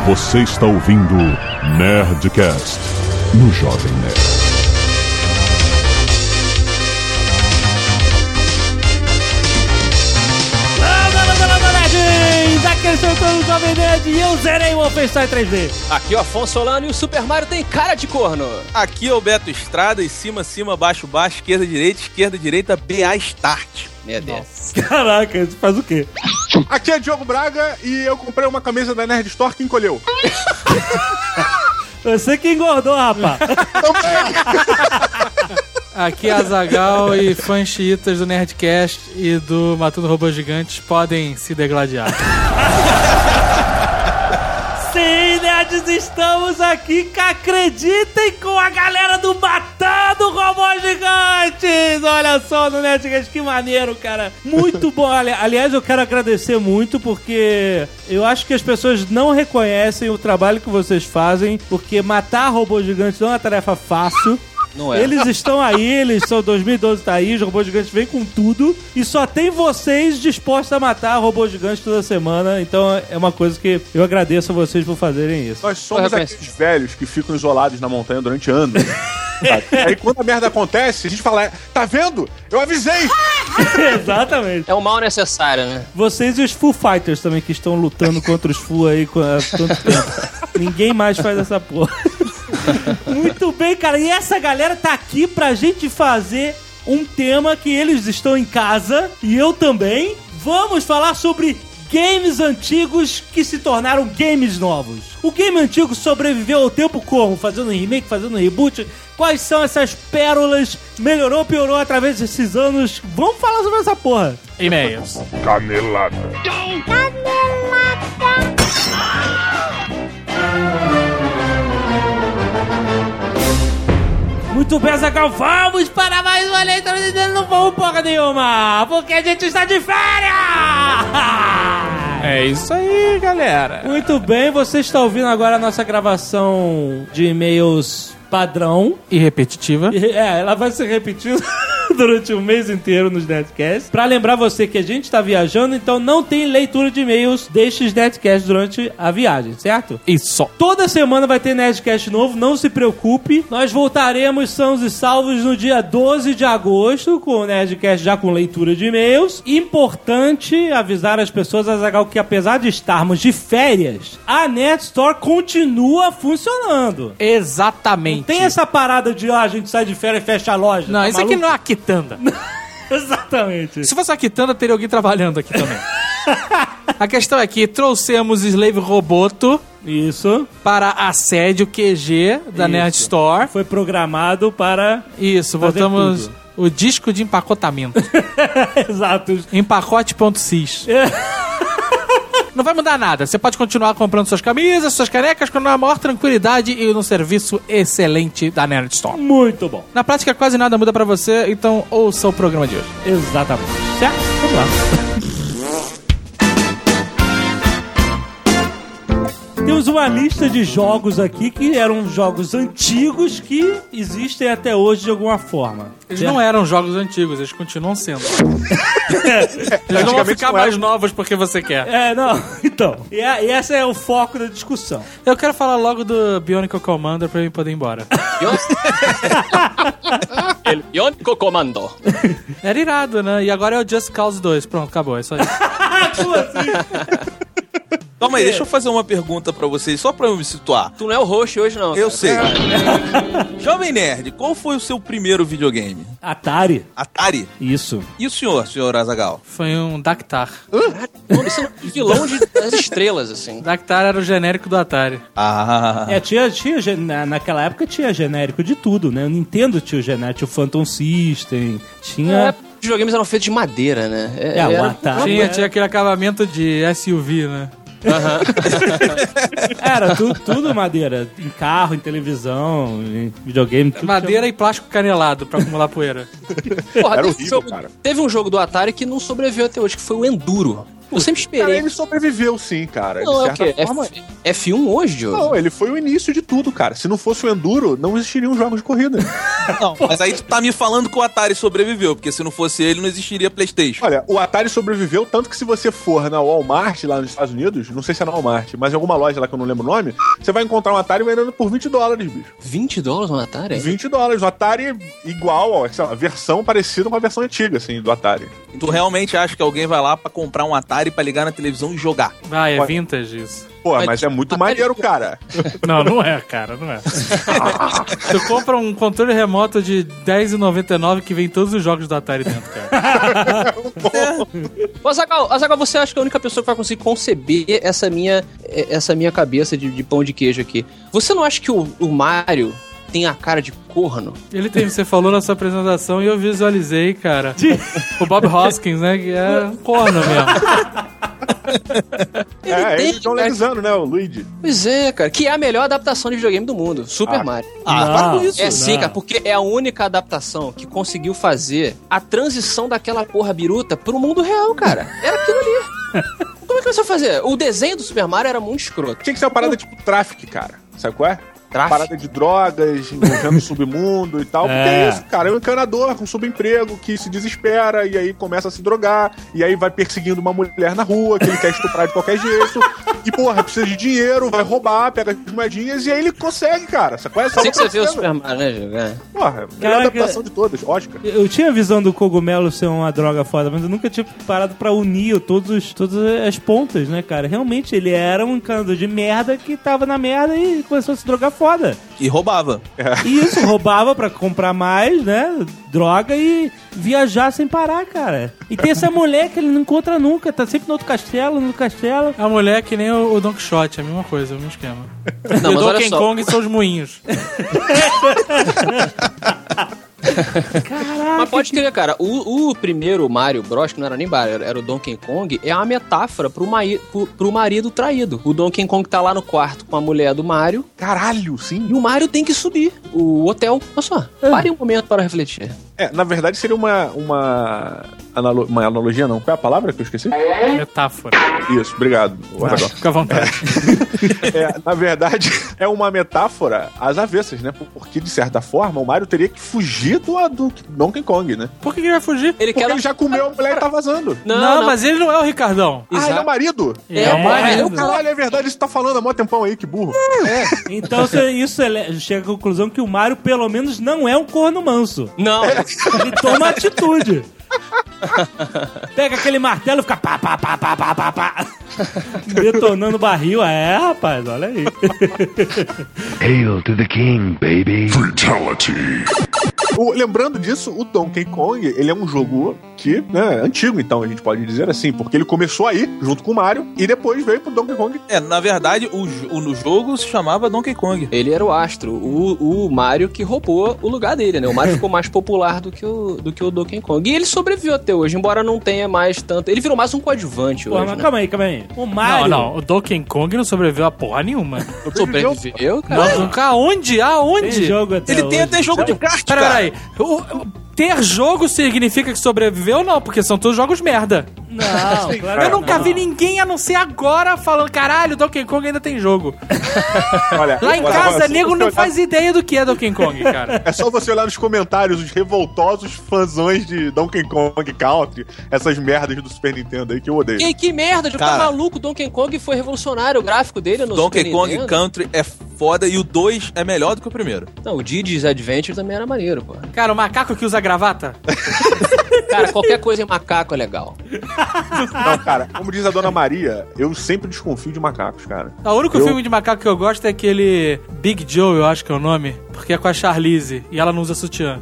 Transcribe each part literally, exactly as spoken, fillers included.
Você está ouvindo Nerdcast no Jovem Nerd. Aqui eu sou o Jovem Nerd e eu zerei o Wolfenstein três D. Aqui é o Afonso Solano e o Super Mario tem cara de corno. Aqui é o Beto Estrada e cima, cima, baixo, baixo, esquerda, direita, esquerda, direita, B A Start. Meu Deus. Caraca, isso faz o quê? Aqui é Diogo Braga e eu comprei uma camisa da Nerd Store que encolheu. Você que engordou, rapaz. Aqui é Azaghal e fãs chiitas do Nerdcast e do Matando Robôs Gigantes podem se degladiar. Sim, nerds, estamos aqui, que acreditem, com a galera do Matando Robôs Gigantes. Olha só no Nerdcast, que maneiro, cara. Muito bom. Aliás, eu quero agradecer muito porque eu acho que as pessoas não reconhecem o trabalho que vocês fazem, porque matar robôs gigantes não é uma tarefa fácil. Não é. Eles estão aí, eles são dois mil e doze, tá aí, os robôs gigantes vêm com tudo e só tem vocês dispostos a matar robôs gigantes toda semana, então é uma coisa que eu agradeço a vocês por fazerem isso. Nós somos aqueles velhos que ficam isolados na montanha durante anos. Aí quando a merda acontece, a gente fala, tá vendo? Eu avisei! Exatamente. É um mal necessário, né? Vocês e os Foo Fighters também, que estão lutando contra os Foo aí há tanto tempo. Ninguém mais faz essa porra. Muito bem, cara. E essa galera tá aqui pra gente fazer um tema que eles estão em casa e eu também. Vamos falar sobre games antigos que se tornaram games novos. O game antigo sobreviveu ao tempo como? Fazendo remake, fazendo reboot? Quais são essas pérolas? Melhorou ou piorou através desses anos? Vamos falar sobre essa porra. E-mails. Canelada. Muito bem, Azaghal, vamos para mais uma leitura de não vamos porra nenhuma, porque a gente está de férias! É isso aí, galera. Muito bem, você está ouvindo agora a nossa gravação de e-mails padrão. E repetitiva. É, ela vai ser repetida durante o mês inteiro nos Nerdcasts. Pra lembrar você que a gente tá viajando, então não tem leitura de e-mails destes Nerdcasts durante a viagem, certo? Isso. Toda semana vai ter Nerdcast novo, não se preocupe. Nós voltaremos sãos e salvos no dia doze de agosto com o Nerdcast já com leitura de e-mails. Importante avisar as pessoas, Azaghal, que apesar de estarmos de férias, a Nerd Store continua funcionando. Exatamente. Não tem essa parada de, ah, a gente sai de férias e fecha a loja. Não, tá isso maluco? aqui não é a quitanda. Exatamente. Se fosse a quitanda, teria alguém trabalhando aqui também. A questão é que trouxemos Slave Roboto. Isso. Para a sede, o Q G da Isso. Nerd Store. Foi programado para... Isso, fazer botamos tudo. O disco de empacotamento. Exato. Empacote.sys. Não vai mudar nada. Você pode continuar comprando suas camisas, suas canecas com a maior tranquilidade e no serviço excelente da Nerd Store. Muito bom. Na prática, quase nada muda pra você, então ouça o programa de hoje. Exatamente. Certo? Vamos lá. Temos uma lista de jogos aqui que eram jogos antigos que existem até hoje de alguma forma. Eles certo? não eram jogos antigos, eles continuam sendo. Eles não vão ficar mais novos porque você quer. É, não. Então, e, a, e esse é o foco da discussão. Eu quero falar logo do Bionicle Commander pra eu poder ir embora. El Bionicle Commando. Era irado, né? E agora é o Just Cause dois. Pronto, acabou, é só isso. Como assim? Calma aí, deixa eu fazer uma pergunta pra vocês, só pra eu me situar. Tu não é o host hoje, não. Eu cara. sei. Jovem Nerd, qual foi o seu primeiro videogame? Atari. Atari? Isso. E o senhor, senhor Azaghal? Foi um Dactar. Isso é um vilão de, das estrelas, assim. Dactar era o genérico do Atari. Ah. É, tinha, tinha, na, naquela época tinha genérico de tudo, né? O Nintendo tinha o genérico, tinha o Phantom System, tinha... É, os videogames eram feitos de madeira, né? É, é o Atari. Tinha, é. tinha aquele acabamento de S U V, né? Uhum. Era tudo, tudo madeira. Em carro, em televisão, em videogame. Tudo Madeira tinha... e plástico canelado pra acumular poeira. Porra, Era teve, horrível, um jogo, cara. teve um jogo do Atari que não sobreviveu até hoje, que foi o Enduro. Eu sempre Cara, esperei. ele sobreviveu sim, cara. Não, de é o certa quê? forma... F... F um hoje, Diogo? Não, ele foi o início de tudo, cara. Se não fosse o Enduro, não existiriam jogos de corrida. Não, mas aí tu tá me falando que o Atari sobreviveu, porque se não fosse ele, não existiria PlayStation. Olha, o Atari sobreviveu tanto que se você for na Walmart, lá nos Estados Unidos, não sei se é na Walmart, mas em alguma loja lá que eu não lembro o nome, você vai encontrar um Atari vendendo por vinte dólares, bicho. vinte dólares no Atari? vinte dólares. Um Atari igual, ó, sei lá, versão parecida com a versão antiga, assim, do Atari. E tu realmente acha que alguém vai lá pra comprar um Atari pra ligar na televisão e jogar? Ah, é Pode. vintage isso. Pô, Mas- mas é muito maneiro, cara. Não, não é, cara, não é. Tu compra um controle remoto de dez reais e noventa e nove centavos que vem todos os jogos do Atari dentro, cara. Ô, Azaghal, Azaghal, você acha que a única pessoa que vai conseguir conceber essa minha, essa minha cabeça de, de pão de queijo aqui? Você não acha que o, o Mario tem a cara de corno? Ele tem, você falou na sua apresentação e eu visualizei, cara. O Bob Hoskins, né, que é um corno mesmo. é, tem, ele e o John cara. Leguizano, né, o Luigi. Pois é, cara. Que é a melhor adaptação de videogame do mundo. Super Ah. Mario. Ah, Não. para com isso. É sim, não. cara, porque é a única adaptação que conseguiu fazer a transição daquela porra biruta pro mundo real, cara. Era aquilo ali. Como é que você vai fazer? O desenho do Super Mario era muito escroto. Tinha que ser uma parada tipo tráfico, cara. Sabe qual é? Tráfico? Parada de drogas, envolvendo o submundo e tal. Porque É. é isso, cara. É um encanador com subemprego que se desespera e aí começa a se drogar. E aí vai perseguindo uma mulher na rua que ele quer estuprar de qualquer jeito. E, porra, precisa de dinheiro, vai roubar, pega as moedinhas e aí ele consegue, cara. Sabe qual é? Assim que você vê o Salva Super Mario, né, Diego? É. Porra, melhor Caraca. adaptação de todas, Oscar. Eu tinha a visão do cogumelo ser uma droga foda, mas eu nunca tinha parado pra unir todos, os- todas as pontas, né, cara? Realmente, ele era um encanador de merda que tava na merda e começou a se drogar foda. E roubava. E isso, roubava pra comprar mais, né? Droga e viajar sem parar, cara. E tem essa mulher que ele não encontra nunca, tá sempre no outro castelo, no castelo. A mulher é que nem o, o Don Quixote, é a mesma coisa, é o mesmo esquema. Não, e o mas olha Donkey só. Kong são os moinhos. Mas pode crer, cara. O, o primeiro Mario Bros, que não era nem Mario, era, era o Donkey Kong, é uma metáfora pro, mai, pro, pro marido traído. O Donkey Kong tá lá no quarto com a mulher do Mario Caralho, sim. e o Mario tem que subir o hotel. Olha só, pare um momento para refletir. É, na verdade seria uma, uma, analo- uma analogia, não. Qual é a palavra que eu esqueci? Metáfora. Isso, obrigado. Azaghal. Fica à vontade. É, na verdade, é uma metáfora às avessas, né? Porque, de certa forma, o Mario teria que fugir do, do Donkey Kong, né? Por que que ele vai fugir? Ele Porque quer... ele já comeu a mulher e tá vazando. Não, Não, não. mas ele não é o Ricardão. Ah, ele é Exato. o marido? É, é o marido. Caralho, é verdade, isso tá falando há mó tempão aí, que burro. Então você- isso ele- chega à conclusão que o Mario, pelo menos, não é um corno manso. Não, Ele toma atitude. Pega aquele martelo e fica pá, pá, pá, pá, pá, pá, pá. Detonando o barril. É, rapaz, olha aí. Hail to the king, baby. Fatality. O- lembrando disso, o Donkey Kong, ele é um jogo que, né, antigo, então, a gente pode dizer assim, porque ele começou aí, junto com o Mario, e depois veio pro Donkey Kong. É, na verdade, o, jo- o- no jogo se chamava Donkey Kong. ele era o astro. O, o Mario que roubou o lugar dele, né? O Mario ficou mais popular do que, o, do que o Donkey Kong. E ele sobreviveu até hoje, embora não tenha mais tanto... Ele virou mais um coadjuvante Porra, hoje, mas né? calma aí, calma aí. O Não, Mario... não, o Donkey Kong não sobreviveu a porra nenhuma. Sobreviveu, cara. Não, nunca aonde? Tem Aonde? jogo até Ele tem hoje. até jogo de kart, Peraí, cara. peraí. O- o- Ter jogo significa que sobreviveu ou não? Porque são todos jogos merda. Não, claro Eu que nunca não. vi ninguém a não ser agora falando, caralho, Donkey Kong ainda tem jogo. Olha, Lá em mas casa, agora, se nego você não olhar- faz ideia do que é Donkey Kong, cara. É só você olhar nos comentários os revoltosos fãzões de Donkey Kong Country, essas merdas do Super Nintendo aí que eu odeio. Que, que merda, já tá Cara. maluco. O Donkey Kong foi revolucionário. O gráfico dele no Donkey Super Kong Nintendo. Country é foda e o dois é melhor do que o primeiro. Não, o Didi's Adventure também era maneiro, pô. Cara, o macaco que usa gravata? Cara, qualquer coisa em macaco é legal. Não, cara, como diz a Dona Maria, eu sempre desconfio de macacos, cara. O único Eu- filme de macaco que eu gosto é aquele Big Joe, eu acho que é o nome, porque é com a Charlize e ela não usa sutiã.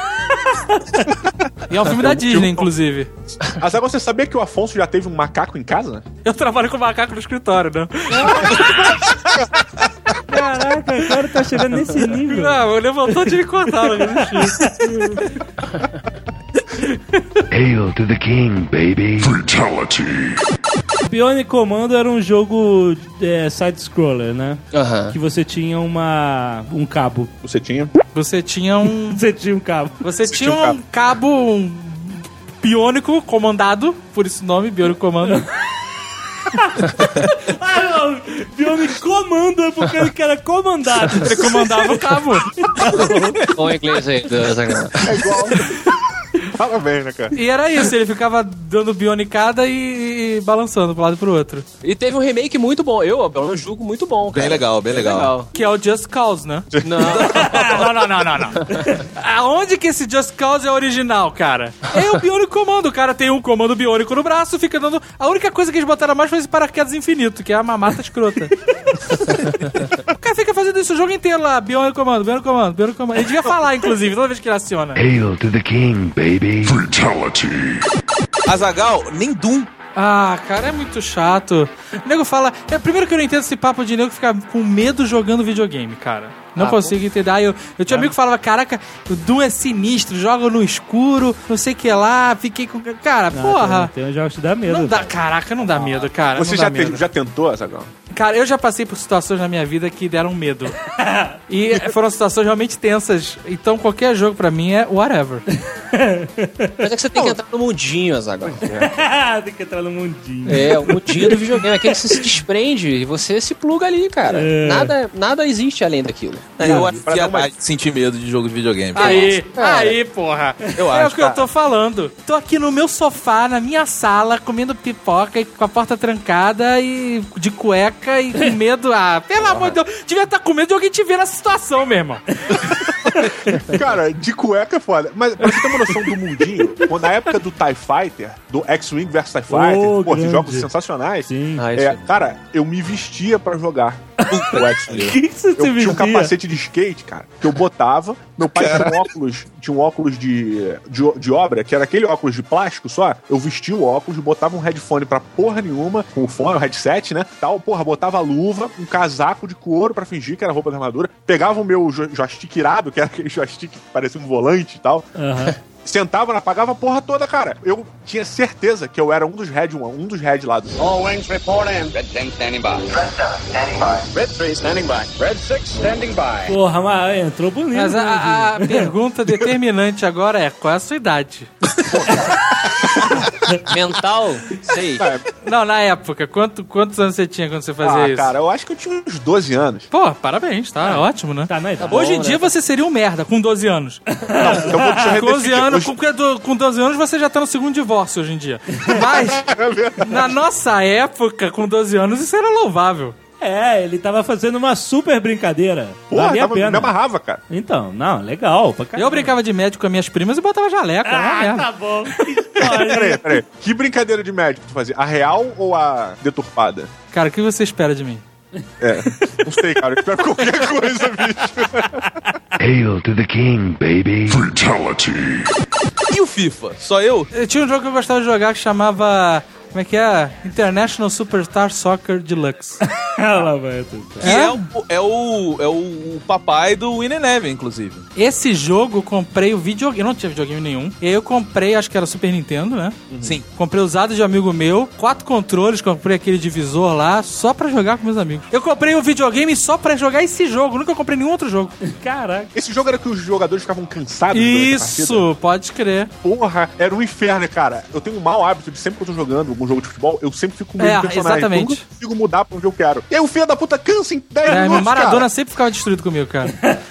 E é um filme da Disney, inclusive. Mas agora você sabia que o Afonso já teve um macaco em casa? Eu trabalho com macaco no escritório, né? Caraca, o cara tá chegando nesse nível. Não, eu levantou de me contar, não existe. Hail to the king, baby. Fatality. Bionic Commando era um jogo é, side-scroller, né? Aham. Que você tinha uma um cabo. Você tinha? Você tinha um... Você tinha um cabo. Você tinha tinha um um cabo um biônico comandado, por esse nome, Biônico Comando. Ah, não. Bionic comando é porque ele era comandado. Ele comandava o cabo. Olha o inglês aí. É igual. Fala bem, né, cara? E era isso, ele ficava dando bionicada e, e balançando pro lado e pro outro. E teve um remake muito bom. Eu, eu julgo muito bom, cara. Bem legal, bem legal. Que é o Just Cause, né? Não. não, não, não, não, não. Aonde que esse Just Cause é original, cara? É o Bionic Comando. O cara tem um comando biônico no braço, fica dando... A única coisa que eles botaram a mais foi esse paraquedas infinito, que é a mamata escrota. O cara fica fazendo isso o jogo inteiro lá. Bionic Comando, Bionic Comando, Bionic Comando. Ele devia falar, inclusive, toda vez que ele aciona. Hail to the king, baby. Fatality. Azaghal, nem Doom. Ah, cara, é muito chato. O nego fala... É, primeiro que eu não entendo esse papo de nego ficar com medo jogando videogame, cara. Não ah, consigo pô. entender. Aí eu, eu tinha um amigo que falava, caraca, o Doom é sinistro, joga no escuro, não sei o que lá, fiquei com... Cara, não, porra. Tem, tem jogos que dá medo. Não dá, caraca, não dá ah. medo, cara. Você já, te, já tentou, Azaghal? Cara, eu já passei por situações na minha vida que deram medo. E foram situações realmente tensas. Então qualquer jogo pra mim é whatever. Mas é que você tem que entrar no mundinho, Azaghal. É. Tem que entrar no mundinho. É, o mundinho do videogame. Aquele que você se desprende e você se pluga ali, cara. É. Nada, nada existe além daquilo. É, eu acho que é mais de sentir medo de jogo de videogame. Aí, aí, porra. Eu é acho, o que cara. eu tô falando. Tô aqui no meu sofá, na minha sala, comendo pipoca e com a porta trancada e de cueca e com medo. Ah, pelo porra. amor de Deus. Devia estar com medo de alguém te ver nessa situação, meu irmão. Cara, de cueca é foda. Mas pra você ter uma noção do mundinho, na época do TIE Fighter, do X-Wing versus TIE Fighter, oh, pô, esses jogos sensacionais. Sim. Ah, é, cara, eu me vestia pra jogar o X-Wing. Que que você eu tinha vestia? um capacete de skate, cara, que eu botava. Meu pai tinha um óculos, tinha um óculos de, de, de obra, que era aquele óculos de plástico só. Eu vestia o óculos, botava um headphone pra porra nenhuma, com o fone, o headset, né? Tal, porra, botava a luva, um casaco de couro pra fingir que era roupa de armadura. Pegava o meu jo- joystick irado, que era aquele joystick que parecia um volante e tal. Aham. Uhum. Sentava, apagava a porra toda, cara. Eu tinha certeza que eu era um dos Red um, um dos Red lá do... All wings report in. Red ten standing by. Red seven standing by. Red three standing by. Red six standing by. Porra, mas entrou bonito. Mas a, a pergunta determinante agora é, qual é a sua idade? Mental? Sei. Não, na época. Quanto, quantos anos você tinha quando você fazia ah, isso? Cara, eu acho que eu tinha uns doze anos. Pô, parabéns, tá ah, ótimo, né? Tá, não, tá Hoje bom, em dia né? você seria um merda com doze anos. Não, eu vou te com doze anos, hoje... com, com doze anos você já tá no segundo divórcio hoje em dia. Mas, na nossa época, com doze anos, isso era louvável. É, ele tava fazendo uma super brincadeira. Porra, valia tava, a pena. Me amarrava, cara. Então, não, legal. Pra eu brincava de médico com as minhas primas e botava jaleco. Ah, tá bom. Peraí, peraí. Que brincadeira de médico tu fazia? A real ou a deturpada? Cara, o que você espera de mim? É, não sei, cara. Eu espero qualquer coisa, bicho. Hail to the king, baby. Fatality. E o FIFA? Só eu? Eu tinha um jogo que eu gostava de jogar que chamava... Como é que é? International Superstar Soccer Deluxe. Ela vai. Que é, é, o, é, o, é o papai do Win Eleven, inclusive. Esse jogo, comprei o videogame. Eu não tinha videogame nenhum. E aí eu comprei, acho que era Super Nintendo, né? Uhum. Sim. Comprei usado de amigo meu. Quatro controles, comprei aquele divisor lá, só pra jogar com meus amigos. Eu comprei o videogame só pra jogar esse jogo. Nunca comprei nenhum outro jogo. Caraca. Esse jogo era que os jogadores ficavam cansados. Isso, pode crer. Porra, era um inferno, cara. Eu tenho um mau hábito de sempre que eu tô jogando algum jogo de futebol, eu sempre fico com o mesmo é, personagem. Exatamente. Eu não consigo mudar pra onde eu quero. E aí o filho da puta cansa em dez é, minutos, Maradona cara. sempre ficava destruído comigo, cara.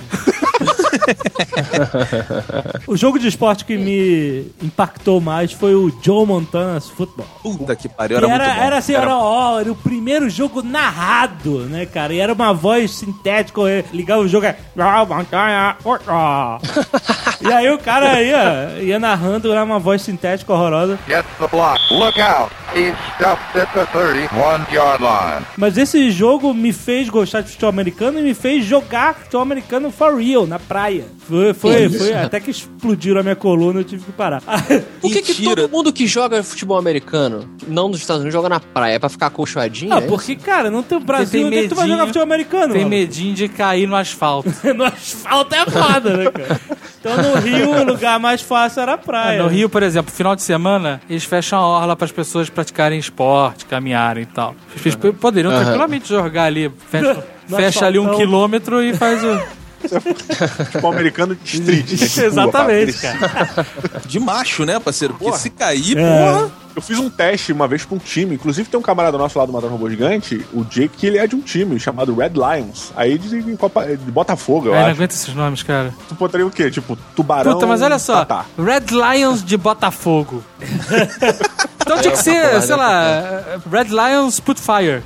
O jogo de esporte que me impactou mais foi o Joe Montana's Football. Puta que pariu, era, era muito bom. Era assim, era, ó, era o primeiro jogo narrado, né, cara? E era uma voz sintética, ligava o jogo, e aí o cara ia, ia narrando, era uma voz sintética horrorosa. Get the block. Look out. He's stuffed at the thirty-one yard line. Mas esse jogo me fez gostar de futebol americano e me fez jogar futebol americano for real, na praia. Foi, foi, foi até que explodiram a minha coluna, eu tive que parar. Por que, que todo mundo que joga futebol americano, não nos Estados Unidos, joga na praia? É pra ficar acolchoadinho? Ah, é porque, cara, não tem o Brasil, tem onde é que tu vai jogar futebol americano? Tem mano? medinho de cair no asfalto. No asfalto é foda, né, cara? Então no Rio, o lugar mais fácil era a praia. Ah, no Rio, por exemplo, final de semana, eles fecham a orla para as pessoas praticarem esporte, caminharem e tal. Eles uhum. poderiam uhum. tranquilamente jogar ali, fecha, fecha ali um quilômetro e faz o... Futebol americano de street, né? Exatamente, cara. De macho, né, parceiro? Porque porra. se cair, é. porra... Eu fiz um teste uma vez pra um time, inclusive tem um camarada nosso lá do Matando Robô Gigante, o Jake, que ele é de um time chamado Red Lions. Aí de, de, de Botafogo, eu Ai, acho. não aguento esses nomes, cara. Tu botaria o quê? Tipo, Tubarão... Puta, mas olha só. Tatá. Red Lions de Botafogo. Então tinha que ser, sei lá, Red Lions Put Fire.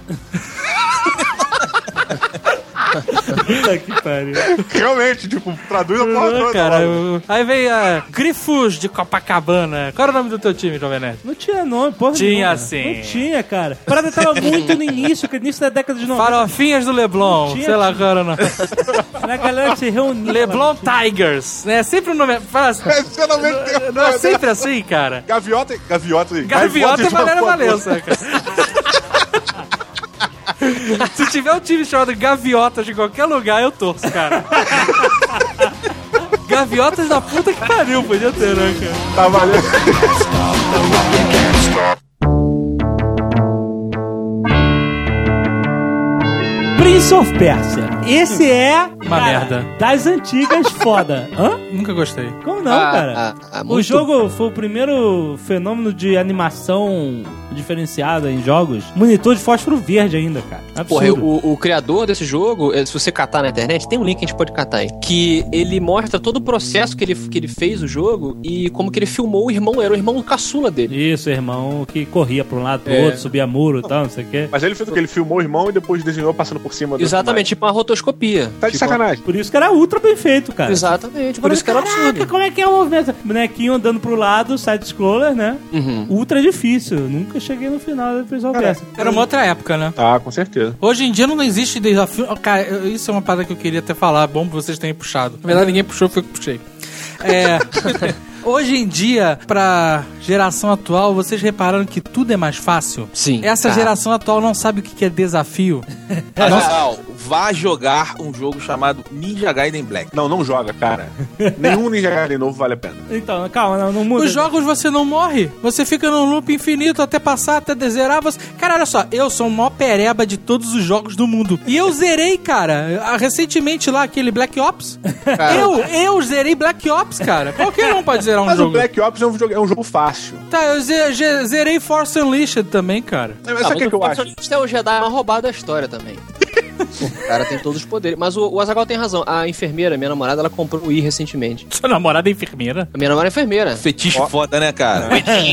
Puta que pariu. Realmente, tipo, traduz a porra Não, toda. cara, logo. eu- aí vem a Grifos de Copacabana. Qual era o nome do teu time, Jovem Nerd? Não tinha nome, porra Tinha nenhuma. sim. Não tinha, cara. A parada tava muito no início, que início da década de noventa. Farofinhas do Leblon. Tinha- Sei lá qual era o nome. Era a galera que se reunia. Leblon Tigers. É sempre o nome. Fala assim, É, finalmente, não é sempre assim, cara? Gaviota, gaviota, Gaviota é de uma Valéria porra toda. Valença, cara. Se tiver um time chamado Gaviotas de qualquer lugar, eu torço, cara. Gaviotas da puta que pariu, podia ter, né, cara? Tá valendo. Prince of Persia. Esse é... Uma cara, merda. Das antigas foda. Hã? Nunca gostei. Como não, Ah, cara? ah, ah, O muito- jogo foi o primeiro fenômeno de animação diferenciada em jogos. Monitor de fósforo verde ainda, cara. Porra, Absurdo. o, o criador desse jogo, eh, se você catar na internet, tem um link que a gente pode catar aí, que ele mostra todo o processo que ele, que ele fez o jogo e como que ele filmou o irmão, era o irmão caçula dele. Isso, irmão, que corria pra um lado pro É. outro, subia muro e tal, não sei o quê. Mas ele fez o que? Ele filmou o irmão e depois desenhou passando por cima do... Exatamente, tipo uma rotoscopia. Tá de Tipo, sacanagem. Por isso que era ultra bem feito, cara. Exatamente, por isso que era Caraca, absurdo. como é que é o movimento? Bonequinho andando pro lado, side-scroller, né? Uhum. Ultra difícil. Nunca cheguei no final da Prince of Persia. Era uma outra época, né? Ah, com certeza. Hoje em dia não existe desafio. Cara, eu- isso é uma parada que eu queria até falar. Bom que vocês tenham puxado. Na verdade, ninguém puxou, foi eu que puxei. É. Hoje em dia, pra geração atual, vocês repararam que tudo é mais fácil? Sim. Essa cara. geração atual não sabe o que que é desafio. Azaghal, vá jogar um jogo chamado Ninja Gaiden Black. Não, não joga, cara. Nenhum Ninja Gaiden novo vale a pena. Então, calma, não, não muda. Os jogos você não morre. Você fica num loop infinito até passar, até zerar. Você... Cara, olha só, eu sou o maior pereba de todos os jogos do mundo. E eu zerei, cara, ah, recentemente lá, aquele Black Ops. Eu, eu zerei Black Ops, cara. Qualquer um pode zerar um Mas jogo. o Black Ops é um jogo, é um jogo fácil. Tá, eu ze- ze- zerei Force Unleashed também, cara. Mas Ah, sabe o que, mas que eu o acho? Force é o Jedi mais roubado da história também. O cara tem todos os poderes. Mas o, o Azaghal tem razão. A enfermeira, minha namorada, ela comprou o Wii recentemente. Sua namorada é enfermeira? A minha namorada é enfermeira. Fetiche foda, né, cara?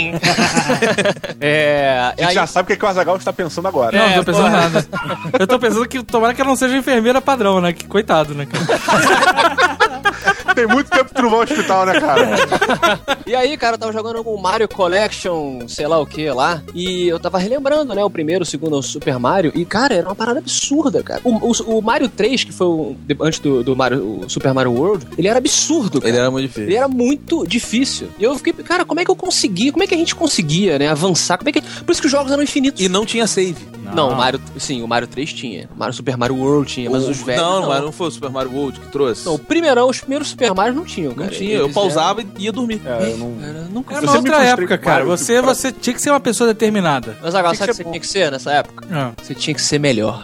É. A gente aí- já sabe o que, que o Azaghal está pensando agora. Não, não tô pensando nada. Eu tô pensando que tomara que ela não seja enfermeira padrão, né? Que coitado, né, cara? Tem muito tempo que tu não vai ao hospital, né, cara? E aí, cara, eu tava jogando o Mario Collection, sei lá o que lá, e eu tava relembrando, né, o primeiro, o segundo, o Super Mario, e, cara, era uma parada absurda, cara. O, o, o Mario três, que foi o, de- antes do, do Mario, o Super Mario World, ele era absurdo, cara. Ele era muito difícil. Ele era muito difícil. E eu fiquei, cara, como é que eu consegui, como é que a gente conseguia, né, avançar, como é que... Por isso que os jogos eram infinitos. E não tinha save. Não, o Mario, sim, o Mario três tinha. O Mario Super Mario World tinha, mas O- os velhos Não, não. não, não foi o Super Mario World que trouxe. Não, o primeirão, os primeiros Super Mario não tinham, Não cara. tinha, eu Eles pausava e ia dormir. É, eu não... eram- Era, nunca... Era Se uma você me outra frustrei época, com cara. Mario, Você, tipo, você tinha que ser uma pessoa determinada. Mas agora, Tem sabe o que que ser você tinha que ser nessa época? Ah. Você tinha que ser melhor.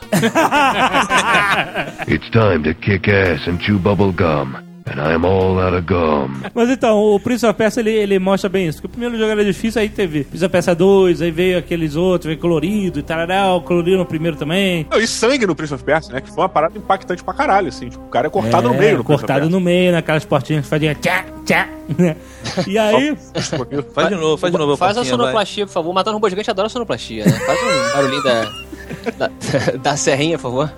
It's time to kick ass and chew bubble gum. And I'm all out of gum. Mas então, o Prince of Persia, ele, ele mostra bem isso. Porque o primeiro jogo era difícil, aí teve Prince of Persia dois, aí veio aqueles outros, veio colorido e tarará, colorido no primeiro também. Não, e sangue no Prince of Persia, né? Que foi uma parada impactante pra caralho, assim. Tipo, o cara é cortado no meio no Prince of cortado Persia. no meio, naquelas portinhas que faziam tchá, tchá, né? E aí... Isso, com aquilo. Faz de novo, faz de novo. Faz a porquinha, vai. sonoplastia, por favor. Matando um robô gigante adora sonoplastia, né? Faz um barulhinho da, da, da serrinha, por favor.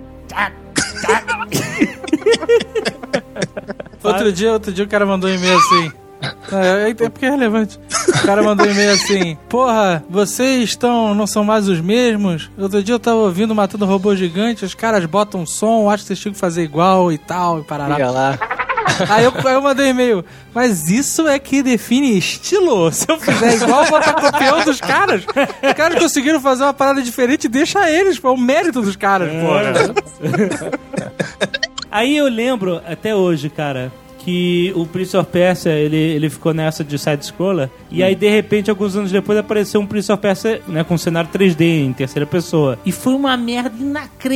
Outro dia, outro dia o cara mandou um e-mail assim. É, é porque é relevante. O cara mandou um e-mail assim: porra, vocês estão, não são mais os mesmos? Outro dia eu tava ouvindo Matando Robô Gigante, os caras botam som, acho que vocês tinham que fazer igual e tal, e parará. Liga lá. Aí eu, aí eu mandei um e-mail, mas isso é que define estilo. Se eu fizer igual, eu vou estar copiando dos caras. Os caras conseguiram fazer uma parada diferente, deixa eles, pô, é o mérito dos caras, porra. Aí eu lembro, até hoje, cara, que o Prince of Persia, ele, ele ficou nessa de side-scroller, e aí, de repente, alguns anos depois, apareceu um Prince of Persia, né, com cenário três D, em terceira pessoa. E foi uma merda inacreditável.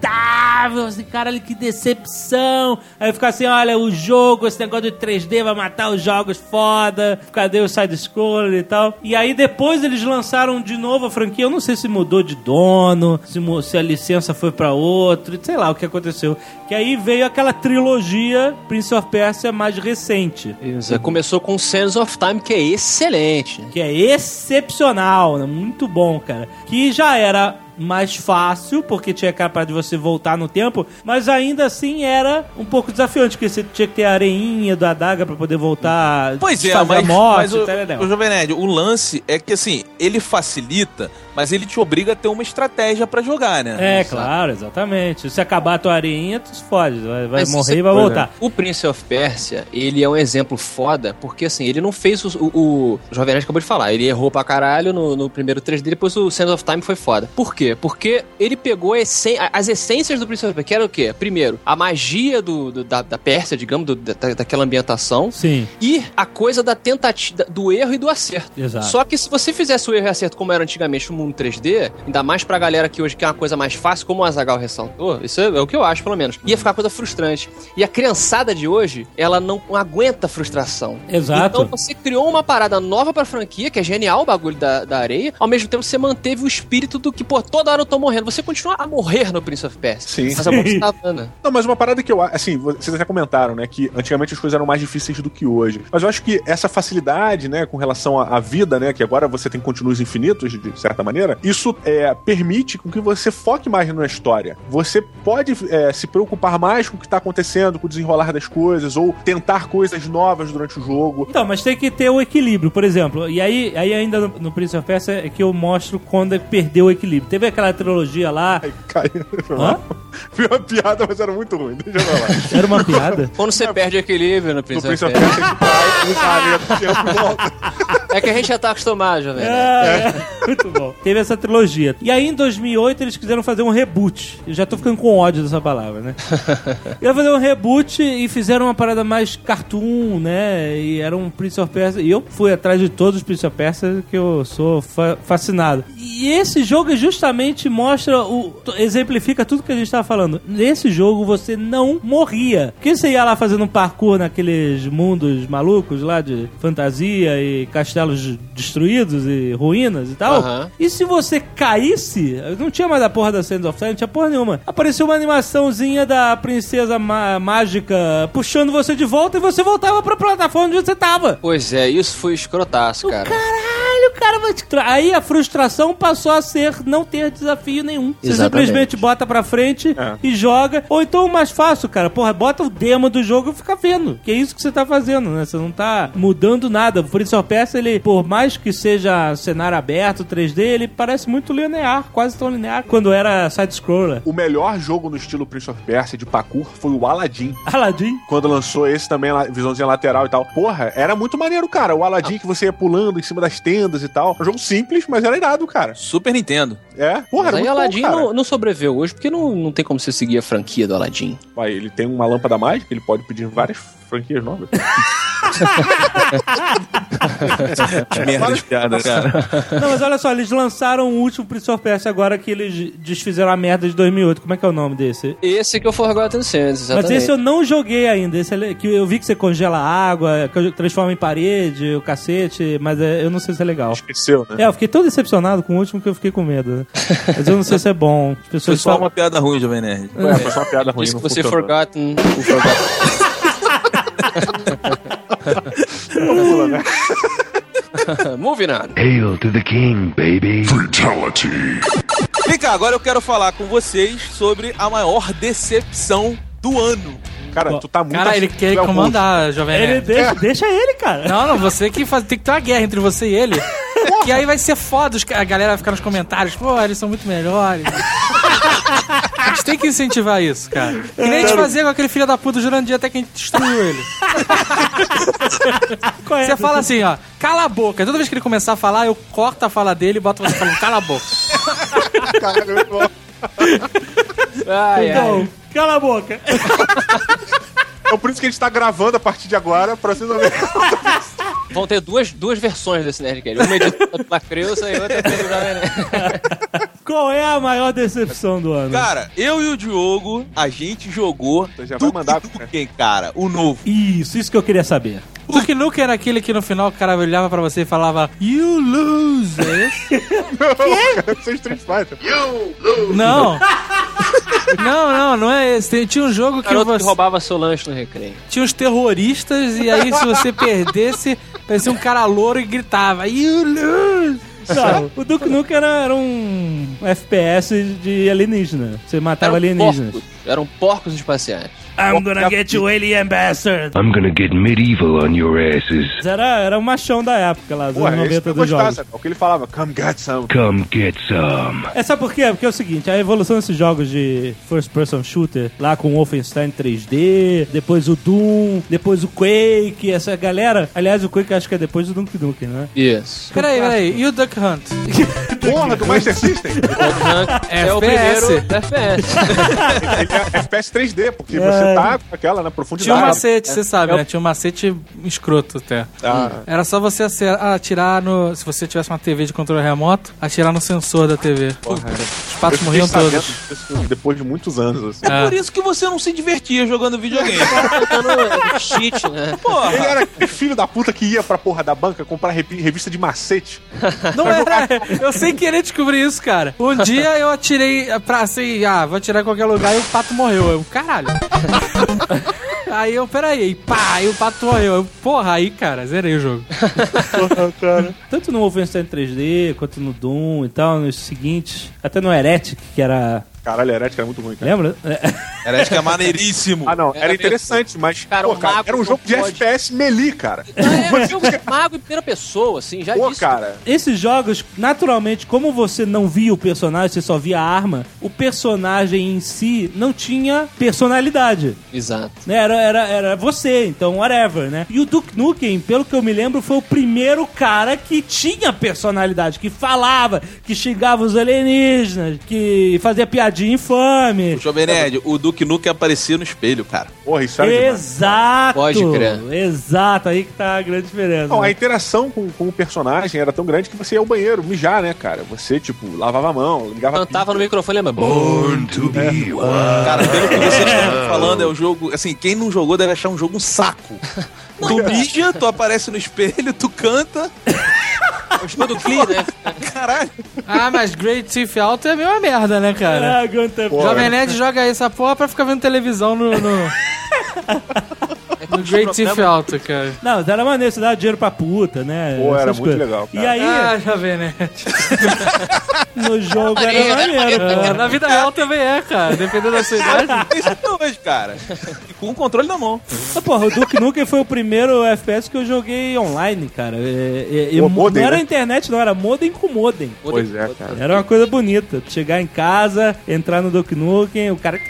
inacreditável, assim, caralho, que decepção. Aí fica assim, olha, o jogo, esse negócio de três D vai matar os jogos foda, cadê o side-scroller e tal. E aí depois eles lançaram de novo a franquia, eu não sei se mudou de dono, se, se a licença foi pra outro, sei lá o que aconteceu. Que aí veio aquela trilogia Prince of Persia mais recente. Isso, começou com Sands of Time, que é excelente. Que é excepcional, né? Muito bom, cara. Que já era mais fácil, porque tinha capaz de você voltar no tempo, mas ainda assim era um pouco desafiante, porque você tinha que ter a areinha da adaga pra poder voltar. Pois é, mas, morte, mas o, o Jovem Nerd, o lance é que assim, ele facilita, mas ele te obriga a ter uma estratégia pra jogar, né? É, claro, exatamente. Se acabar a tua areinha, tu se fode, vai, vai morrer e vai voltar. O Prince of Persia, ele é um exemplo foda, porque assim, ele não fez o... O, o Jovem Nerd acabou de falar, ele errou pra caralho no, no primeiro três D, depois o Sands of Time foi foda. Por quê? Porque ele pegou a essen- as essências do Prince of Persia, que era o quê? Primeiro, a magia do, do, da, da Pérsia, digamos, do, da, daquela ambientação. Sim. E a coisa da tentativa, do erro e do acerto. Exato. Só que se você fizesse o erro e acerto como era antigamente no mundo três D, ainda mais pra galera que hoje quer uma coisa mais fácil, como o Azaghal ressaltou, isso é, é o que eu acho, pelo menos, ia ficar uma coisa frustrante. E a criançada de hoje, ela não aguenta frustração. Exato. Então você criou uma parada nova pra franquia, que é genial o bagulho da, da areia, ao mesmo tempo você manteve o espírito do que, pô, toda hora eu tô morrendo. Você continua a morrer no Prince of Persia. Sim. Mas a boca tá dando. Não, mas uma parada que eu acho, assim, vocês até comentaram, né, que antigamente as coisas eram mais difíceis do que hoje. Mas eu acho que essa facilidade, né, com relação à, à vida, né, que agora você tem continuos infinitos, de certa maneira, isso é, permite com que você foque mais na história. Você pode é, se preocupar mais com o que tá acontecendo, com o desenrolar das coisas, ou tentar coisas novas durante o jogo. Então, mas tem que ter o equilíbrio, por exemplo. E aí, aí ainda no, no Prince of Persia é que eu mostro quando perdeu o equilíbrio. Teve aquela trilogia lá... Ai, caiu. Foi uma piada, mas era muito ruim. Deixa eu falar. Era uma piada? Quando você é. perde o equilíbrio no Prince, no of Prince of Persia, é que a gente já tá acostumado, jovem. É, é. Muito bom. Teve essa trilogia. E aí, em dois mil e oito, eles quiseram fazer um reboot. Eu já tô ficando com ódio dessa palavra, né? Iam fazer um reboot e fizeram uma parada mais cartoon, né? E era um Prince of Persia. E eu fui atrás de todos os Prince of Persia, que eu sou fa- fascinado. E esse jogo justamente mostra, o, exemplifica tudo que a gente tava falando. Nesse jogo, você não morria. Porque você ia lá fazendo um parkour naqueles mundos malucos lá de fantasia e castelos destruídos e ruínas e tal. Uhum. E se você caísse, não tinha mais a porra da Sands of Time, não tinha porra nenhuma. Apareceu uma animaçãozinha da princesa má- mágica puxando você de volta e você voltava pra plataforma onde você tava. Pois é, isso foi escrotaço, cara. O caralho, cara, vai te tra... Aí a frustração passou a ser não ter desafio nenhum. Você Exatamente. simplesmente bota pra frente É. e joga. Ou então o mais fácil, cara, porra, bota o demo do jogo e fica vendo. Que é isso que você tá fazendo, né? Você não tá mudando nada. O Prince of Persia, ele, por mais que seja cenário aberto, três D, ele parece muito linear, quase tão linear, quando era side-scroller. O melhor jogo no estilo Prince of Persia de parkour foi o Aladdin. Aladdin. Quando lançou esse também, visãozinha lateral e tal. Porra, era muito maneiro, cara. O Aladdin que você ia pulando em cima das tendas e tal. Um jogo simples, mas era irado, cara. Super Nintendo. É? Porra, Mas era aí muito Aladdin bom, cara. não, não sobreviveu hoje, porque não, não tem como você seguir a franquia do Aladdin. Vai, ele tem uma lâmpada mágica, ele pode pedir várias franquias novas. Que merda de piada, cara. Não, mas olha só, eles lançaram o último Prince of Persia agora que eles desfizeram a merda de dois mil e oito. Como é que é o nome desse? Esse que é o Forgotten Sands, exatamente. Mas esse eu não joguei ainda. Esse é, que eu vi que você congela água, que transforma em parede, o cacete, mas é, eu não sei se é legal. Esqueceu, né? É, eu fiquei tão decepcionado com o último que eu fiquei com medo. Né? Mas eu não sei se é bom. As Foi pessoas só falam... uma piada ruim, Jovem Nerd. É, foi só uma piada ruim. Isso não que você funcionou. Forgotten... O Forgotten... Vamos pular, né? Moving on. Hail to the king, baby. Fatality. Vem cá, agora eu quero falar com vocês sobre a maior decepção do ano. Cara, tu tá muito... Cara, ele tu quer é o comandar, Jovem Ele Nerd. deixa, deixa ele, cara. Não, não, você que faz, tem que ter uma guerra entre você e ele. Que aí vai ser foda, os ca- a galera vai ficar nos comentários, pô, eles são muito melhores. A gente tem que incentivar isso, cara. Que nem a gente fazia com aquele filho da puta do Jurandir até que a gente destruiu ele. Qual é Você essa? fala assim, ó, cala a boca. Toda vez que ele começar a falar, eu corto a fala dele e boto você falando, cala a boca. Cara, muito bom. Ai, ai. Então, cala a boca. É por isso que a gente tá gravando a partir de agora, pra vocês não verem. Vão ter duas, duas versões desse Nerdcast. Uma editada pela Creuza e outra pelo Jovem Nerd. Qual é a maior decepção do ano? Cara, eu e o Diogo, a gente jogou Você já vai mandar, quem, cara? O novo. Isso, isso que eu queria saber. O Duke Nukem era aquele que no final o cara olhava pra você e falava You lose! É esse? Não, cara, isso é Street Fighter. Não. Não, não, não é esse. Tem- Tinha um jogo que Garoto que você... roubava seu lanche no recreio. Tinha uns terroristas e aí se você perdesse, parecia um cara louro e gritava You lose! Não, o Duke Nukem era, era um F P S de alienígena. Você matava Eram alienígenas. porcos, eram porcos espaciais. I'm gonna get you, alien bastard. I'm gonna get medieval on your asses. Era, era o machão da época lá, dos Porra, anos esse noventa eu dos gostava, jogos. sabe? O que ele falava, come get some. Come get some. É, sabe por quê? Porque é o seguinte, a evolução desses jogos de first person shooter, lá com o Wolfenstein três D, depois o Doom, depois o Quake, essa galera... Aliás, o Quake acho que é depois do Duke Nukem, né? Isso. Peraí, peraí. E o Duck Hunt? Porra, do Master System. É o F P S. primeiro F P S. Ele é F P S três D, porque É. você tá com aquela na profundidade. Tinha um macete, você sabe, né? Tinha um macete escroto até. Ah. Era só você ace- atirar no... Se você tivesse uma T V de controle remoto, atirar no sensor da T V. Porra, Os patos eu morriam fiquei sabendo todos. disso depois de muitos anos, assim. É É. por isso que você não se divertia jogando videogame. Tentando cheat, né? Porra. Ele era aquele filho da puta que ia pra porra da banca comprar revi- revista de macete. Não era. Eu sem querer descobri isso, cara. Um dia eu atirei pra assim, ah, vou atirar em qualquer lugar e o pato morreu. Eu, caralho. Aí eu, peraí, pá, e o pato morreu. Eu, porra, aí, cara, zerei o jogo. Tanto no Wolfenstein três D, quanto no Doom e tal, nos seguintes. Até no Heretic, que era... Caralho, a Heretic era muito ruim, cara. Lembra? É. Heretic é maneiríssimo. Ah, não, era, Era interessante, mas, Cara, pô, o cara, mago era um não jogo de pode. F P S melee, cara. É, é um jogo de mago em primeira pessoa, assim, já Pô, disse. cara, Esses jogos, naturalmente, como você não via o personagem, você só via a arma, o personagem em si não tinha personalidade. Exato. Né? Era, era, era você, então whatever, né? E o Duke Nukem, pelo que eu me lembro, foi o primeiro cara que tinha personalidade, que falava, que xingava os alienígenas, que fazia piadinha infame. O Jovem Nerd, o Duke Nukem aparecia no espelho, cara. porra, isso era demais. Exato! Pode crer. Exato, aí que tá a grande diferença. Não, a né? interação com, com o personagem era tão grande que você ia ao banheiro mijar, né, cara? Você, tipo, lavava a mão, ligava Cantava no microfone, lembra? Born to be wild. Cara, pelo que vocês estão falando, é o jogo... Assim, quem não jogou deve achar um jogo um saco. Tu mija, tu aparece no espelho, tu canta... Gostou do clean, né? Caralho. Ah, mas Great Thief Auto é a mesma merda, né, cara? Ah, Gunter- Pô, Jovem Nerd joga essa porra pra ficar vendo televisão no... no... No Great Thief Auto, cara. Não, mas era maneiro, você dava dinheiro pra puta, né? Pô, era Essas muito coisas. legal, cara. E aí, Ah, Jovem Nerd. no jogo era maneiro. É, na vida real também é, cara. Dependendo da sua idade. Isso até hoje, cara. E com o controle na mão. Mas, porra, o Duke Nukem foi o primeiro F P S que eu joguei online, cara. É, é, Pô, eu- modem, não era né? internet, não, era modem com modem. Pois é, cara. Era uma coisa bonita. Chegar em casa, entrar no Duke Nukem, o cara...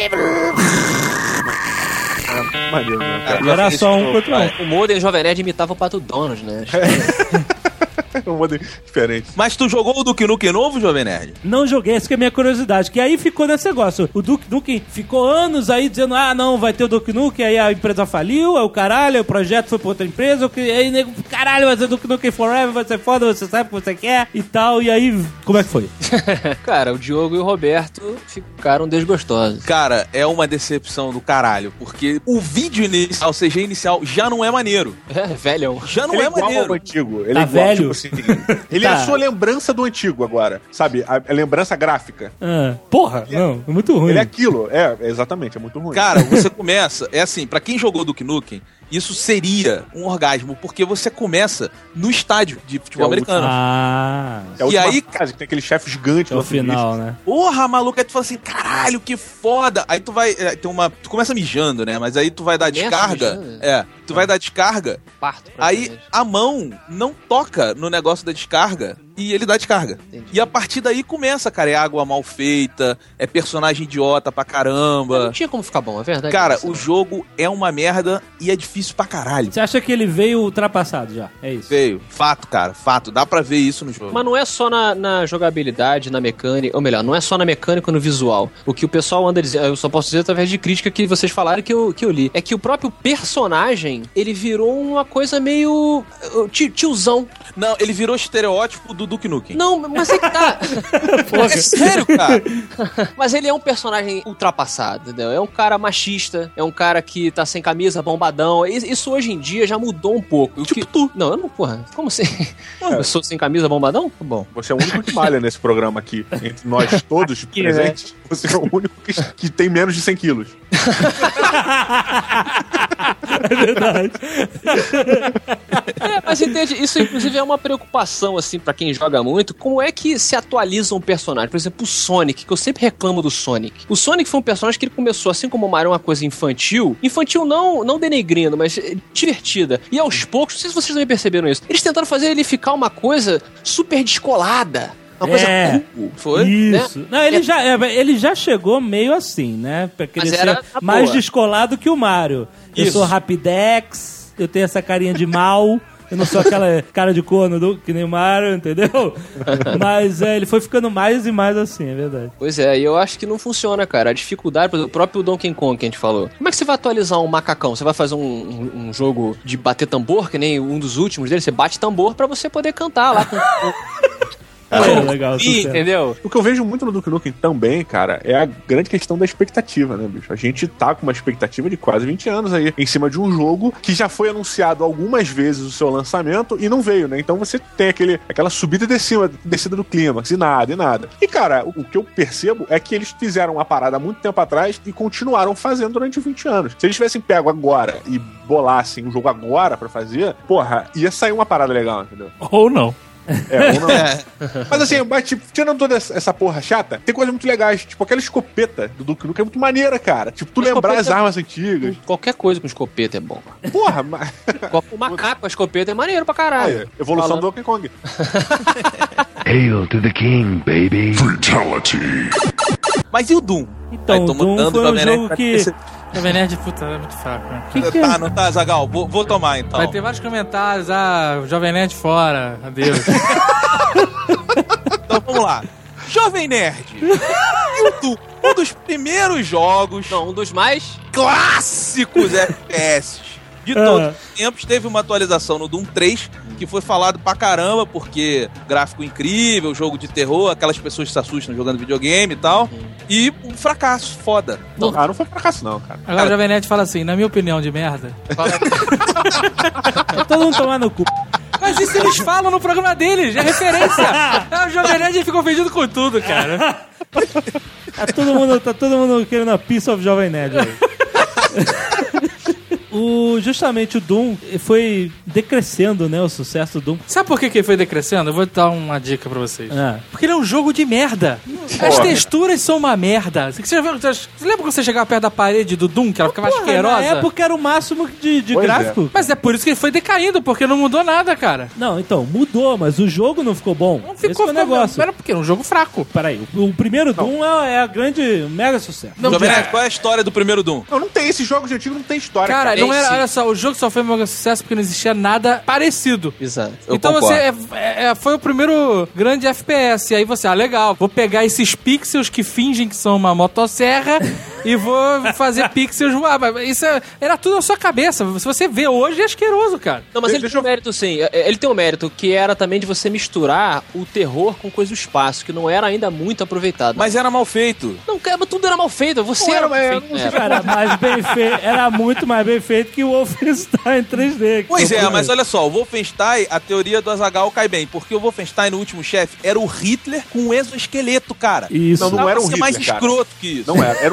Maneiro, né, cara? Era só um contra um. O modem Jovem Nerd imitava o Pato Donald, né? Um modelo diferente. Mas tu jogou o Duke Nukem novo, Jovem Nerd? Não joguei, essa que é a minha curiosidade. Que aí ficou nesse negócio. O Duke Nukem ficou anos aí dizendo: ah, não, vai ter o Duke Nukem. Aí a empresa faliu, aí o caralho, aí o projeto foi pra outra empresa. Aí nego, caralho, vai ser Duke Nukem Forever, vai ser foda, você sabe o que você quer e tal. E aí, como é que foi? Cara, o Diogo e o Roberto ficaram desgostosos. Cara, é uma decepção do caralho, porque o vídeo inicial, o C G inicial, já não é maneiro. É, velhão. Já não Ele é é igual ao maneiro. antigo. Ele Tá é igual, velho? tipo assim, ele Tá. é a sua lembrança do antigo agora. Sabe? A, a lembrança gráfica. Ah, porra, não, é muito ruim. Ele é aquilo. É, exatamente, é muito ruim. Cara, você começa, é assim, pra quem jogou Duke Nukem, isso seria um orgasmo, porque você começa no estádio de futebol É o americano. Ah, é a e última aí- fase, que tem aquele chefe gigante é o lá no início. final, né? Porra, maluco, aí tu fala assim, caralho, que foda. Aí tu vai, é, tem uma, tu começa mijando, né? Mas aí tu vai dar Começa descarga, mijando? é, tu vai dar descarga, Parto. aí praticamente. a mão não toca no negócio da descarga e ele dá descarga. Entendi. E a partir daí começa, cara, é água mal feita, é personagem idiota pra caramba. Não tinha como ficar bom, é verdade. Cara, o jogo é uma merda e é difícil pra caralho. Você acha que ele veio ultrapassado já? É isso? Veio. Fato, cara, fato. Dá pra ver isso no jogo. Mas não é só na, na jogabilidade, na mecânica, ou melhor, não é só na mecânica ou no visual. O que o pessoal anda dizendo, eu só posso dizer através de crítica que vocês falaram que eu, que eu li, é que o próprio personagem, ele virou uma coisa meio tiozão. Não, ele virou estereótipo do Duke Nukem. Não, mas é que tá. É sério, cara. Mas ele é um personagem ultrapassado, entendeu? É um cara machista, é um cara que tá sem camisa, bombadão. Isso hoje em dia já mudou um pouco. Tipo que... tu. Não, eu não, porra. Como assim? É. Eu sou sem camisa, bombadão? Bom. Você é o único que malha nesse programa aqui. Entre nós todos aqui, presentes, né? Você é o único que, que tem menos de cem quilos. É verdade. É, mas entende, isso inclusive é uma preocupação, assim, pra quem joga muito. Como é que se atualiza um personagem? Por exemplo, o Sonic, que eu sempre reclamo do Sonic. O Sonic foi um personagem que ele começou, assim como o Mario, uma coisa infantil. Infantil não, não denegrindo, mas divertida. E aos poucos, não sei se vocês também perceberam isso, eles tentaram fazer ele ficar uma coisa super descolada. Uma coisa é, cool, foi? Isso. Né? Não, ele, é. já, ele já chegou meio assim, né? Pra querer Mas era ser mais boa. descolado que o Mario. Eu Isso. sou Rapidex, eu tenho essa carinha de mal. Eu não sou aquela cara de corno do, que nem o Mario, entendeu? Mas é, ele foi ficando mais e mais assim, é verdade. Pois é, e eu acho que não funciona, cara. A dificuldade, por exemplo, o próprio Donkey Kong que a gente falou. Como é que você vai atualizar um macacão? Você vai fazer um, um, um jogo de bater tambor, que nem um dos últimos dele? Você bate tambor pra você poder cantar lá com... É, legal, e, entendeu? O que eu vejo muito no Duke Nukem também, cara, é a grande questão da expectativa, né, bicho? A gente tá com uma expectativa de quase vinte anos aí, em cima de um jogo que já foi anunciado algumas vezes o seu lançamento e não veio, né? Então você tem aquele, aquela subida e descida, descida do clímax, e nada, e nada. E, cara, o, o que eu percebo é que eles fizeram uma parada há muito tempo atrás e continuaram fazendo durante vinte anos. Se eles tivessem pego agora e bolassem um jogo agora pra fazer, porra, ia sair uma parada legal, entendeu? Ou não. É, ou não. É. Mas assim, mas, tipo, tirando toda essa porra chata, tem coisas muito legais. Tipo, aquela escopeta do Duke Nukem é muito maneira, cara. Tipo, tu lembrar as armas antigas. Qualquer coisa com escopeta é bom. Porra, mas... O macaco com a escopeta é maneiro pra caralho. Aí, evolução Falando. do Donkey Kong. Hail to the king, baby. Fatality. Mas e o Doom? Então, o Doom foi um jogo que... Jovem Nerd, puta, é muito fraco, né? Que que tá, é? não tá, Zagal? Vou, vou tomar, então. Vai ter vários comentários, ah, Jovem Nerd fora, adeus. Então vamos lá. Jovem Nerd. E o Doom? Um dos primeiros jogos... Não, um dos mais... clássicos F P S de todos os tempos. Teve uma atualização no Doom três, que foi falado pra caramba, porque gráfico incrível, jogo de terror, aquelas pessoas que se assustam jogando videogame e tal. E um fracasso, foda. Não, ah, não foi fracasso não, cara. Agora o Jovem Nerd fala assim, na minha opinião de merda. Todo mundo tomar no cu. Mas isso eles falam no programa deles, é referência. O Jovem Nerd ficou ofendido com tudo, cara. Tá todo mundo, tá todo mundo querendo a piece of Jovem Nerd aí. O, justamente o Doom foi decrescendo, né? O sucesso do Doom. Sabe por que que ele foi decrescendo? Eu vou dar uma dica pra vocês. Ah. Porque ele é um jogo de merda. Porra. As texturas são uma merda. Você, você, você lembra quando você chegava perto da parede do Doom, que ela ficava Porra, asquerosa? na época era o máximo de, de gráfico. É. Mas é por isso que ele foi decaindo, porque não mudou nada, cara. Não, então, mudou, mas o jogo não ficou bom. Não ficou Esse foi o negócio. Era porque era um jogo fraco. Peraí, o, o primeiro Doom é, é a grande, mega sucesso. Não, Jovem cara. Nerd, qual é a história do primeiro Doom? Não, não tem. Esses jogos de antigo não tem história, Cara, cara. não era, Esse- olha só, o jogo só foi um mega sucesso porque não existia nada parecido. Exato. Eu então concordo. você é, é, foi o primeiro grande F P S. E aí você, ah, legal, vou pegar esses pixels que fingem que são uma motosserra e vou fazer pixels voar. Mas Isso é- era tudo na sua cabeça. Se você vê hoje, é asqueroso, cara. Não, mas ele Deixa tem um eu- mérito, sim. Ele tem um mérito que era também de você misturar o terror com coisa do espaço, que não era ainda muito aproveitado. Mas era mal feito. Não, cara, mas tudo era mal feito. Você Não era era, mal mas feito. não né? sei- Era mais bem feito, era muito mais bem feito que o Wolfenstein três D. que Pois foi o é, mas primeiro. olha só, o Wolfenstein, a teoria do Azaghal cai bem, porque o Wolfenstein, no último chefe, era o Hitler com um exoesqueleto, cara. Isso. Não, não Dá era pra um ser Hitler, mais cara. escroto que isso. Não era. Era um maluco do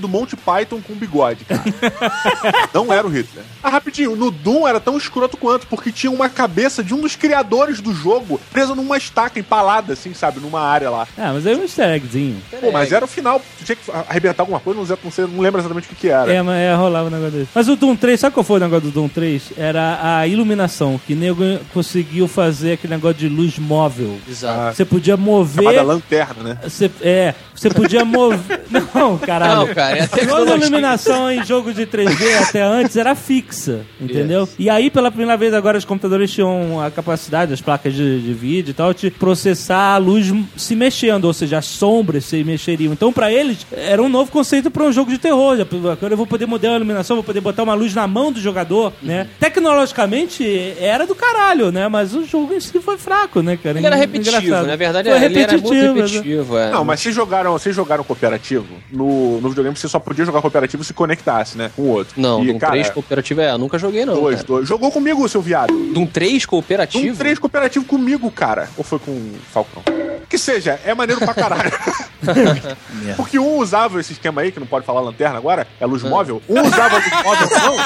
do Monty Python com bigode, cara. Não era o Hitler. Ah, rapidinho, no Doom era tão escroto quanto, porque tinha uma cabeça de um dos criadores do jogo presa numa estaca empalada, assim, sabe, numa área lá. Ah, mas aí é um easter eggzinho. Pô, mas era o final, tinha que arrebentar alguma coisa, não, não, sei, não lembro exatamente o que que era. É, mas é, rolava um negócio desse. Mas o Doom três, sabe qual foi o negócio do Doom três? Era a iluminação, que nego conseguiu fazer aquele negócio de luz móvel. Exato. Você podia mover... Chamada lanterna, né? Você, é, você podia mover... Não, caralho. Não, cara, é a Toda a tecnologia. iluminação em jogo de três D até antes era fixa, entendeu? E aí, pela primeira vez agora, os computadores tinham a capacidade, as placas de, de vídeo e tal, de processar a luz se mexendo, ou seja, as sombras se mexeriam. Então, pra eles, era um novo conceito pra um jogo de terror. Agora eu vou poder mudar a iluminação, vou poder botar uma luz na mão do jogador, uhum. né? Tecnologicamente, era do caralho, né? Mas o jogo em si foi fraco, né, cara? Ele era repetitivo, Engraçado. na verdade, foi ele repetitivo, era muito repetitivo. É. Não, mas vocês jogaram, vocês jogaram cooperativo? No, no videogame você só podia jogar cooperativo se conectasse, né? Com o outro. Não, e, Doom cara, três cooperativo é, eu nunca joguei não. Dois, cara. dois. Jogou comigo, seu viado. Doom três cooperativo? Doom três cooperativo comigo, cara. Ou foi com o Falcão? Que seja, é maneiro pra caralho. Porque um usava esse esquema aí, que não pode falar lanterna agora, é luz ah. móvel. Um usava luz móvel, não.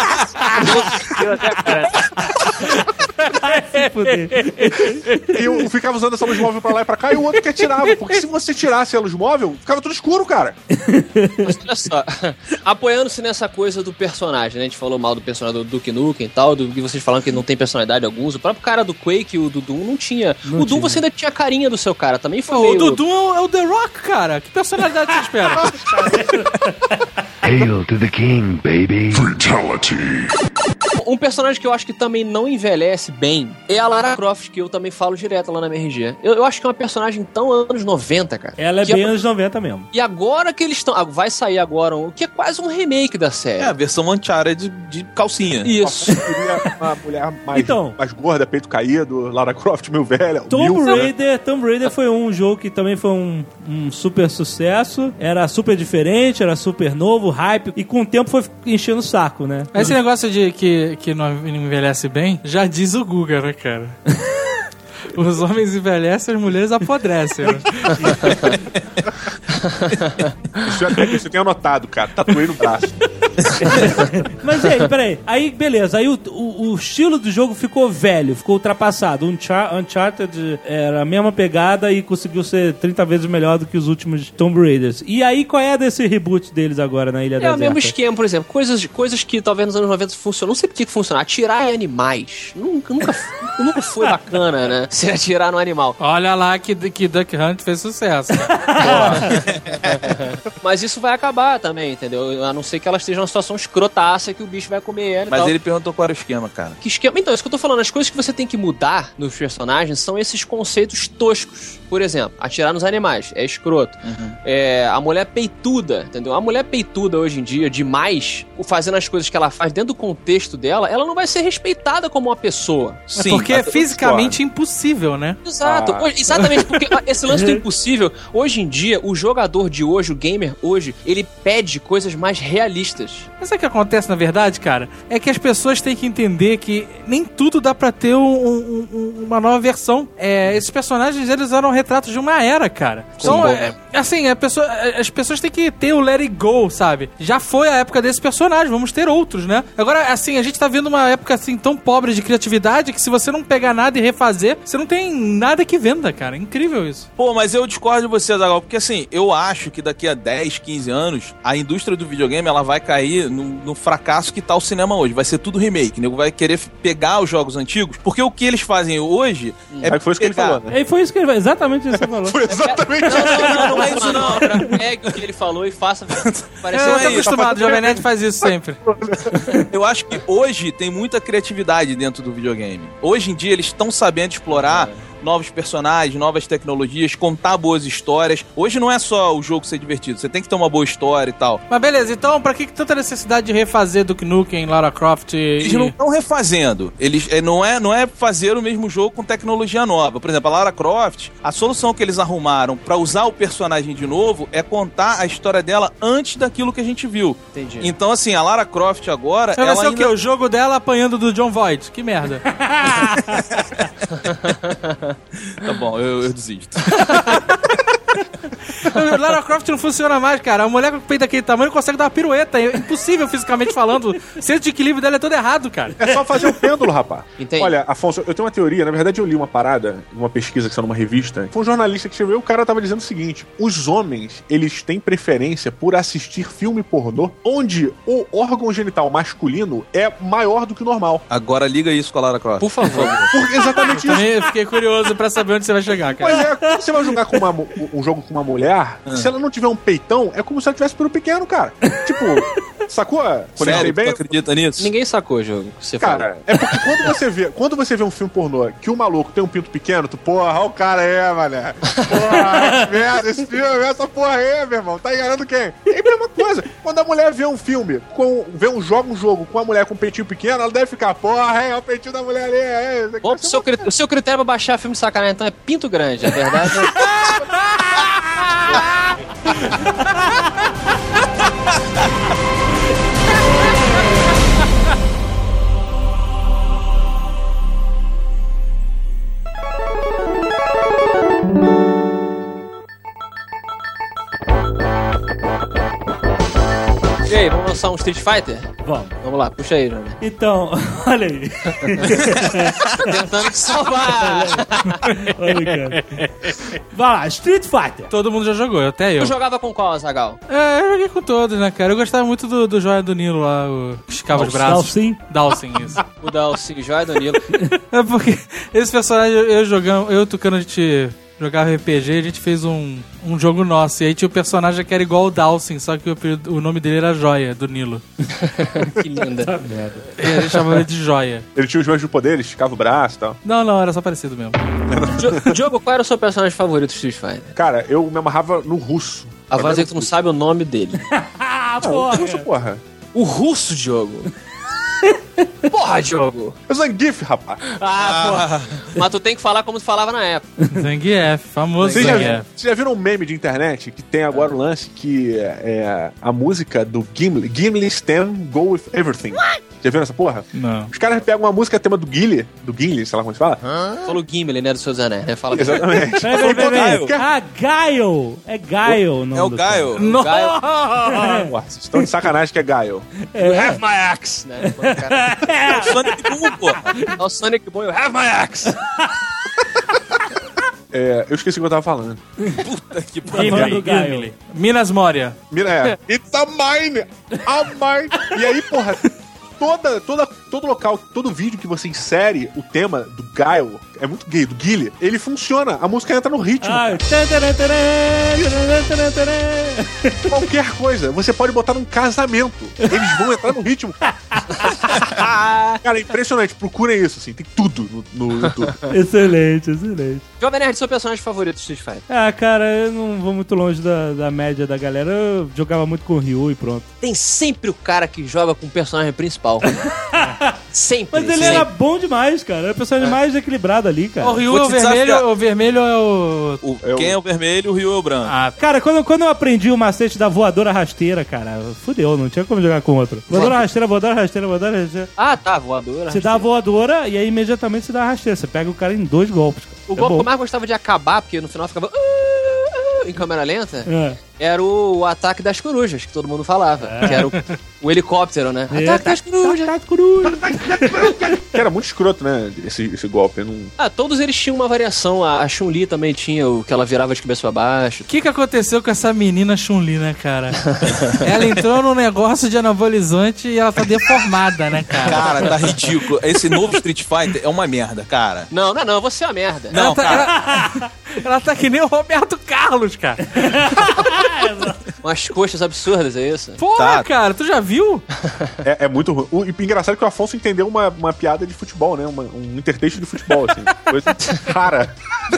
E eu ficava usando essa luz móvel pra lá e pra cá, e o outro que atirava. Porque se você tirasse a luz móvel, ficava tudo escuro, cara. Mas olha só, apoiando-se nessa coisa do personagem, né? A gente falou mal do personagem do Duke Nukem e tal, do que vocês falaram que não tem personalidade alguns. O próprio cara do Quake, o do Doom, não tinha. Não o Doom tinha. Você ainda tinha a carinha do seu cara, também foi oh, meio... O do Doom é o The Rock, cara. Que personalidade você espera? Hail to the king, baby. Fatality. Um personagem que eu acho que também não envelhece bem é a Lara Croft, que eu também falo direto lá na M R G. Eu, eu acho que é uma personagem tão anos noventa, cara. Ela é bem é... anos noventa mesmo. E agora que eles estão... Vai sair agora um... que é quase um remake da série. É, a versão Uncharted de, de calcinha. Isso. Uma mulher mais, então, mais gorda, peito caído, Lara Croft meio velha. Tomb Raider, Tomb Raider foi um jogo que também foi um, um super sucesso. Era super diferente, era super novo, hype. E com o tempo foi enchendo o saco, né? Esse negócio de que, que não envelhece bem, já diz o Guga, né, cara? Os homens envelhecem, as mulheres apodrecem. Né? Isso é isso eu tenho anotado, cara. Tatuei no braço. Mas e aí, peraí. Aí, beleza. Aí o, o, o estilo do jogo ficou velho, ficou ultrapassado. Unchar- Uncharted era a mesma pegada e conseguiu ser trinta vezes melhor do que os últimos Tomb Raiders. E aí, qual é desse reboot deles agora na Ilha É Deserta? o mesmo esquema, por exemplo. Coisas, coisas que talvez nos anos noventa funcionam. Não sei por que funcionar. Atirar em animais. Nunca, nunca, nunca foi bacana, né? Se atirar no animal. Olha lá que, que Duck Hunt fez sucesso. Mas isso vai acabar também, entendeu? A não ser que ela esteja numa situação escrotaça que o bicho vai comer ela e Mas tal. ele perguntou qual era o esquema, cara. Que esquema? Então, isso que eu tô falando. As coisas que você tem que mudar nos personagens são esses conceitos toscos. Por exemplo, atirar nos animais. É escroto. Uhum. É, a mulher peituda, entendeu? A mulher peituda hoje em dia, demais, fazendo as coisas que ela faz dentro do contexto dela, ela não vai ser respeitada como uma pessoa. É porque é fisicamente impossível, né? Exato. Ah. Hoje, exatamente, porque esse lance do impossível, hoje em dia, o jogador de hoje, o gamer hoje, ele pede coisas mais realistas. Mas sabe o que acontece, na verdade, cara? É que as pessoas têm que entender que nem tudo dá pra ter um, um, um, uma nova versão. É, esses personagens, eles eram retratos de uma era, cara. Então, é, assim, a pessoa, as pessoas têm que ter o let it go, sabe? Já foi a época desse personagem, vamos ter outros, né? Agora, assim, a gente tá vendo uma época, assim, tão pobre de criatividade que se você não pegar nada e refazer, você não tem nada que venda, cara. É incrível isso. Pô, mas eu discordo de você, Azaghal, porque assim, eu acho que daqui a dez, quinze anos, a indústria do videogame, ela vai cair no, no fracasso que tá o cinema hoje. Vai ser tudo remake, né? Vai querer pegar os jogos antigos, porque o que eles fazem hoje hum. é, é foi isso que ele falou, né? É, foi isso que ele falou, exatamente isso que ele falou. Foi exatamente isso. Não, não, não, não é isso não. Pegue o que ele falou e faça parecer... Eu tô acostumado, o Jovem Nerd faz isso sempre. Eu acho que hoje tem muita criatividade dentro do videogame. Hoje em dia eles estão sabendo explorar novos personagens, novas tecnologias, contar boas histórias. Hoje não é só o jogo ser divertido, você tem que ter uma boa história e tal. Mas beleza, então pra que tanta necessidade de refazer Duke Nukem, Lara Croft e... Eles não estão refazendo. Eles, é, não, é, não é fazer o mesmo jogo com tecnologia nova. Por exemplo, a Lara Croft, a solução que eles arrumaram pra usar o personagem de novo é contar a história dela antes daquilo que a gente viu. Entendi. Então, assim, a Lara Croft agora... Você vai ser ainda... o quê? O jogo dela apanhando do John Voight. Que merda. Tá bom, eu, eu desisto. Lara Croft não funciona mais, cara. A mulher com o peito daquele tamanho consegue dar uma pirueta. É impossível fisicamente falando. O centro de equilíbrio dela é todo errado, cara. É só fazer o pêndulo, rapaz. Entendi. Olha, Afonso, eu tenho uma teoria. Na verdade, eu li uma parada, uma pesquisa que saiu numa revista. Foi um jornalista que escreveu, o cara tava dizendo o seguinte: os homens, eles têm preferência por assistir filme pornô onde o órgão genital masculino é maior do que o normal. Agora liga isso com a Lara Croft. Por favor. Porque exatamente isso. Também eu fiquei curioso pra saber onde você vai chegar, cara. Pois é, quando você vai jogar com uma, um jogo com uma mulher, se ela não tiver um peitão, é como se ela tivesse pelo pequeno, cara. Tipo, sacou? Sério, tu acredita nisso? Ninguém sacou o jogo que você Cara, é porque quando você vê, quando você vê um filme pornô que o maluco tem um pinto pequeno, tu, porra, olha o cara aí, mané. Porra, merda, esse filme, essa porra aí, meu irmão, tá enganando quem? É a mesma coisa. Quando a mulher vê um filme, com, vê um jogo, um jogo com uma mulher com um peitinho pequeno, ela deve ficar, porra, é o peitinho da mulher ali, é. é Bom, o seu, cri- o seu critério pra baixar filme de sacanagem, então, é pinto grande, é verdade? E aí, vamos lançar um Street Fighter? Vamos. Vamos lá, puxa aí, Johnny. Então, olha aí. Tentando te salvar. Olha aí, cara. Vai lá, Street Fighter. Todo mundo já jogou, até eu. Tu jogava com qual, Azaghal? É, eu joguei com todos, né, cara? Eu gostava muito do, do Joia do Nilo lá, o que esticava os braços. Dalsin. Dalsin, isso. O Dalsin, Joia do Nilo. É porque esse personagem, eu, eu jogando, eu tocando, a gente jogava R P G, a gente fez um, um jogo nosso. E aí tinha o personagem que era igual o Dalsin, só que o, o nome dele era Joia, do Nilo. Que linda. E a gente chamava ele de Joia. Ele tinha os jogos de poder, ele esticava o braço e tal. Não, não, era só parecido mesmo. Jo- Diogo, qual era o seu personagem favorito do Street Fighter? Cara, eu me amarrava no russo. A voz é que tu não sabe o nome dele. Ah, Não, porra. russo, porra. O russo, Diogo. Porra, Diogo. É Zangief, rapaz. Ah, porra. Mas tu tem que falar como tu falava na época. Zangief, famoso Vocês já, Zangief. vocês já viram um meme de internet que tem agora o lance que é, é a música do Gimli, Gimli Stan Go With Everything. Já viram essa porra? Não. Os caras pegam uma música tema do Gimli, do Gimli, sei lá como se fala. Falou Gimli, né, do Seus Anéis. Né? Fala Exatamente. Peraí, peraí, peraí. Gaio. Ah, Gaio. É Gaio o nome É o do Gaio. Não. Porra, vocês estão de sacanagem que é Gaio. You have my axe. Né? Quando o cara- É o Sonic Boom, porra. É o Sonic Boom, you have my axe. É, eu esqueci o que eu tava falando. Puta que cara. Falando do Gaio. Gimli. Minas Moria. Mira, é. It's a mine! A mine! E aí, porra, toda, toda, todo local, todo vídeo que você insere o tema do Gaio, é muito gay, do Guile, ele funciona. A música entra no ritmo. Ah, taran, taran, taran, taran, taran. Qualquer coisa, você pode botar num casamento. Eles vão entrar no ritmo. Cara, é impressionante. Procurem isso, assim. Tem tudo no, no YouTube. Excelente, excelente. Jovem Nerd, seu personagem favorito do Street Fighter? Ah, cara, eu não vou muito longe da, da média da galera. Eu jogava muito com o Ryu e pronto. Tem sempre o cara que joga com o personagem principal. Sempre. Mas ele sempre. era bom demais, cara. Era o personagem mais equilibrado ali, cara. O Ryu Vou é o te vermelho, desafiar. o vermelho é o... O, É o- quem é o vermelho, o Rio é o branco. Ah, Cara, quando, quando eu aprendi o macete da voadora rasteira, cara, fudeu, não tinha como jogar com outro. Voadora rasteira, voadora rasteira, voadora rasteira. Ah, tá, voadora. Você dá a voadora e aí imediatamente você dá a rasteira. Você pega o cara em dois golpes, cara. O É golpe que bom. eu mais gostava de acabar, porque no final ficava... "Ah, ah", em câmera lenta, É. era o, o ataque das corujas, que todo mundo falava. Que era o, o helicóptero, né? É, Ataque tá- das corujas. tá- tá- coruja. Que era muito escroto, né? Esse, esse golpe. Não... Ah, todos eles tinham uma variação. A, a Chun-Li também tinha o que ela virava de cabeça pra baixo. o que que aconteceu com essa menina Chun-Li, né, cara? Ela entrou num negócio de anabolizante e ela tá deformada, né, cara? Cara, tá ridículo. Esse novo Street Fighter é uma merda, cara. Não, não, não, você é uma merda. Não, ela, tá, cara. ela, ela tá que nem o Roberto Carlos, cara. Umas coxas absurdas, é isso? Porra, Tá. cara, tu já viu? É, é muito ruim. O, e engraçado que o Afonso entendeu uma, uma piada de futebol, né? Uma- um intertexto de futebol, assim. Coisa rara.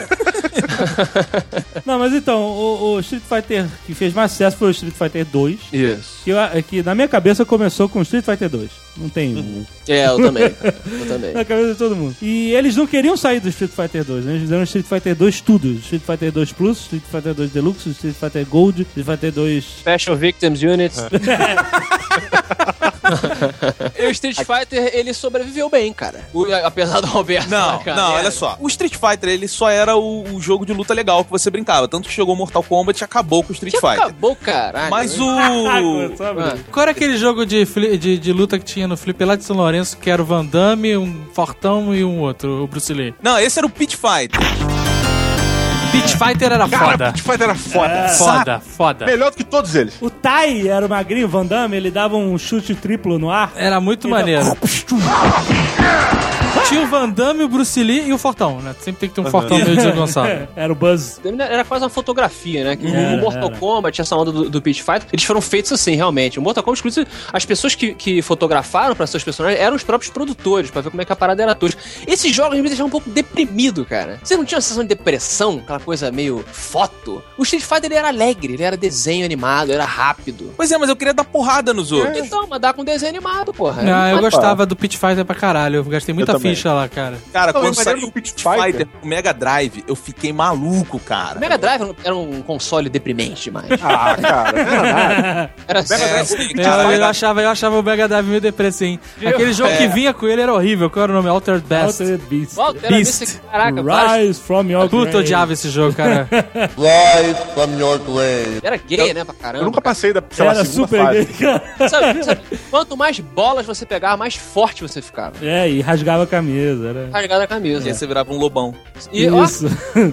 Não, mas então, o, o Street Fighter que fez mais sucesso foi o Street Fighter dois. Isso. Que, eu- que na minha cabeça começou com Street Fighter dois. Não tem um. É, eu também. cara. Eu também. Na cabeça de todo mundo. E eles não queriam sair do Street Fighter dois, né? Eles fizeram Street Fighter dois tudo. Street Fighter dois Plus, Street Fighter dois Deluxe, Street Fighter Gold, Street Fighter dois... Special Victims Units. E o Street Fighter, ele sobreviveu bem, cara. O, apesar do Alberto. Não, cara, não, é. olha só. O Street Fighter, ele só era o, o jogo de luta legal que você brincava. Tanto que chegou Mortal Kombat e acabou com o Street Que Fighter. acabou, caralho. Mas o... Ah, Qual era aquele jogo de, fli- de, de luta que tinha no Flip lá de São Lourenço, que era o Van Damme, um Fortão e um outro, o Bruce Lee? Não, esse era o Pit Fighter. Beat Fighter era Cara, foda. Street Fighter era foda. Foda, foda. Melhor do que todos eles. O Tai era o magrinho, o Van Damme, ele dava um chute triplo no ar. Era muito maneiro. Tinha o Van Damme, o Bruce Lee e o Fortão, né? Sempre tem que ter um Fortão meio desengonçado. Era o Buzz. Era quase uma fotografia, né? Que Era, o Mortal era. Kombat, essa onda do, do Pit Fighter, eles foram feitos assim, realmente. O Mortal Kombat, inclusive, as pessoas que, que fotografaram pra seus personagens eram os próprios produtores, pra ver como é que a parada era tosca. Esses jogos me deixavam um pouco deprimido, cara. Você não tinha uma sensação de depressão, aquela coisa meio foto? O Street Fighter, ele era alegre, ele era desenho animado, era rápido. Pois é, mas eu queria dar porrada nos outros. Então, mas dá com desenho animado, porra. Ah, eu Mas- gostava do Pit Fighter pra caralho. Eu gastei muita Eu também. ficha lá, cara. Cara, Não, quando mas saiu era o do Pit Pit Fighter, Fighter. o Mega Drive, eu fiquei maluco, cara. O Mega Drive era um- era um console deprimente demais. Ah, cara, não era nada. Era Mega É, Drive, sim, o Pit Eu, cara, Fighter- eu, achava, eu achava o Mega Drive meio depressinho. Aquele jogo que vinha com ele era horrível. Qual era o nome? Altered Best. Altered Beast. Walter, Beast. Beast. Caraca, vários- Rise from your Puta, eu grave. odiava esse jogo, cara. era gay, né, pra caramba. Eu nunca passei da, sei lá, Era segunda super fase. gay, cara. Sabe, sabe, quanto mais bolas você pegava, mais forte você ficava. É, e rasgava a camisa. Era... Rasgada a camisa. E aí você virava um lobão. E, ó, Isso.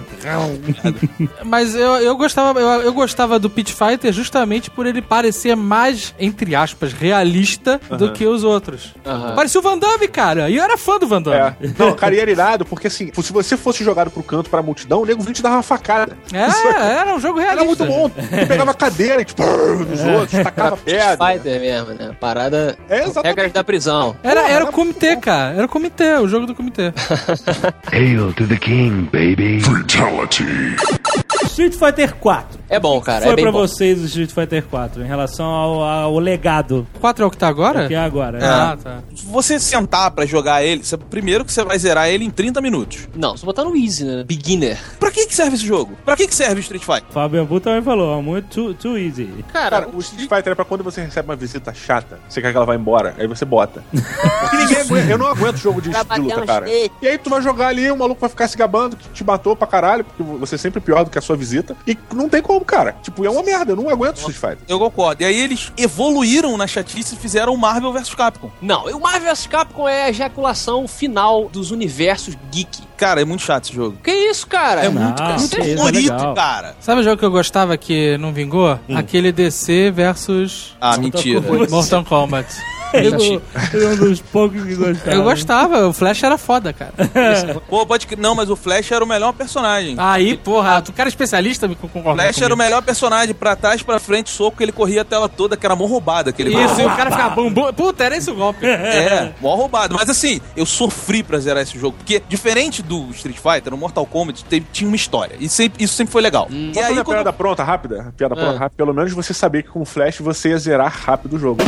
Mas eu, eu, gostava, eu, eu gostava do Pit Fighter justamente por ele parecer mais, entre aspas, realista do que os outros. Aham. Parecia o Van Damme, cara. E eu era fã do Van Damme. É. Não, cara, e era irado, porque assim, se você fosse jogado pro canto, pra multidão, o nego vinha te dar uma facada. É, Isso era um jogo realista. era muito bom. Ele pegava a cadeira e tipo, nos outros, tacava pedra. Fighter mesmo, né? Parada. É, exatamente. Regras da prisão. Era, era o comitê, cara. Era o comitê, o jogo do comitê. Hail to the king, baby. Fatality. Street Fighter quatro. É bom, cara. Foi é bem pra bom. vocês o Street Fighter quatro, em relação ao, ao legado quatro é o que tá agora? que é agora. Ah, tá. Se você sentar pra jogar ele, você- primeiro que você vai zerar ele em trinta minutos. Não, só botar no Easy, né? Beginner. Pra que que serve esse jogo? Pra que que serve o Street Fighter? O Fábio Ambu também falou, muito too, too easy. Cara, Cara, o Street Fighter é pra quando você recebe uma visita chata, você quer que ela vá embora, aí você bota. Porque ninguém aguenta, eu não aguento jogo de, Pra de bater luta, uns cara. dedos. E aí tu vai jogar ali, o maluco vai ficar se gabando que te matou pra caralho, porque você é sempre pior do que a sua visita. E não tem como, cara. Tipo, é uma merda, eu não aguento Street Fighter. Eu concordo. E aí eles evoluíram na chatice e fizeram o Marvel versus. Capcom. não, o Marvel versus. Capcom é a ejaculação final dos universos geek. Cara, é muito chato esse jogo. Que isso, cara? É Não, muito, é muito que isso, é bonito, legal. cara. Sabe o jogo que eu gostava que não vingou? Aquele D C versus Ah, mentira. Mortal Kombat. Eu, eu um dos poucos que gostava. Eu gostava, o Flash era foda, cara. Pô, pode que. Não, mas o Flash era o melhor personagem. Aí, porra, tu cara é especialista me O concorda Flash era o comigo. melhor personagem, pra trás, pra frente, soco, ele corria a tela toda, que era mó roubada aquele Isso, e golpe. o cara ficava bum, bum. Puta, era esse o golpe. É, mó roubado. Mas assim, eu sofri pra zerar esse jogo. Porque, diferente do Street Fighter, no Mortal Kombat teve- tinha uma história. E sempre- isso sempre foi legal. E Posso fazer aí, a quando... piada pronta, rápida? A piada Ah. pronta, rápida. Pelo menos você sabia que com o Flash você ia zerar rápido o jogo.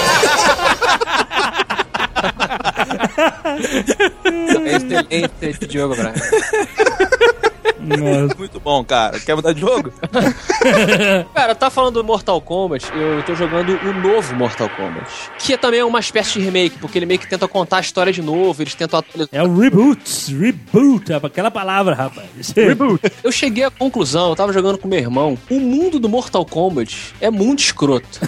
Excelente esse jogo, Brian. Nossa. Muito bom, cara. Quer mudar de jogo? Cara, tá falando do Mortal Kombat, eu tô jogando o novo Mortal Kombat. Que é também uma espécie de remake, porque ele meio que tenta contar a história de novo, eles tentam atualizar. É o reboot. Reboot. É aquela palavra, rapaz. Reboot. Eu cheguei à conclusão, eu tava jogando com meu irmão, o mundo do Mortal Kombat é muito escroto.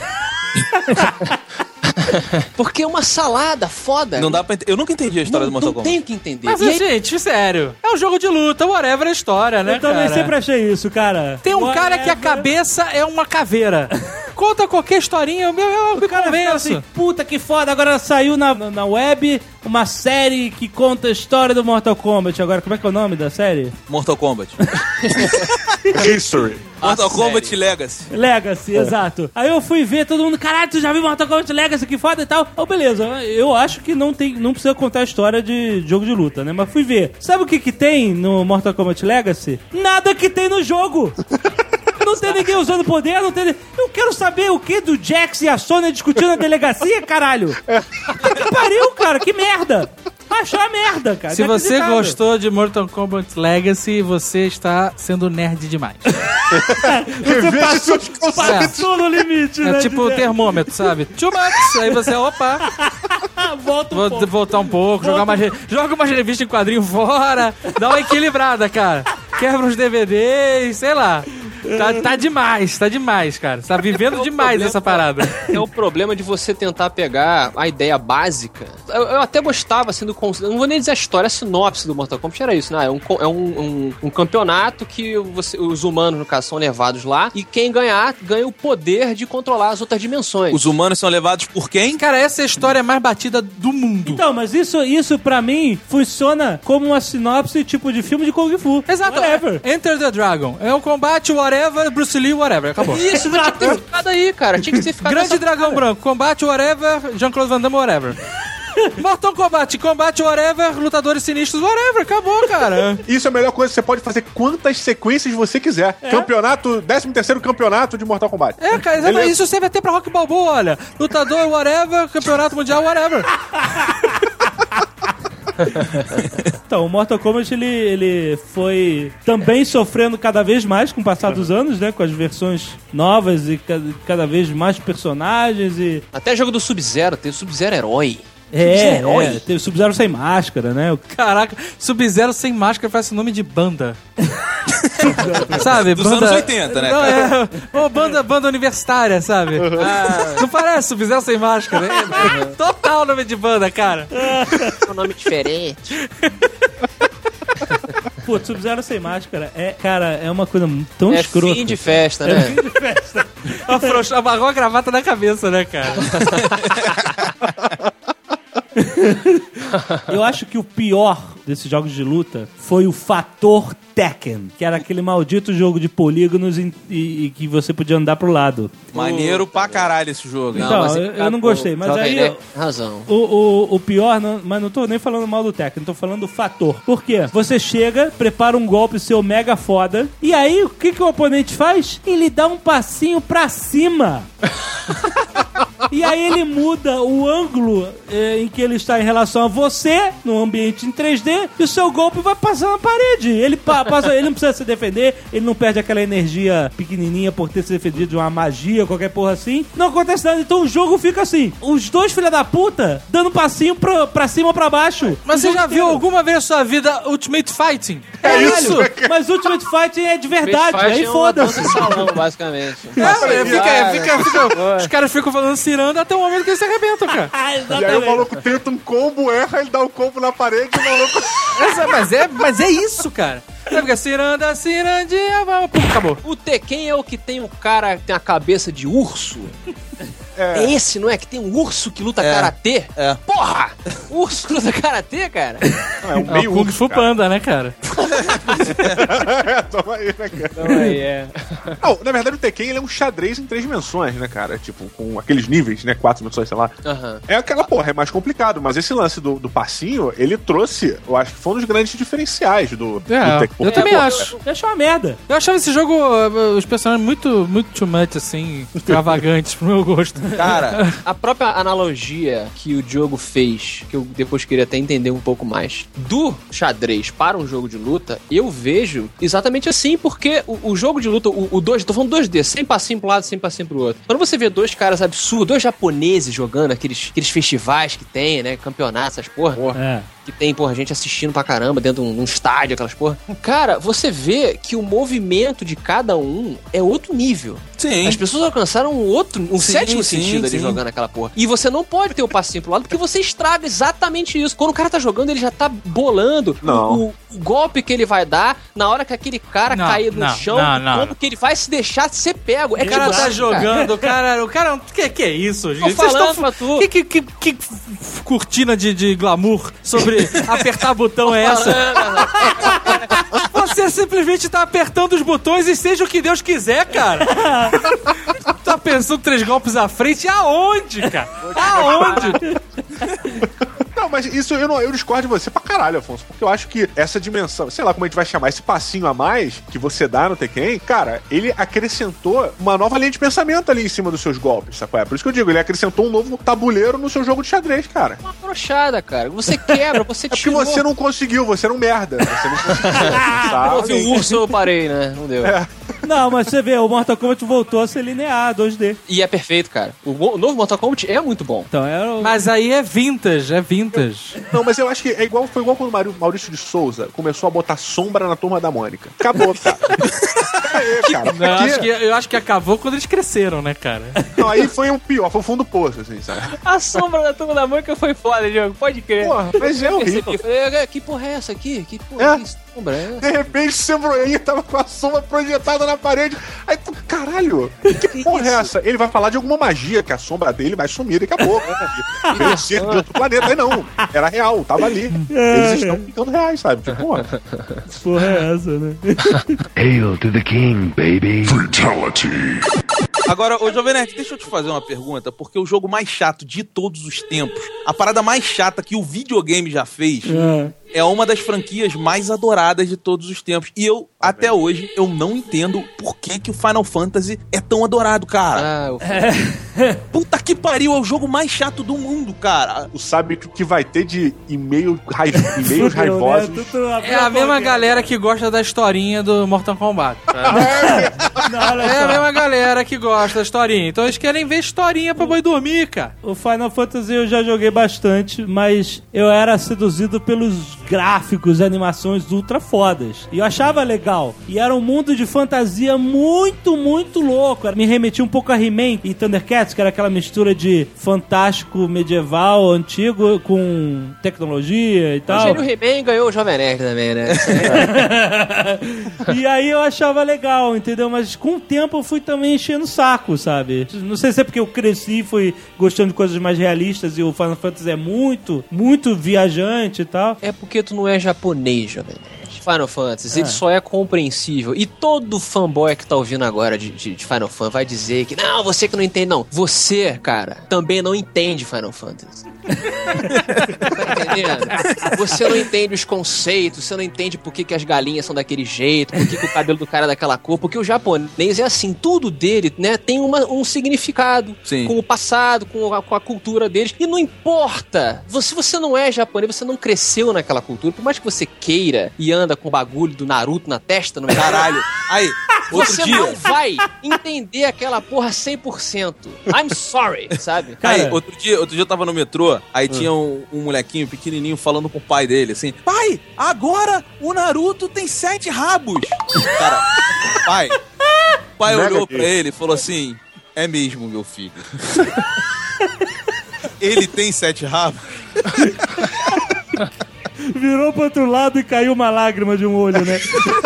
Porque é uma salada foda. Não dá pra ent... Eu nunca entendi a história não, do Mortal não Kombat. tenho que entender. Mas, E aí, gente, sério, é um jogo de luta, whatever a história, né, Eu também cara? sempre achei isso, cara. Tem um cara que a Whatever. cabeça é uma caveira. Conta qualquer historinha, eu, eu, eu me O cara fica convenço. assim, puta que foda, agora saiu na, na web uma série que conta a história do Mortal Kombat. Agora, como é que é o nome da série? Mortal Kombat. History. Mortal A Kombat série. Legacy. Legacy, exato. Aí eu fui ver, todo mundo, caralho, tu já viu Mortal Kombat Legacy, que foda e tal. Oh, beleza, eu acho que não, tem, não precisa contar a história de jogo de luta, né? Mas fui ver. Sabe o que que tem no Mortal Kombat Legacy? Nada que tem no jogo! Não tem ninguém usando poder, não tem... Eu quero saber o que do Jax e a Sonya discutindo na delegacia, caralho! Que pariu, cara, que merda! Achou a merda, cara. Se você gostou de Mortal Kombat Legacy, você está sendo nerd demais. Você passou, passou no limite, É né? tipo o termômetro, sabe? Too much. Aí você, opa, Volta um vou pouco. voltar um pouco, jogar mais, re- joga umas revistas em quadrinho fora, dá uma equilibrada, cara. Quebra uns D V Ds, sei lá. Tá, tá demais, tá demais, cara. Tá vivendo demais problema- essa parada. É o problema de você tentar pegar a ideia básica. Eu, eu até gostava, assim, do conceito. Não vou nem dizer a história, a sinopse do Mortal Kombat era isso, né? É um, co- é um, um, um campeonato que você- os humanos, no caso, são levados lá. E quem ganhar, ganha o poder de controlar as outras dimensões. Os humanos são levados por quem? Cara, essa é a história mais batida do mundo. Então, mas isso, isso pra mim funciona como uma sinopse tipo de filme de Kung Fu. Exato. Whatever. Enter the Dragon. É um combate, whatever, Bruce Lee, whatever. Acabou. Isso, mas tinha que ter ficado aí, cara. Tinha que ter ficado Grande nessa- Dragão Branco. Combate, whatever, Jean-Claude Van Damme, whatever. Mortal Kombat. Combate, whatever, lutadores sinistros, whatever. Acabou, cara. Isso é a melhor coisa, você pode fazer quantas sequências você quiser. Campeonato, décimo terceiro campeonato de Mortal Kombat. É, cara, exatamente. Beleza. Isso serve até pra Rock Balboa, olha. Lutador, whatever, campeonato mundial, whatever. Então, o Mortal Kombat, ele, ele foi também sofrendo cada vez mais com o passar dos anos, né? Com as versões novas e cada, cada vez mais personagens e... Até jogo do Sub-Zero, tem o Sub-Zero Herói. É, Sub-Zero. é, tem o Sub-Zero sem máscara, né? O- Caraca, Sub-Zero sem máscara faz nome de banda. Sabe? Dos banda... anos oitenta, né, Não, cara? é. Ô, banda, banda universitária, sabe? Não parece Sub-Zero sem máscara? É, é total nome de banda, cara. É um nome diferente. Pô, Sub-Zero sem máscara é, cara, é uma coisa tão É escrota. fim de festa, É né? fim de festa. Afrouxou, amarrou a gravata na cabeça, né, cara? Eu acho que o pior desses jogos de luta foi o fator Tekken, que era aquele maldito jogo de polígonos e, e- e que você podia andar pro lado. Maneiro pra caralho esse jogo, hein? Então, mas eu- eu não gostei, mas Jovem aí Nerd eu- tem razão. O, o, o pior, não, mas não tô nem falando mal do Tekken, tô falando do fator. Por quê? Você chega, prepara um golpe seu mega foda, e aí o que, que o oponente faz? Ele dá um passinho pra cima. E aí ele muda o ângulo eh, em que ele está em relação a você, no ambiente em três D, e o seu golpe vai passar na parede. Ele, pa- passa, ele não precisa se defender, ele não perde aquela energia pequenininha por ter se defendido de uma magia, qualquer porra assim. Não acontece nada, então o jogo fica assim. Os dois filha da puta dando passinho pra, pra cima ou pra baixo. Mas O você jogo já viu inteiro. alguma vez na sua vida Ultimate Fighting? É isso? Mas Ultimate Fighting é de verdade, Fight aí é uma dança foda-se. de salão, basicamente. É, fica, Cara, fica, fica, os caras ficam falando ciranda até o momento que eles se arrebentam, cara. Ah, E aí o exatamente. maluco tenta um combo, erra, ele dá um combo na parede e o maluco... Essa- mas, é, mas é isso, cara. Aí fica ciranda, cirandinha, vamos, pum, acabou. O Tekken é o que tem o cara que tem a cabeça de urso. É, esse, não é? Que tem um urso que luta É. karatê? É. Porra! Urso que luta karatê, cara? Não, é um É o meio Kung urso, Fu cara. Panda, né, cara? É, toma aí, né, cara? Então aí é. Não, na verdade o Tekken ele é um xadrez em três dimensões, né, cara? Tipo, com aqueles níveis, né? Quatro dimensões, sei lá. Aham. É aquela porra, é mais complicado, mas esse lance do, do passinho, ele trouxe, eu acho que foi um dos grandes diferenciais do, É, do Tekken. eu também Pô, acho. Eu achei uma merda. Eu achava esse jogo, uh, os personagens muito, muito too much, assim, extravagantes pro meu gosto. Cara, A própria analogia que o Diogo fez, que eu depois queria até entender um pouco mais, do xadrez para um jogo de luta, eu vejo exatamente assim, porque o, o jogo de luta, o, o dois, tô falando dois D, sem passinho pro lado, sem passinho pro outro. Quando você vê dois caras absurdos, dois japoneses jogando aqueles, aqueles festivais que tem, né, campeonatos, essas porra, É. que tem, porra, gente assistindo pra caramba dentro de um, de um estádio, aquelas porra. Cara, você vê que o movimento de cada um é outro nível. sim. As pessoas alcançaram um outro, um Sim, sétimo sim, sentido ali sim. jogando aquela porra. E você não pode ter o passinho pro lado, porque você estraga exatamente isso. Quando o cara tá jogando, ele já tá bolando Não. o, o golpe que ele vai dar na hora que aquele cara Não, cair no não, chão, não, não. como que ele vai se deixar ser pego. É O cara tipo tá assim, jogando, o cara. O cara. O que, que é isso, gente? falando Vocês tão- pra tu. Que, que, que, que f- cortina de, de glamour sobre apertar botão é essa? Você simplesmente tá apertando os botões e seja o que Deus quiser, cara. Tá pensando três golpes à frente? Aonde, cara? Aonde? Não, Não, mas isso eu, não, eu discordo de você pra caralho, Afonso, porque eu acho que essa dimensão, sei lá como a gente vai chamar, esse passinho a mais que você dá no Tekken, cara, ele acrescentou uma nova linha de pensamento ali em cima dos seus golpes, sabe? É por isso que eu digo, ele acrescentou um novo tabuleiro no seu jogo de xadrez, cara. Uma brochada, cara. Você quebra, você é porque tirou. você não conseguiu, você era um merda. Você não conseguiu. Tá? Eu vi o urso, eu parei, né? Não deu. É. Não, mas você vê, o Mortal Kombat voltou a ser linear, dois D. E é perfeito, cara. O, o novo Mortal Kombat é muito bom. Então, é o... Mas aí é vintage, é vintage. Não, mas eu acho que é igual, foi igual quando o Maurício de Souza começou a botar sombra na Turma da Mônica. Acabou, cara. Aí, cara. Não, eu, acho que, eu acho que acabou quando eles cresceram, né, cara? Não, aí foi o pior, foi o fundo do poço, assim, sabe? A sombra da Turma da Mônica foi foda, Diogo. Pode crer. Porra, mas é horrível. Falei, que porra é essa aqui? Que porra É. que sombra é essa? De repente, o Sembroinho tava com a sombra projetada na parede. Aí, tu, caralho, que porra é essa? Ele vai falar de alguma magia, que a sombra dele vai sumir daqui a pouco. Né? Ele ser de outro planeta. Aí não, era real, tava ali. Eles estão ficando reais, sabe? Tipo, porra. Porra é essa, né? Hail to the king, baby. Fatality. Agora, ô Jovem Nerd, deixa eu te fazer uma pergunta, porque o jogo mais chato de todos os tempos, a parada mais chata que o videogame já fez, É. é uma das franquias mais adoradas de todos os tempos. E eu, até hoje, eu não entendo por que, que o Final Fantasy é tão adorado, cara. Ah, o Puta que pariu, é o jogo mais chato do mundo, cara. Tu sabe o que vai ter de e-mail, rai- e-mails raivosos. É a mesma galera que gosta da historinha do Mortal Kombat. Não, olha É a só. mesma galera que gosta da historinha. Então eles querem ver historinha pra boi dormir, cara. O Final Fantasy eu já joguei bastante, mas eu era seduzido pelos gráficos e animações ultra fodas. E eu achava legal. E era um mundo de fantasia muito, muito louco. Me remetia um pouco a He-Man e Thundercats, que era aquela mistura de fantástico medieval, antigo, com tecnologia e O tal. Gênio He-Man ganhou o Jovem Nerd também, né? E aí eu achava legal, entendeu? Mas com o tempo eu fui também enchendo o saco, sabe? Não sei se é porque eu cresci e fui gostando de coisas mais realistas e o Final Fantasy é muito, muito viajante e tal. É porque tu não é japonês, Jovem Nerd. Final Fantasy, ele só é compreensível. E todo fanboy que tá ouvindo agora de, de, de Final Fantasy vai dizer que não, você que não entende, não. Você, cara, também não entende Final Fantasy. Tá entendendo? Você não entende os conceitos, você não entende por que, que as galinhas são daquele jeito, por que, que o cabelo do cara é daquela cor, porque o japonês é assim, tudo dele, né, tem uma, um significado. Sim. Com o passado, com a, com a cultura deles. E não importa, se você não é japonês, você não cresceu naquela cultura, por mais que você queira e anda com o bagulho do Naruto na testa, no meio Caralho. Aí, outro você dia... não vai entender aquela porra cem por cento. I'm sorry, sabe? Aí, Cara. outro dia, outro dia eu tava no metrô, aí tinha um, um molequinho pequenininho falando pro pai dele, assim, pai, agora o Naruto tem sete rabos. Cara, pai, o pai Mega olhou gay. pra ele e falou assim, é mesmo, meu filho. Ele tem sete rabos? Virou pro outro lado e caiu uma lágrima de um olho, né?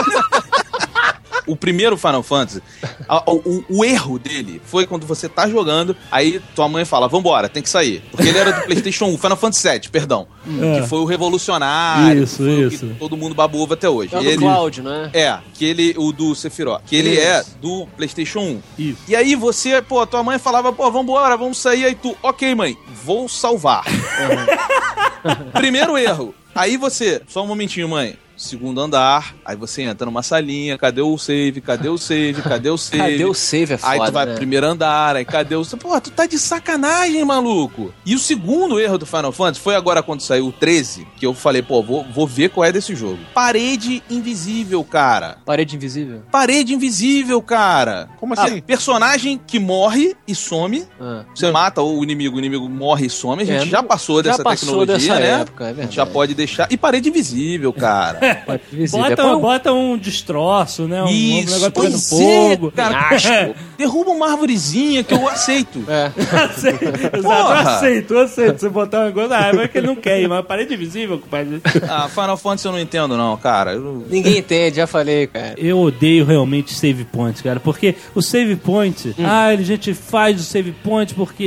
O primeiro Final Fantasy, a- o, o- o erro dele foi quando você tá jogando, aí tua mãe fala, vambora, tem que sair. Porque ele era do PlayStation um, Final Fantasy sete, perdão. É. Que foi o revolucionário, Isso, que foi o isso. que todo mundo babou até hoje. É o E do ele- Cloud, né? É, que ele, o do Sephiroth, que ele Isso. é do PlayStation um. Isso. E aí você, pô, tua mãe falava, pô, vambora, vamos sair, aí tu, ok, mãe, vou salvar. Primeiro erro. Aí você, só um momentinho, mãe. Segundo andar, aí você entra numa salinha, cadê o save, cadê o save, cadê o save? Cadê o save? É foda, Aí tu vai né? pro primeiro andar, aí cadê o... Pô, tu tá de sacanagem, maluco. E o segundo erro do Final Fantasy foi agora quando saiu o treze, que eu falei, pô, vou, vou ver qual é desse jogo. Parede invisível, cara. Parede invisível. Parede invisível, cara. Como assim? Ah, personagem que morre e some. Ah. Você mata o inimigo, o inimigo morre e some. A gente É, já passou já dessa passou tecnologia, dessa né? época, é a gente verdade. já pode deixar. E parede invisível, cara. Parede invisível. Bota, É como- bota um destroço, né? Um, um Isso, negócio pegando pois fogo. é, cara. Derruba uma arvorezinha que eu aceito. É. Aceito. Exato, eu Porra. aceito, eu aceito. Você botar um negócio, ah, é que ele não quer ir, mas parede invisível, compadre. Ah, Final Fantasy eu não entendo, não, cara. Eu... Ninguém entende, já falei, cara. Eu odeio realmente save points, cara, porque o save point, ah, a gente faz o save point porque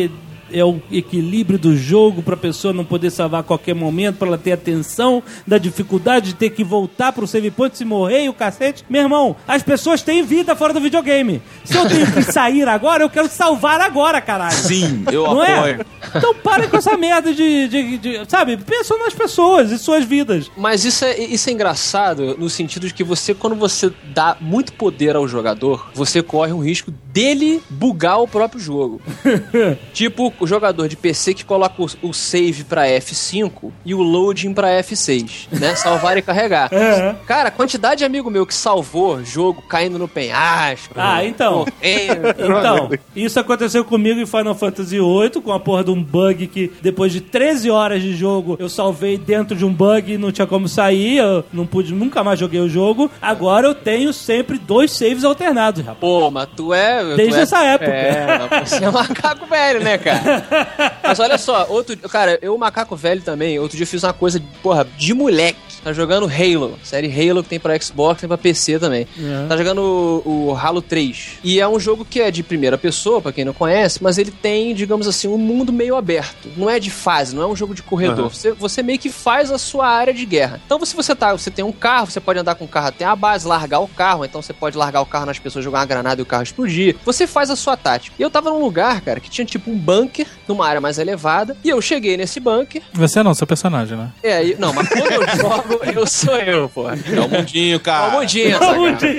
é o equilíbrio do jogo pra pessoa não poder salvar a qualquer momento, pra ela ter atenção da dificuldade de ter que voltar pro save point se morrer e o cacete. Meu irmão, as pessoas têm vida fora do videogame. Se eu tenho que sair agora, eu quero salvar agora, caralho. Sim, eu Não apoio. é? Então para com essa merda de, de, de... Sabe? Pensa nas pessoas e suas vidas. Mas isso é, isso é engraçado no sentido de que você, quando você dá muito poder ao jogador, você corre um risco dele bugar o próprio jogo. Tipo o jogador de P C que coloca o, o save pra F cinco e o loading pra F seis, né? Salvar e carregar. É. Cara, a quantidade de amigo meu que salvou jogo caindo no penhasco. Ah, então. correndo. Então, isso aconteceu comigo em Final Fantasy oito, com a porra de um bug que, depois de treze horas de jogo, eu salvei dentro de um bug e não tinha como sair, eu não pude, nunca mais joguei o jogo. Agora eu tenho sempre dois saves alternados, rapaz. Pô, mas tu é... Desde tu é, essa época. É, mas você é um macaco velho, né, cara? Mas olha só, outro... Cara, eu, macaco velho também, outro dia eu fiz uma coisa, porra, de moleque. Tá jogando Halo, série Halo que tem pra Xbox, tem pra P C também. É. Tá jogando o, o Halo três. E é um jogo que é de primeira pessoa, pra quem não conhece, mas ele tem, digamos assim, um mundo meio aberto. Não é de fase, não é um jogo de corredor. Uhum. Você, você meio que faz a sua área de guerra. Então, se você tá, você tem um carro, você pode andar com o carro até a base, largar o carro, então você pode largar o carro nas pessoas, jogar uma granada e o carro explodir. Você faz a sua tática. E eu tava num lugar, cara, que tinha tipo um bunker, numa área mais elevada, e eu cheguei nesse bunker. Você não, seu personagem, né? É, e- não, mas quando eu jogo, eu sou eu, pô. É o mundinho, É o cara. mundinho, essa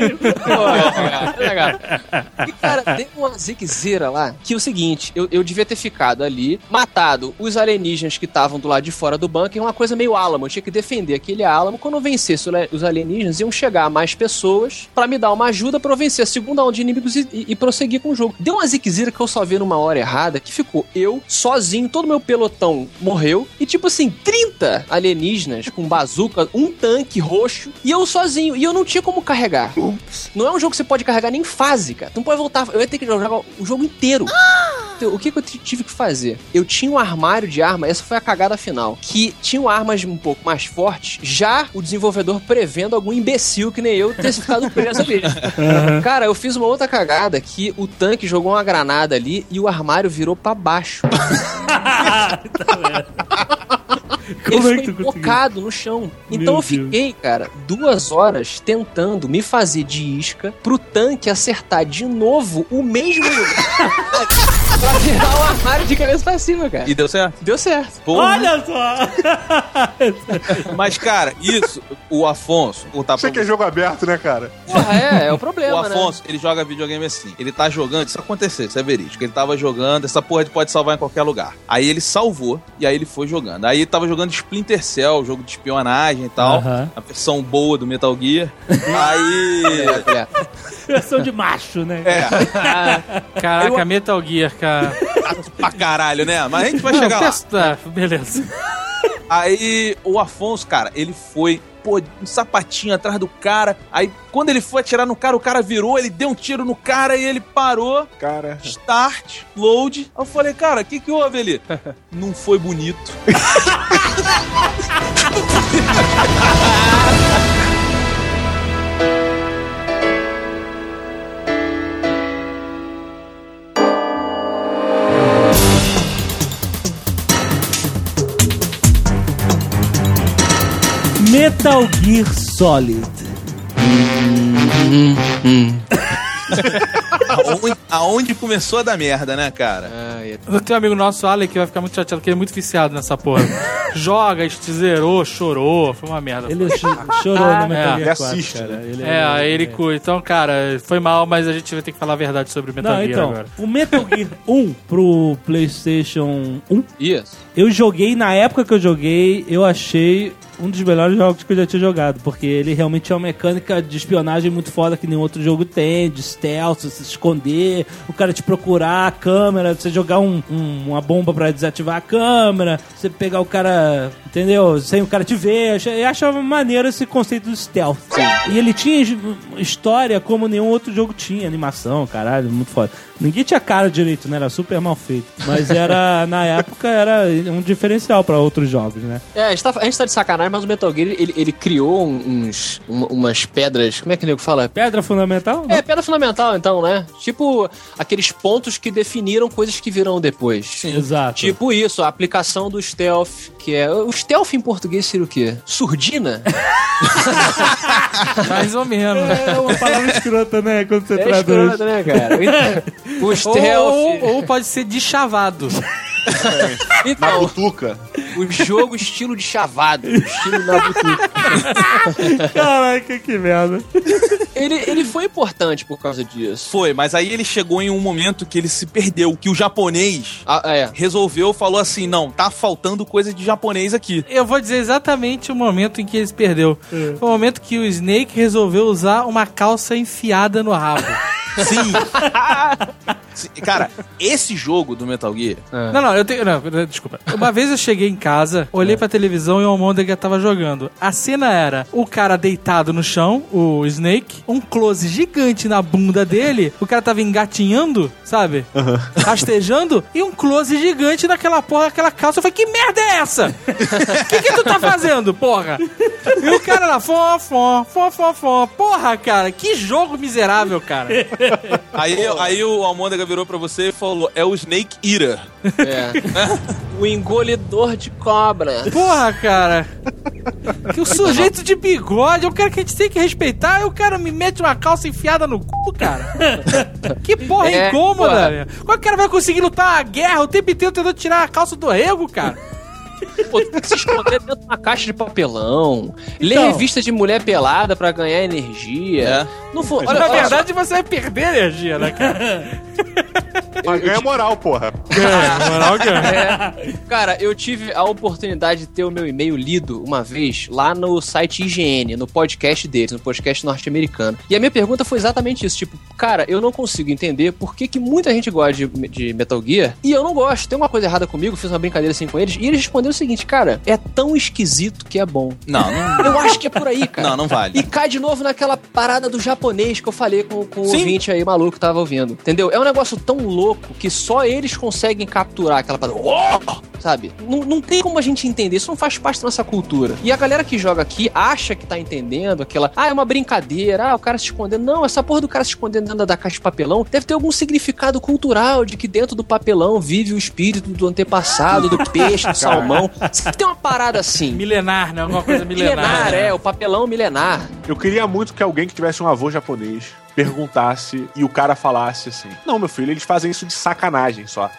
cara. Pô, é legal. E, cara, tem uma ziquezira lá, que é o seguinte, eu, eu devia ter ficado ali, matado os alienígenas que estavam do lado de fora do bunker, uma coisa meio Álamo, eu tinha que defender aquele Álamo. Quando eu vencesse os alienígenas, iam chegar mais pessoas pra me dar uma ajuda pra eu vencer a segunda onda de inimigos e, e, e prosseguir com o jogo. Deu uma ziquezira que eu só vi numa hora errada, que ficou eu, sozinho, todo meu pelotão morreu, e tipo assim, trinta alienígenas com bazuca, um tanque roxo, e eu sozinho, e eu não tinha como carregar. Ups. Não é um jogo que você pode carregar nem fase, cara. Tu não pode voltar, eu ia ter que jogar o jogo inteiro. Então, o que, que eu t- tive que fazer? Eu tinha um armário de arma, essa foi a cagada final, que tinham armas um pouco mais fortes, já o desenvolvedor prevendo algum imbecil que nem eu ter ficado preso ali. Cara, eu fiz uma outra cagada, que o tanque jogou uma granada ali e o armário virou pra baixo. Como é Ele que tu ficou conseguiu? focado no chão. Então Meu eu fiquei, cara, duas horas tentando me fazer de isca pro tanque acertar de novo o mesmo lugar. Pra virar o armário de cabeça pra cima, cara. E deu certo? Deu certo. Porra. Olha só! Mas, cara, isso, o Afonso, vou contar Você pra que é você. jogo aberto, né, cara? Porra, é, é o problema, O Afonso, ele joga videogame assim. Ele tá jogando, isso aconteceu, isso é verídico. Ele tava jogando, essa porra pode salvar em qualquer lugar. Aí ele salvou, e aí ele foi jogando. Aí ele tava jogando Splinter Cell, jogo de espionagem e tal. Aham. A versão boa do Metal Gear. Aí. né? É, é. Versão de macho, né? É, Caraca, Metal Gear, cara. pra caralho, né? Mas a gente vai Não, chegar lá. testa- beleza. Aí o Afonso, cara, ele foi, pô, um sapatinho atrás do cara. Aí quando ele foi atirar no cara, o cara virou, ele deu um tiro no cara e ele parou. Cara. Start, load. Aí eu falei, cara, o que que houve ali? Não foi bonito. Metal Gear Solid. Aonde, aonde começou a dar merda, né, cara? Ai, Eu tenho um amigo nosso, Ale, que vai ficar muito chateado, porque ele é muito viciado nessa porra. Joga, zerou, chorou, foi uma merda. Ele cho- chorou no Metal É. Gear Ele quatro, assiste, cara. né? Ele É, aí ele curte. Então, cara, foi mal, mas a gente vai ter que falar a verdade sobre o Metal Não, Gear então, agora. o Metal Gear um pro PlayStation um, isso. eu joguei, na época que eu joguei, eu achei um dos melhores jogos que eu já tinha jogado, porque ele realmente tinha uma mecânica de espionagem muito foda que nenhum outro jogo tem, de stealth, você se esconder, o cara te procurar, a câmera, você jogar um, um- uma bomba pra desativar a câmera, você pegar o cara, entendeu? Sem o cara te ver. Eu achei- eu achava maneiro esse conceito do stealth. E ele tinha es- história como nenhum outro jogo tinha, animação, caralho, muito foda. Ninguém tinha cara direito, né? Era super mal feito. Mas era, na época, era um diferencial pra outros jogos, né? É, a gente, tá, a gente tá de sacanagem sacanagem, mas o Metal Gear, ele, ele criou uns, um, umas pedras, como é que o nego fala? Pedra fundamental? É, pedra fundamental, então, né? Tipo, aqueles pontos que definiram coisas que virão depois. Sim, exato. Tipo isso, a aplicação do stealth, que é... O stealth em português seria o quê? Surdina? Mais ou menos. É uma palavra escrota, né? Quando você É traduz. escroto, né, cara? O stealth... Ou, ou, ou pode ser de chavado. Na Então, butuca. o jogo estilo de chavado. Estilo na butuca. Caraca, que merda. Ele, ele foi importante por causa disso. Foi, mas aí ele chegou em um momento que ele se perdeu, que o japonês Ah, é. resolveu, falou assim, não, tá faltando coisa de japonês aqui. Eu vou dizer exatamente o momento em que ele se perdeu. É. Foi o momento que o Snake resolveu usar uma calça enfiada no rabo. Sim. Sim. Cara, esse jogo do Metal Gear... Não, não, eu tenho... Não, desculpa. Uma vez eu cheguei em casa, olhei pra televisão e o Almôndega tava jogando. A cena era o cara deitado no chão, o Snake, um close gigante na bunda dele, o cara tava engatinhando, sabe? Rastejando, e um close gigante naquela porra, naquela calça. Eu falei, que merda é essa? O que que tu tá fazendo, porra? E o cara lá, fó, fó, fó, fó, fó. Porra, cara, que jogo miserável, cara. Aí, aí o Almôndega virou pra você e falou, é o Snake Eater. É. O engolidor de cobra. Porra, cara. Que o sujeito de bigode é o cara que a gente tem que respeitar. Aí o cara me mete uma calça enfiada no cu, cara. Que porra É, incômoda, porra. velho. Como é que o cara vai conseguir lutar a guerra o tempo inteiro tentando tirar a calça do rego, cara? Pô, tem que se esconder dentro de uma caixa de papelão. Ler Então. revista de mulher pelada pra ganhar energia. É. Não for, Mas olha, na olha verdade você vai perder energia, né, cara? Mas ganha moral, porra. É, moral que é. É, cara, eu tive a oportunidade de ter o meu e-mail lido uma vez lá no site I G N, no podcast deles, no podcast norte-americano. E a minha pergunta foi exatamente isso, tipo, cara, eu não consigo entender por que, que muita gente gosta de, de Metal Gear e eu não gosto. Tem uma coisa errada comigo, fiz uma brincadeira assim com eles e eles responderam o seguinte, cara, é tão esquisito que é bom. Não, não... Eu acho que é por aí, cara. Não, não vale. E cai de novo naquela parada do japonês que eu falei com, com o Sim. ouvinte aí maluco que tava ouvindo. Entendeu? É um negócio tão louco que só eles conseguem capturar aquela parada. Oh! Sabe? Não, não tem como a gente entender. Isso não faz parte da nossa cultura. E a galera que joga aqui acha que tá entendendo aquela. Ah, é uma brincadeira. Ah, o cara se escondendo. Não, essa porra do cara se escondendo dentro da caixa de papelão deve ter algum significado cultural de que dentro do papelão vive o espírito do antepassado, do peixe, do salmão. Sempre tem uma parada assim. Milenar, né? Alguma coisa milenar. Milenar, é, o papelão milenar. Eu queria muito que alguém que tivesse um avô japonês perguntasse e o cara falasse assim: não, meu filho, eles fazem isso de sacanagem só.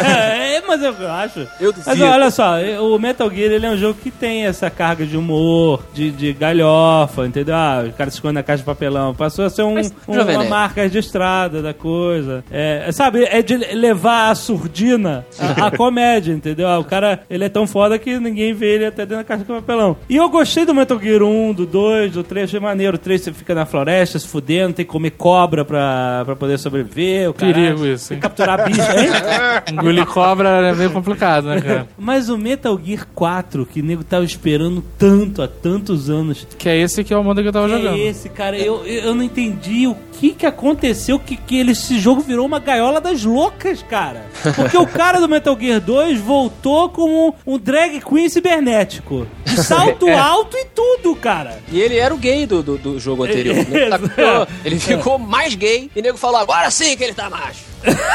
É, mas eu acho. Eu Mas duvido. olha só, o Metal Gear ele é um jogo que tem essa carga de humor, de, de galhofa, entendeu? Ah, o cara se esconde na caixa de papelão. Passou a ser um, Mas, um- Jovem uma Nerd. marca registrada da coisa. É, sabe, é de levar a surdina a, a comédia, entendeu? Ah, o cara, ele é tão foda que ninguém vê ele até dentro da caixa de papelão. E eu gostei do Metal Gear um, do dois, do três, achei maneiro. O três você fica na floresta se fudendo, tem que comer cobra pra, pra poder sobreviver. O cara, Perigo isso, tem hein? que capturar bicho, hein? Engolir cobra é meio complicado, né, cara? Mas o Metal Gear quatro, que o nego tava esperando tanto, há tantos anos, Que é esse que é o mundo que eu tava jogando. é esse, cara. Eu, eu eu não entendi o que que aconteceu, que, que ele, esse jogo virou uma gaiola das loucas, cara. Porque o cara do Metal Gear dois voltou como um drag queen cibernético. De salto alto e tudo, cara. E ele era o gay do, do, do jogo anterior. Né? Exato. Tá- Ele ficou mais gay e o nego falou, agora sim que ele tá macho.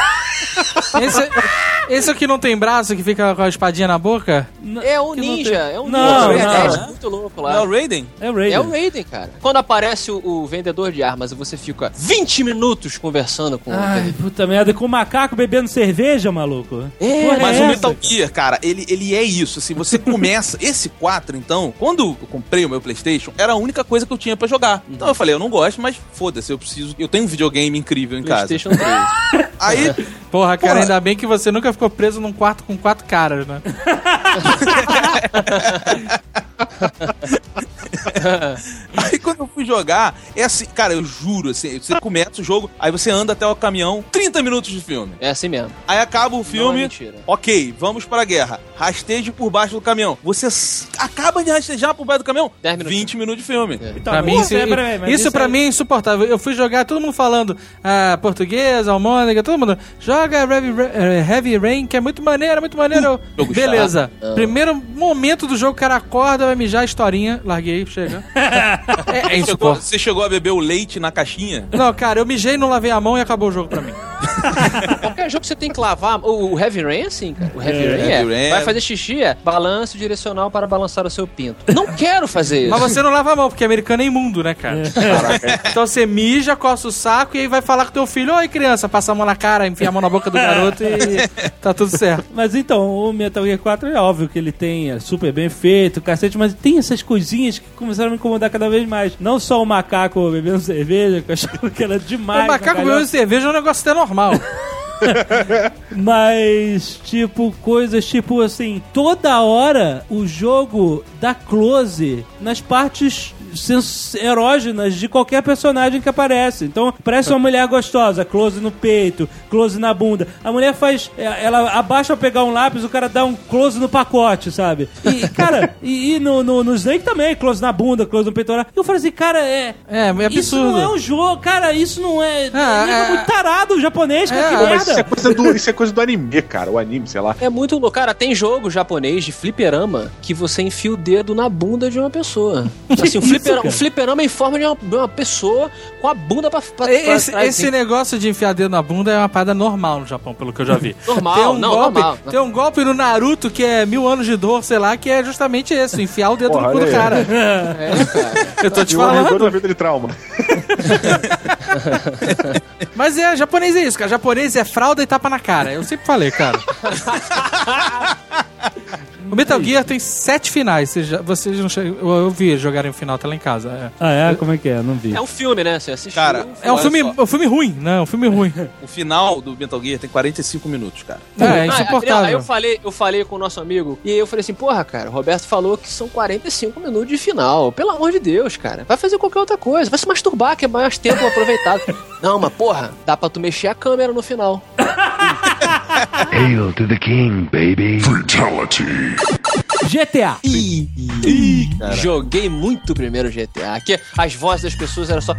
Esse, esse aqui não tem braço, que fica com a espadinha na boca? É um que não ninja, tem- é um Não, ninja. não. É muito louco lá. Não é o Raiden? É o Raiden. É o Raiden, cara. Quando aparece o, o vendedor de armas e você fica vinte minutos conversando com Ai, o puta merda. Com o macaco bebendo cerveja, maluco? É, Porra Mas é o essa? Metal Gear, cara, ele, ele é isso, assim, você começa... Esse quatro, então, quando eu comprei o meu PlayStation, era a única coisa que eu tinha pra jogar. Então eu falei, eu não gosto, mas foda-se, eu preciso... Eu tenho um videogame incrível em casa. PlayStation três. Aí, Porra, cara, Porra. ainda bem que você nunca ficou preso num quarto com quatro caras, né? aí quando eu fui jogar, é assim, cara, eu juro, assim, você começa o jogo, aí você anda até o caminhão, trinta minutos de filme. É assim mesmo. Aí acaba o Não é filme, mentira. ok, vamos pra guerra. Rasteje por baixo do caminhão. Você s- acaba de rastejar por baixo do caminhão, dez minutos. vinte minutos de filme. É. Então, Pra mim, isso, é, peraí, mas isso pra aí- mim é insuportável. Eu fui jogar, todo mundo falando ah, português, almôndega, todo mundo joga Heavy, Ra- eh, Heavy Rain, que é muito maneiro, muito maneiro. jogo Beleza. chato. Primeiro momento do jogo, o cara acorda, vai mijar a historinha. Larguei, chega. é, é Chegou- insuportável. você chegou a beber o leite na caixinha? Não, cara, eu mijei, não lavei a mão e acabou o jogo pra mim. Qualquer jogo que você tem que lavar. O, o Heavy Rain é assim, cara. O Heavy É, Rain é. Heavy Rain Vai é- fazer xixi, é balanço direcional para balançar o seu pinto. Não quero fazer isso. Mas você não lava a mão, porque americano é imundo, né, cara? Então você mija, coça o saco e aí vai falar com teu filho: oi, criança, passa a mão na cara, enfia a mão na boca do garoto e tá tudo certo. Mas então, o Metal Gear quatro é óbvio que ele tem é super bem feito, cacete, mas tem essas coisinhas que começaram a me incomodar cada vez mais. Não só o macaco bebendo cerveja, que eu achava que era demais. O macaco na bebendo cerveja é um negócio até normal. Mas, tipo, coisas tipo assim, toda hora o jogo dá close nas partes sens- erógenas de qualquer personagem que aparece. Então, parece uma mulher gostosa, close no peito, close na bunda. A mulher faz, é, ela abaixa pra pegar um lápis, o cara dá um close no pacote, sabe? E, cara, e, e no, no, no Snake também, close na bunda, close no peitoral. Eu falei assim, cara, é... É, é Isso absurdo. não é um jogo, cara, isso não é... Ah, é é- muito tarado japonês, cara, É, que Pô, mas merda. isso é, coisa do, isso é coisa do anime, cara. O anime, sei lá. É muito louco. Cara, tem jogo japonês de fliperama que você enfia o dedo na bunda de uma pessoa. Assim, o, Isso, flipera, cara? o fliperama é em forma de uma, de uma pessoa com a bunda pra, pra, pra Esse, trás. esse assim. negócio de enfiar dedo na bunda é uma parada normal no Japão, pelo que eu já vi. Normal, tem um não, golpe, normal. Tem um golpe no Naruto que é mil anos de dor, sei lá, que é justamente esse, enfiar o dedo Porra, no cu do olha aí. cara. É, cara. Eu tô te E o amigo falando. da vida de trauma. Mas é, japonês é isso, cara. Japonês é fralda e tapa na cara. Eu sempre falei, cara. O Metal Gear tem sete finais. Vocês, já, vocês não chegam. Eu, eu vi eles jogarem o final, tá lá em casa. É, Ah, é? Como é que é? Não vi. É um filme, né? Você assistiu. Cara, é um Olha filme, só. um filme ruim, né? Um filme ruim. O final do Metal Gear tem quarenta e cinco minutos, cara. É, é Ah, Aí insuportável. eu falei, eu falei com o nosso amigo e eu falei assim, porra, cara, o Roberto falou que são quarenta e cinco minutos de final. Pelo amor de Deus, cara. Vai fazer qualquer outra coisa. Vai se masturbar, que é mais tempo aproveitado. Não, mas porra, dá pra tu mexer a câmera no final. Hail to the king, baby. Fatality. G T A. Joguei muito o primeiro G T A. Que as vozes das pessoas eram só.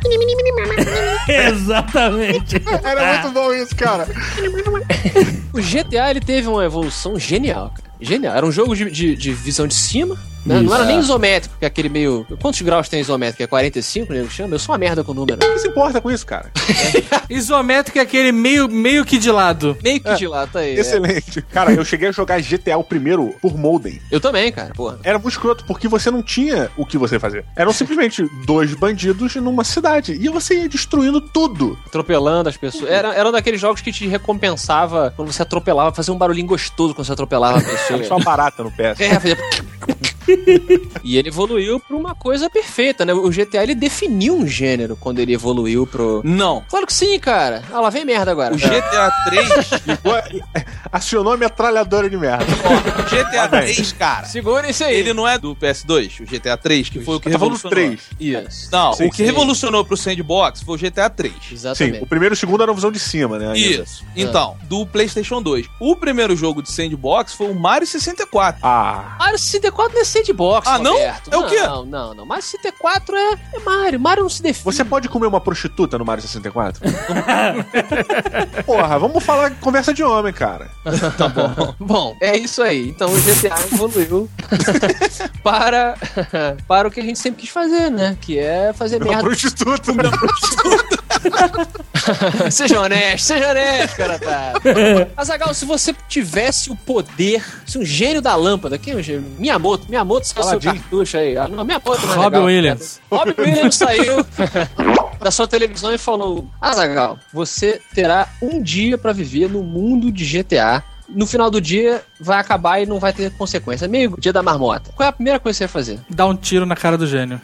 Exatamente. Era muito bom isso, cara. O G T A ele teve uma evolução genial, cara. Genial. Era um jogo de, de, de visão de cima. Né? Não era nem isométrico, que é aquele meio. Quantos graus tem isométrico? É quarenta e cinco, né? Chama? Eu sou uma merda com o número. Quem se importa com isso, cara? Isométrico é aquele meio, meio que de lado. Meio que de lá, tá aí. é. Excelente. Cara, eu cheguei a jogar G T A o primeiro por modem. Eu também, cara. Porra. Era muito escroto, porque você não tinha o que você fazer. Eram simplesmente dois bandidos numa cidade. E você ia destruindo tudo. Atropelando as pessoas. Era, era um daqueles jogos que te recompensava quando você atropelava, fazia um barulhinho gostoso quando você atropelava a pessoa. Era só uma barata no pé. É, fazia... E ele evoluiu pra uma coisa perfeita, né? O G T A ele definiu um gênero quando ele evoluiu pro. Não. Claro que sim, cara. Ah, lá vem merda agora. O G T A três. Acionou a metralhadora de merda. O G T A três, cara. Segura isso aí. Ele não é do P S dois, o G T A três, que foi o que Tá falando dos revolucionou. três. Isso. Não, Sim, o que sim. revolucionou pro Sandbox foi o G T A três. Sim, Exatamente. o primeiro e o segundo eram visão de cima, né? ainda. Isso. Então, do PlayStation dois. O primeiro jogo de Sandbox foi o Mario sessenta e quatro. Ah. Mario sessenta e quatro não é sandbox, Ah, não? Roberto. É o quê? Não, não, não. Mario sessenta e quatro é, é Mario. Mario não se define. Você pode comer uma prostituta no Mario sessenta e quatro? Porra, vamos falar conversa de homem, cara. Tá bom. Bom, é isso aí. Então o G T A evoluiu para, para o que a gente sempre quis fazer, né? Que é fazer Uma merda. prostituta. Seja honesto, seja honesto, cara. Tá. Azaghal, se você tivesse o poder, se um gênio da lâmpada, quem é o gênio? Miyamoto, Miyamoto saiu seu Aladdin. cartucho aí. Ah, não, Miyamoto não é Robin legal. Williams. Robin Williams saiu da sua televisão e falou: Azaghal, você terá um dia pra viver no mundo de G T A. No final do dia vai acabar e não vai ter consequência. Meio dia da marmota. Qual é a primeira coisa que você vai fazer? Dá um tiro na cara do gênio.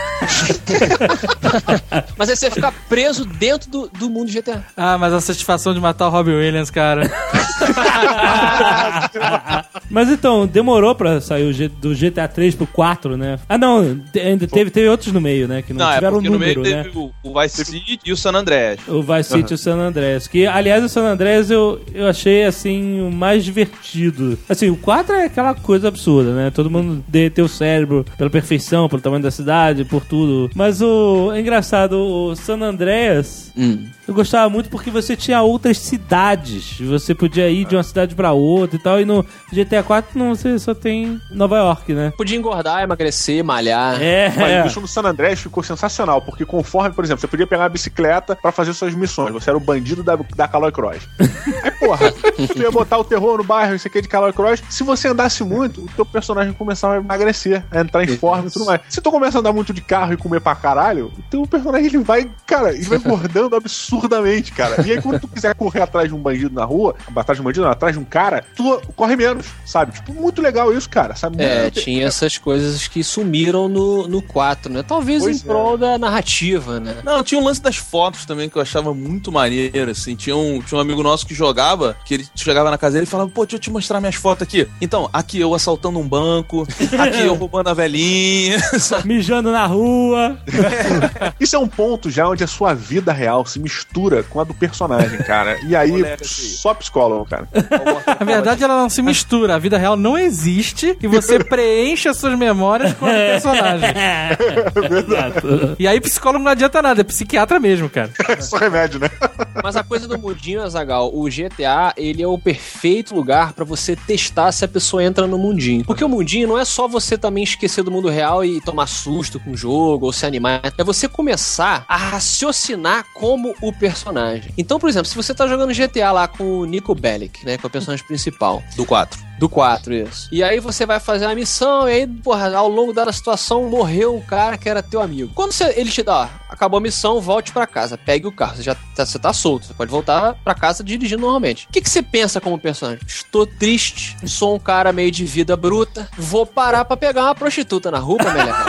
Mas aí você vai ficar preso dentro do, do mundo de G T A. Ah, mas a satisfação de matar o Robin Williams, cara. Mas então, demorou pra sair o G, do G T A três pro quatro, né? Ah, não, ainda teve, teve outros no meio, né? Que não, Não, tiveram é porque número, no meio né? teve o, o Vice City e o San Andreas. O Vice City uhum. e o San Andreas. Que, aliás, o San Andreas eu, eu achei, assim, o mais divertido. Assim, o quatro é aquela coisa absurda, né? Todo mundo derreteu o cérebro pela perfeição, pelo tamanho da cidade, por tudo. Mas o... É engraçado, o San Andreas... Hum. Eu gostava muito porque você tinha outras cidades. Você podia ir de uma cidade pra outra e tal. E no G T A quatro não, você só tem Nova York, né? Podia engordar, emagrecer, malhar. É. Mas isso no San Andreas ficou sensacional. Porque conforme, por exemplo, você podia pegar uma bicicleta pra fazer suas missões. Você era o bandido da, da Caloi Cross. Aí, porra, tu ia botar o terror no bairro, isso aqui de Caloi Cross. Se você andasse muito, o teu personagem começava a emagrecer, a entrar em forma e tudo mais. Se tu começa a andar muito de carro e comer pra caralho, o teu personagem ele vai, cara, ele vai engordando absurdamente, cara. E aí, quando tu quiser correr atrás de um bandido na rua, atrás de um bandido, não, atrás de um cara, tu corre menos, sabe? Tipo, muito legal isso, cara. Sabe? É, muito... tinha essas coisas que sumiram no, no quatro, né? Talvez pois em prol é. da narrativa, né? Não, tinha um lance das fotos também que eu achava muito maneiro, assim. Tinha um, tinha um amigo nosso que jogava, que ele chegava na casa dele e falava, pô, deixa eu te mostrar minhas fotos aqui. Então, aqui eu assaltando um banco, aqui eu roubando a velhinha, mijando na rua. Isso é um ponto já onde a sua vida real se mistura com a do personagem, cara. E aí, só psicólogo, cara. Na verdade, ela não se mistura. A vida real não existe e você preenche as suas memórias com o personagem. Exato. E aí, psicólogo não adianta nada, é psiquiatra mesmo, cara. É só remédio, né? Mas a coisa do mundinho, Azaghal, o G T A, ele é o perfeito lugar pra você testar se a pessoa entra no mundinho. Porque o mundinho não é só você também esquecer do mundo real e tomar susto com o jogo ou se animar. É você começar a raciocinar como o personagem. Então, por exemplo, se você tá jogando G T A lá com o Nico Bellic, né, que é o personagem principal. Do quatro. Do quatro, isso. E aí você vai fazer a missão e aí, porra, ao longo da situação morreu um cara que era teu amigo. Quando você, ele te dá, ó, acabou a missão, volte pra casa, pegue o carro. Você já tá, você tá solto, você pode voltar pra casa dirigindo normalmente. O que, que você pensa como personagem? Estou triste, sou um cara meio de vida bruta, vou parar pra pegar uma prostituta na rua, melhor.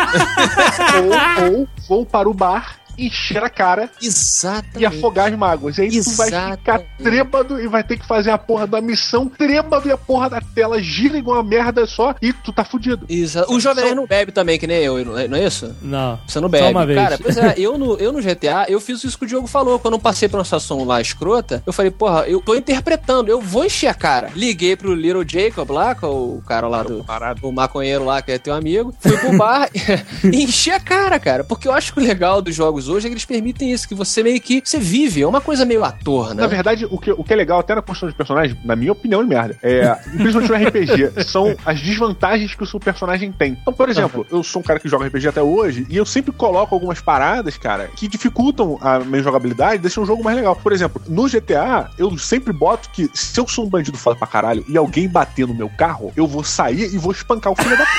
ou, ou vou para o bar, encher a cara. Exatamente. E afogar as mágoas. E aí Exatamente. tu vai ficar trêbado e vai ter que fazer a porra da missão trêbado e a porra da tela gira igual uma merda só e tu tá fudido. Exato. O Jovem Nerd não bebe também, que nem eu, não é isso? Não. Você não bebe. Só uma vez. Cara, pois é, eu no, eu no G T A, eu fiz isso que o Diogo falou. Quando eu passei por uma situação lá escrota, eu falei, porra, eu tô interpretando, eu vou encher a cara. Liguei pro Little Jacob lá, que é o cara lá do... O maconheiro lá, que é teu amigo. Fui pro bar e enchi a cara, cara. Porque eu acho que o legal dos jogos hoje é que eles permitem isso, que você meio que... Você vive, é uma coisa meio ator, né? Na verdade, o que, o que é legal, até na construção de personagem, na minha opinião, é merda. É, principalmente no R P G, são as desvantagens que o seu personagem tem. Então, por exemplo, uhum. eu sou um cara que joga R P G até hoje, e eu sempre coloco algumas paradas, cara, que dificultam a minha jogabilidade, deixam o jogo mais legal. Por exemplo, no G T A, eu sempre boto que se eu sou um bandido foda pra caralho e alguém bater no meu carro, eu vou sair e vou espancar o filho da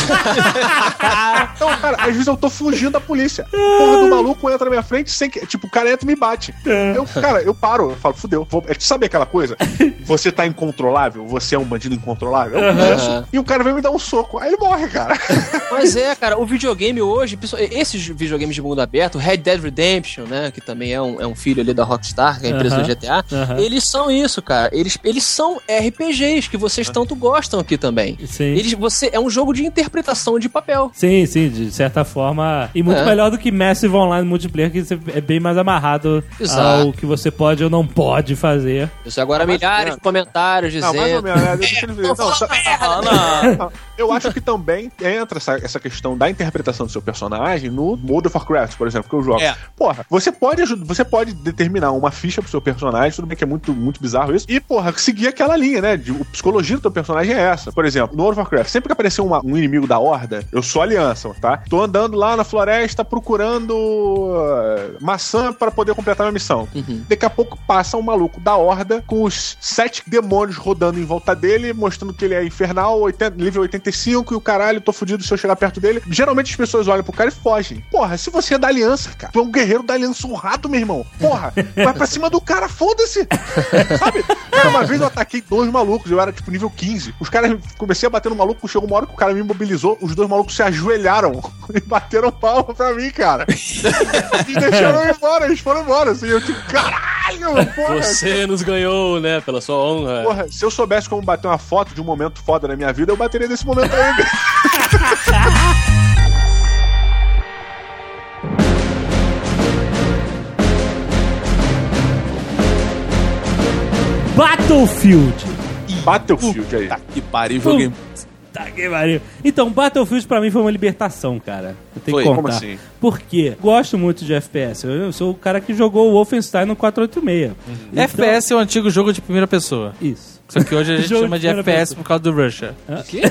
puta. Então, cara, às vezes eu tô fugindo da polícia. Porra do maluco entra na minha frente sem que... Tipo, o cara entra e me bate. Eu, cara, eu paro, eu falo, fudeu. Vou... Sabe aquela coisa? Você tá incontrolável, você é um bandido incontrolável. Eu penso, e o cara vem me dar um soco. Aí ele morre, cara. Mas é, cara, o videogame hoje, esses videogames de mundo aberto, Red Dead Redemption, né, que também é um, é um filho ali da Rockstar, que é a empresa uh-huh. do G T A, uh-huh. eles são isso, cara. Eles, eles são R P Gs que vocês tanto gostam aqui também. Sim. Eles, você, é um jogo de interpretação de papel. Sim, sim, de certa forma. E muito é. melhor do que Massive Online Multiplayer, que é bem mais amarrado Exato. ao que você pode ou não pode fazer. Isso agora, não, milhares de comentários dizendo... Não, mais ou menos, né? Deixa ele ver. Não, não, não, não. Eu acho que também entra essa, essa questão da interpretação do seu personagem no World of Warcraft, por exemplo, que eu jogo. É. Porra, você pode, você pode determinar uma ficha pro seu personagem, tudo bem que é muito, muito bizarro isso, e, porra, seguir aquela linha, né? De, a psicologia do teu personagem é essa. Por exemplo, no World of Warcraft, sempre que aparecer uma, um inimigo da Horda, eu sou aliança, tá? Tô andando lá na floresta procurando uh, maçã para poder completar minha missão. Uhum. Daqui a pouco passa um maluco da Horda com os sete demônios rodando em volta dele, mostrando que ele é infernal, oitenta, nível oitenta e cinco, e o caralho, tô fudido se eu chegar perto dele. Geralmente as pessoas olham pro cara e fogem. Porra, se você é da aliança, cara, tu é um guerreiro da aliança honrado, meu irmão. Porra, vai pra cima do cara, foda-se. Sabe? Cara, uma vez eu ataquei dois malucos, eu era tipo nível quinze. Os caras, comecei a bater no maluco, chegou uma hora que o cara me imobilizou, os dois malucos se ajoelharam e bateram palma pra mim, cara. E deixaram eu ir embora, eles foram embora, assim, eu tipo, caralho! caralho! Porra, Você nos ganhou, né? Pela sua honra. porra, se eu soubesse como bater uma foto de um momento foda na minha vida, eu bateria nesse momento aí. Battlefield. Battlefield aí. Tá que pariu, joguei. Tá que pariu. Então, Battlefield pra mim foi uma libertação, cara. Eu tenho Foi? que contar. Como assim? Por quê? Gosto muito de F P S. Eu, eu sou o cara que jogou o Wolfenstein no quatrocentos e oitenta e seis. Então, F P S é o antigo jogo de primeira pessoa. Isso. Só que hoje a gente Jogo chama de de F P primeira S por causa do Russia. Que?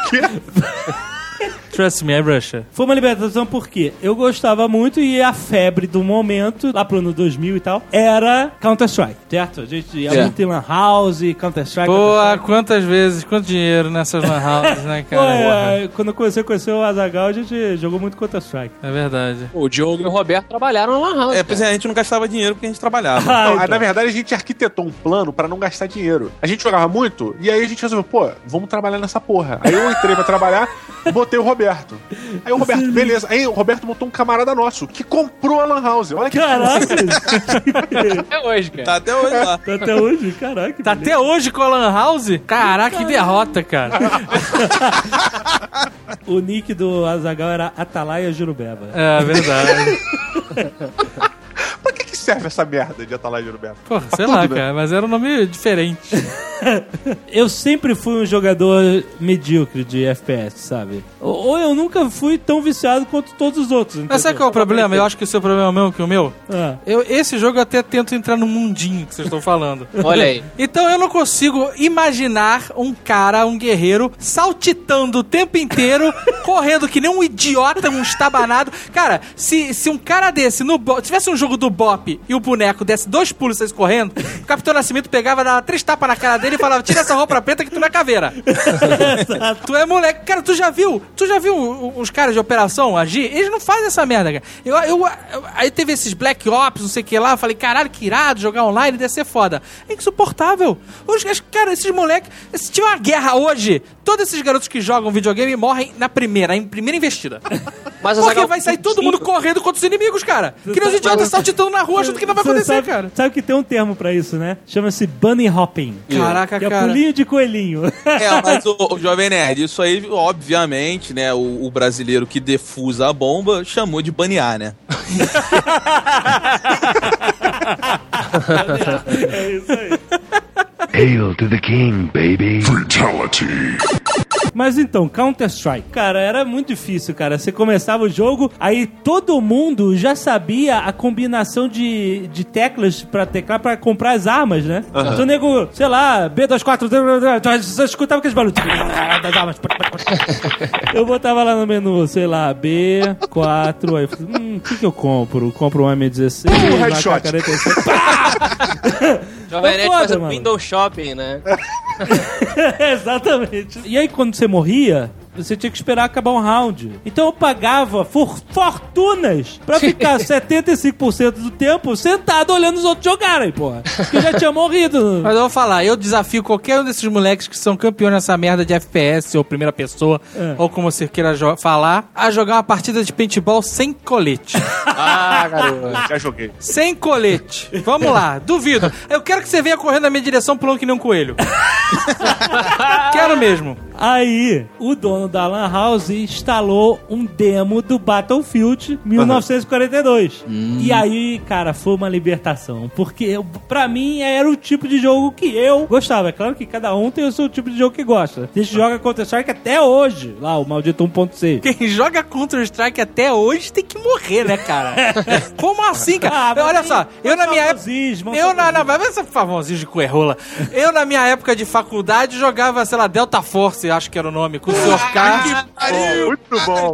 Trust me, é Russia. Foi uma libertação porque eu gostava muito e a febre do momento, lá pro ano dois mil e tal, era Counter-Strike, certo? A gente ia É. muito em Lan House, Counter-Strike. Pô, Counter-Strike. quantas vezes, quanto dinheiro nessas lan houses, né, Pô, cara? é, quando eu conheci, conheci o Azaghal, a gente jogou muito Counter-Strike. É verdade. O Diogo e o Roberto trabalharam na Lan House. É, pois é, a gente não gastava dinheiro porque a gente trabalhava. Ah, Não, então. na verdade, a gente arquitetou um plano pra não gastar dinheiro. A gente jogava muito, e aí a gente resolveu, pô, vamos trabalhar nessa porra. Aí eu entrei pra trabalhar, botei o Roberto. Aí o Roberto, beleza. Aí o Roberto botou um camarada nosso, que comprou a Lan House. Olha que Caraca! Até hoje, cara. Tá até hoje lá. Tá até hoje, caraca. Tá até hoje com a Lan House? Caraca, que derrota, cara. O nick do Azaghal era Atalaia Jurubeba. É verdade. Pra que, que serve essa merda de Atalaia de Roberto? Porra, sei tudo, lá, né? cara, mas era um nome diferente. Eu sempre fui um jogador medíocre de F P S, sabe? Ou ou eu nunca fui tão viciado quanto todos os outros. Mas sabe qual é o problema? Eu acho que o seu problema é o mesmo que o meu. Ah. Eu, esse jogo eu até tento entrar no mundinho que vocês estão falando. Olha aí. Então eu não consigo imaginar um cara, um guerreiro, saltitando o tempo inteiro, correndo que nem um idiota, um estabanado. Cara, se, se um cara desse, no Bo- se tivesse um jogo do Bop e o boneco desse dois pulos e saísse correndo, o Capitão Nascimento pegava, dava três tapas na cara dele e falava, tira essa roupa preta que tu não é caveira. Tu é moleque. Cara, tu já viu? Tu já viu o- os caras de operação agir? Eles não fazem essa merda, cara. Eu, eu, eu- aí teve esses Black Ops, não sei o que lá, eu falei, caralho, que irado, jogar online deve ser foda. É insuportável. Os, os- cara, esses moleques, se tiver uma guerra hoje, todos esses garotos que jogam videogame morrem na primeira, em primeira investida. Mas o Porque Azaghal- vai sair todo mundo correndo contra os inimigos, cara. Que nem os idiotas saltitando na rua achando que não vai Você acontecer, sabe, cara. Sabe que tem um termo pra isso, né? Chama-se bunny hopping. Caraca, Que é cara. pulinho de coelhinho. É, mas o, o Jovem Nerd, isso aí, obviamente, né, o, o brasileiro que defusa a bomba chamou de banear, né? É isso aí. Hail to the king, baby. Fatality. Mas então, Counter-Strike. Cara, era muito difícil, cara. Você começava o jogo, aí todo mundo já sabia a combinação de, de teclas pra teclar pra comprar as armas, né? Então o nego, sei lá, B vinte e quatro, você escutava aqueles barulhos das armas. Eu botava lá no menu, sei lá, B quatro, aí eu falei, hum, o que que eu compro? Compro um M dezesseis, Um uma headshot. K quarenta e seis. Jovem É Nerd foda, fazendo mano. window shopping, né? Exatamente. E aí, quando você morria, você tinha que esperar acabar um round. Então eu pagava for fortunas pra ficar setenta e cinco por cento do tempo sentado olhando os outros jogarem, porra. Porque eu já tinha morrido. Mas eu vou falar, eu desafio qualquer um desses moleques que são campeões nessa merda de F P S ou primeira pessoa, É. ou como você queira jo- falar, a jogar uma partida de paintball sem colete. Ah, garoto. Já joguei. Sem colete. Vamos lá, duvido. Eu quero que você venha correndo na minha direção pulando que nem um coelho. Quero mesmo. Aí, o dono da Lan House instalou um demo do Battlefield mil novecentos e quarenta e dois. E aí, cara, foi uma libertação. Porque, eu- pra mim, era o tipo de jogo que eu gostava. É claro que cada um tem o seu tipo de jogo que gosta. A gente joga Counter-Strike até hoje. Lá, o maldito um ponto seis. Quem joga Counter-Strike até hoje tem que morrer, né, cara? Como assim, cara? Ah, mas Olha tem- só, eu na minha época... famosismo, Eu na, na, famosismo. vai ver essa famosinho de cuerrola. Eu, na minha época de faculdade, jogava, sei lá, Delta Force, acho que era o nome, com o senhor K. Muito bom.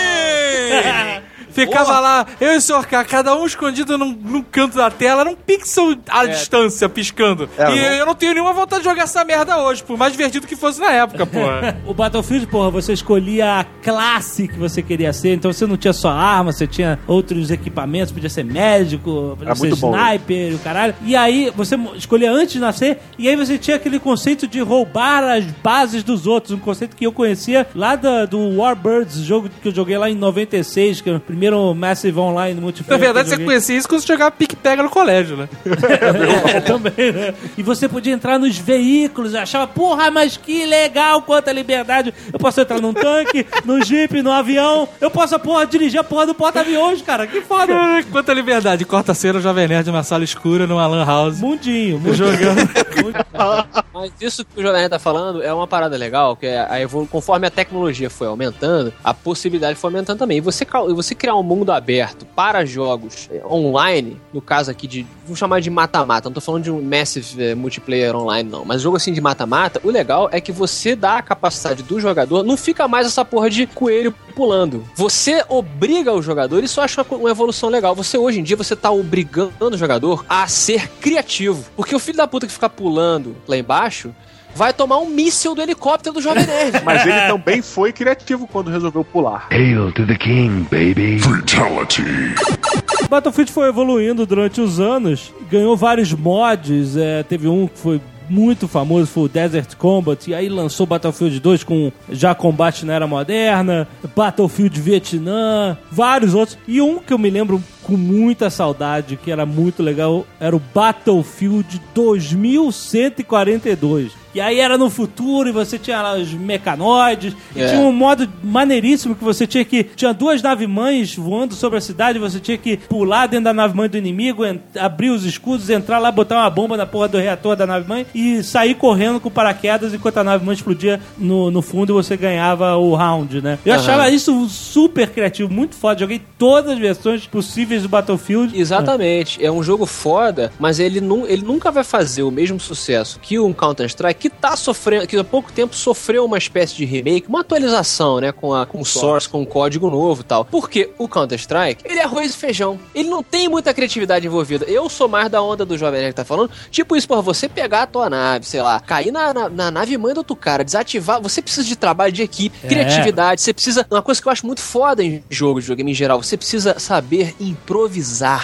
Ficava lá, eu e o senhor K, cada um escondido num, num canto da tela, era um pixel à distância, piscando. É, e bom. eu não tenho nenhuma vontade de jogar essa merda hoje, por mais divertido que fosse na época, porra. O Battlefield, porra, você escolhia a classe que você queria ser, então você não tinha só arma, você tinha outros equipamentos, podia ser médico, podia É ser muito bom, sniper, o caralho. E aí você mo- escolhia antes de nascer, e aí você tinha aquele conceito de roubar as bases dos outros, um conceito que eu conhecia lá da- do Warbirds, jogo que eu joguei lá em noventa e seis, que é o primeiro primeiro Massive Online Na multiplayer. verdade, você conhecia isso quando você jogava pique-pega no colégio, né? É, também, né? E você podia entrar nos veículos, eu achava, porra, mas que legal, quanta liberdade. Eu posso entrar num tanque, no jipe, no avião, eu posso, porra, dirigir a porra do porta-aviões, cara, que foda. Caraca, quanta liberdade. Corta-cena, o Jovem Nerd numa sala escura, numa lan house. Mundinho, mundinho. Jogando. Mas isso que o Jovem Nerd tá falando é uma parada legal, que é a evolu- conforme a tecnologia foi aumentando, a possibilidade foi aumentando também. E você, ca- você criar um mundo aberto para jogos eh, online, no caso aqui de, vamos chamar de mata-mata, não tô falando de um massive eh, multiplayer online não, mas jogo assim de mata-mata, o legal é que você dá a capacidade do jogador, não fica mais essa porra de coelho pulando. Você obriga o jogador, isso eu acho uma evolução legal. Você hoje em dia, você tá obrigando o jogador a ser criativo. Porque o filho da puta que fica pulando lá embaixo vai tomar um míssil do helicóptero do Jovem Nerd. Mas ele também foi criativo quando resolveu pular. Hail to the king, baby. Fatality. Battlefield foi evoluindo durante os anos, ganhou vários mods, é, teve um que foi muito famoso, foi o Desert Combat, e aí lançou Battlefield dois com já combate na era moderna, Battlefield Vietnã, vários outros, e um que eu me lembro com muita saudade, que era muito legal, era o Battlefield dois mil cento e quarenta e dois. E aí era no futuro e você tinha lá os mecanoides. E É. tinha um modo maneiríssimo que você tinha que... Tinha duas naves-mães voando sobre a cidade. Você tinha que pular dentro da nave-mãe do inimigo, en- abrir os escudos, entrar lá, botar uma bomba na porra do reator da nave-mãe e sair correndo com paraquedas enquanto a nave-mãe explodia no, no fundo e você ganhava o round, né? Eu Aham. achava isso super criativo, muito foda. Joguei todas as versões possíveis do Battlefield. Exatamente. É um jogo foda, mas ele, nu- ele nunca vai fazer o mesmo sucesso que um Counter-Strike, que tá sofrendo, que há pouco tempo sofreu uma espécie de remake, uma atualização, né, com a com source, com um código novo e tal. Porque o Counter-Strike, ele é arroz e feijão. Ele não tem muita criatividade envolvida. Eu sou mais da onda do Jovem Nerd que tá falando. Tipo isso, porra, você pegar a tua nave, sei lá, cair na, na, na nave mãe do outro cara, desativar, você precisa de trabalho de equipe, É. criatividade, você precisa, uma coisa que eu acho muito foda em jogo, de videogame em geral, você precisa saber improvisar.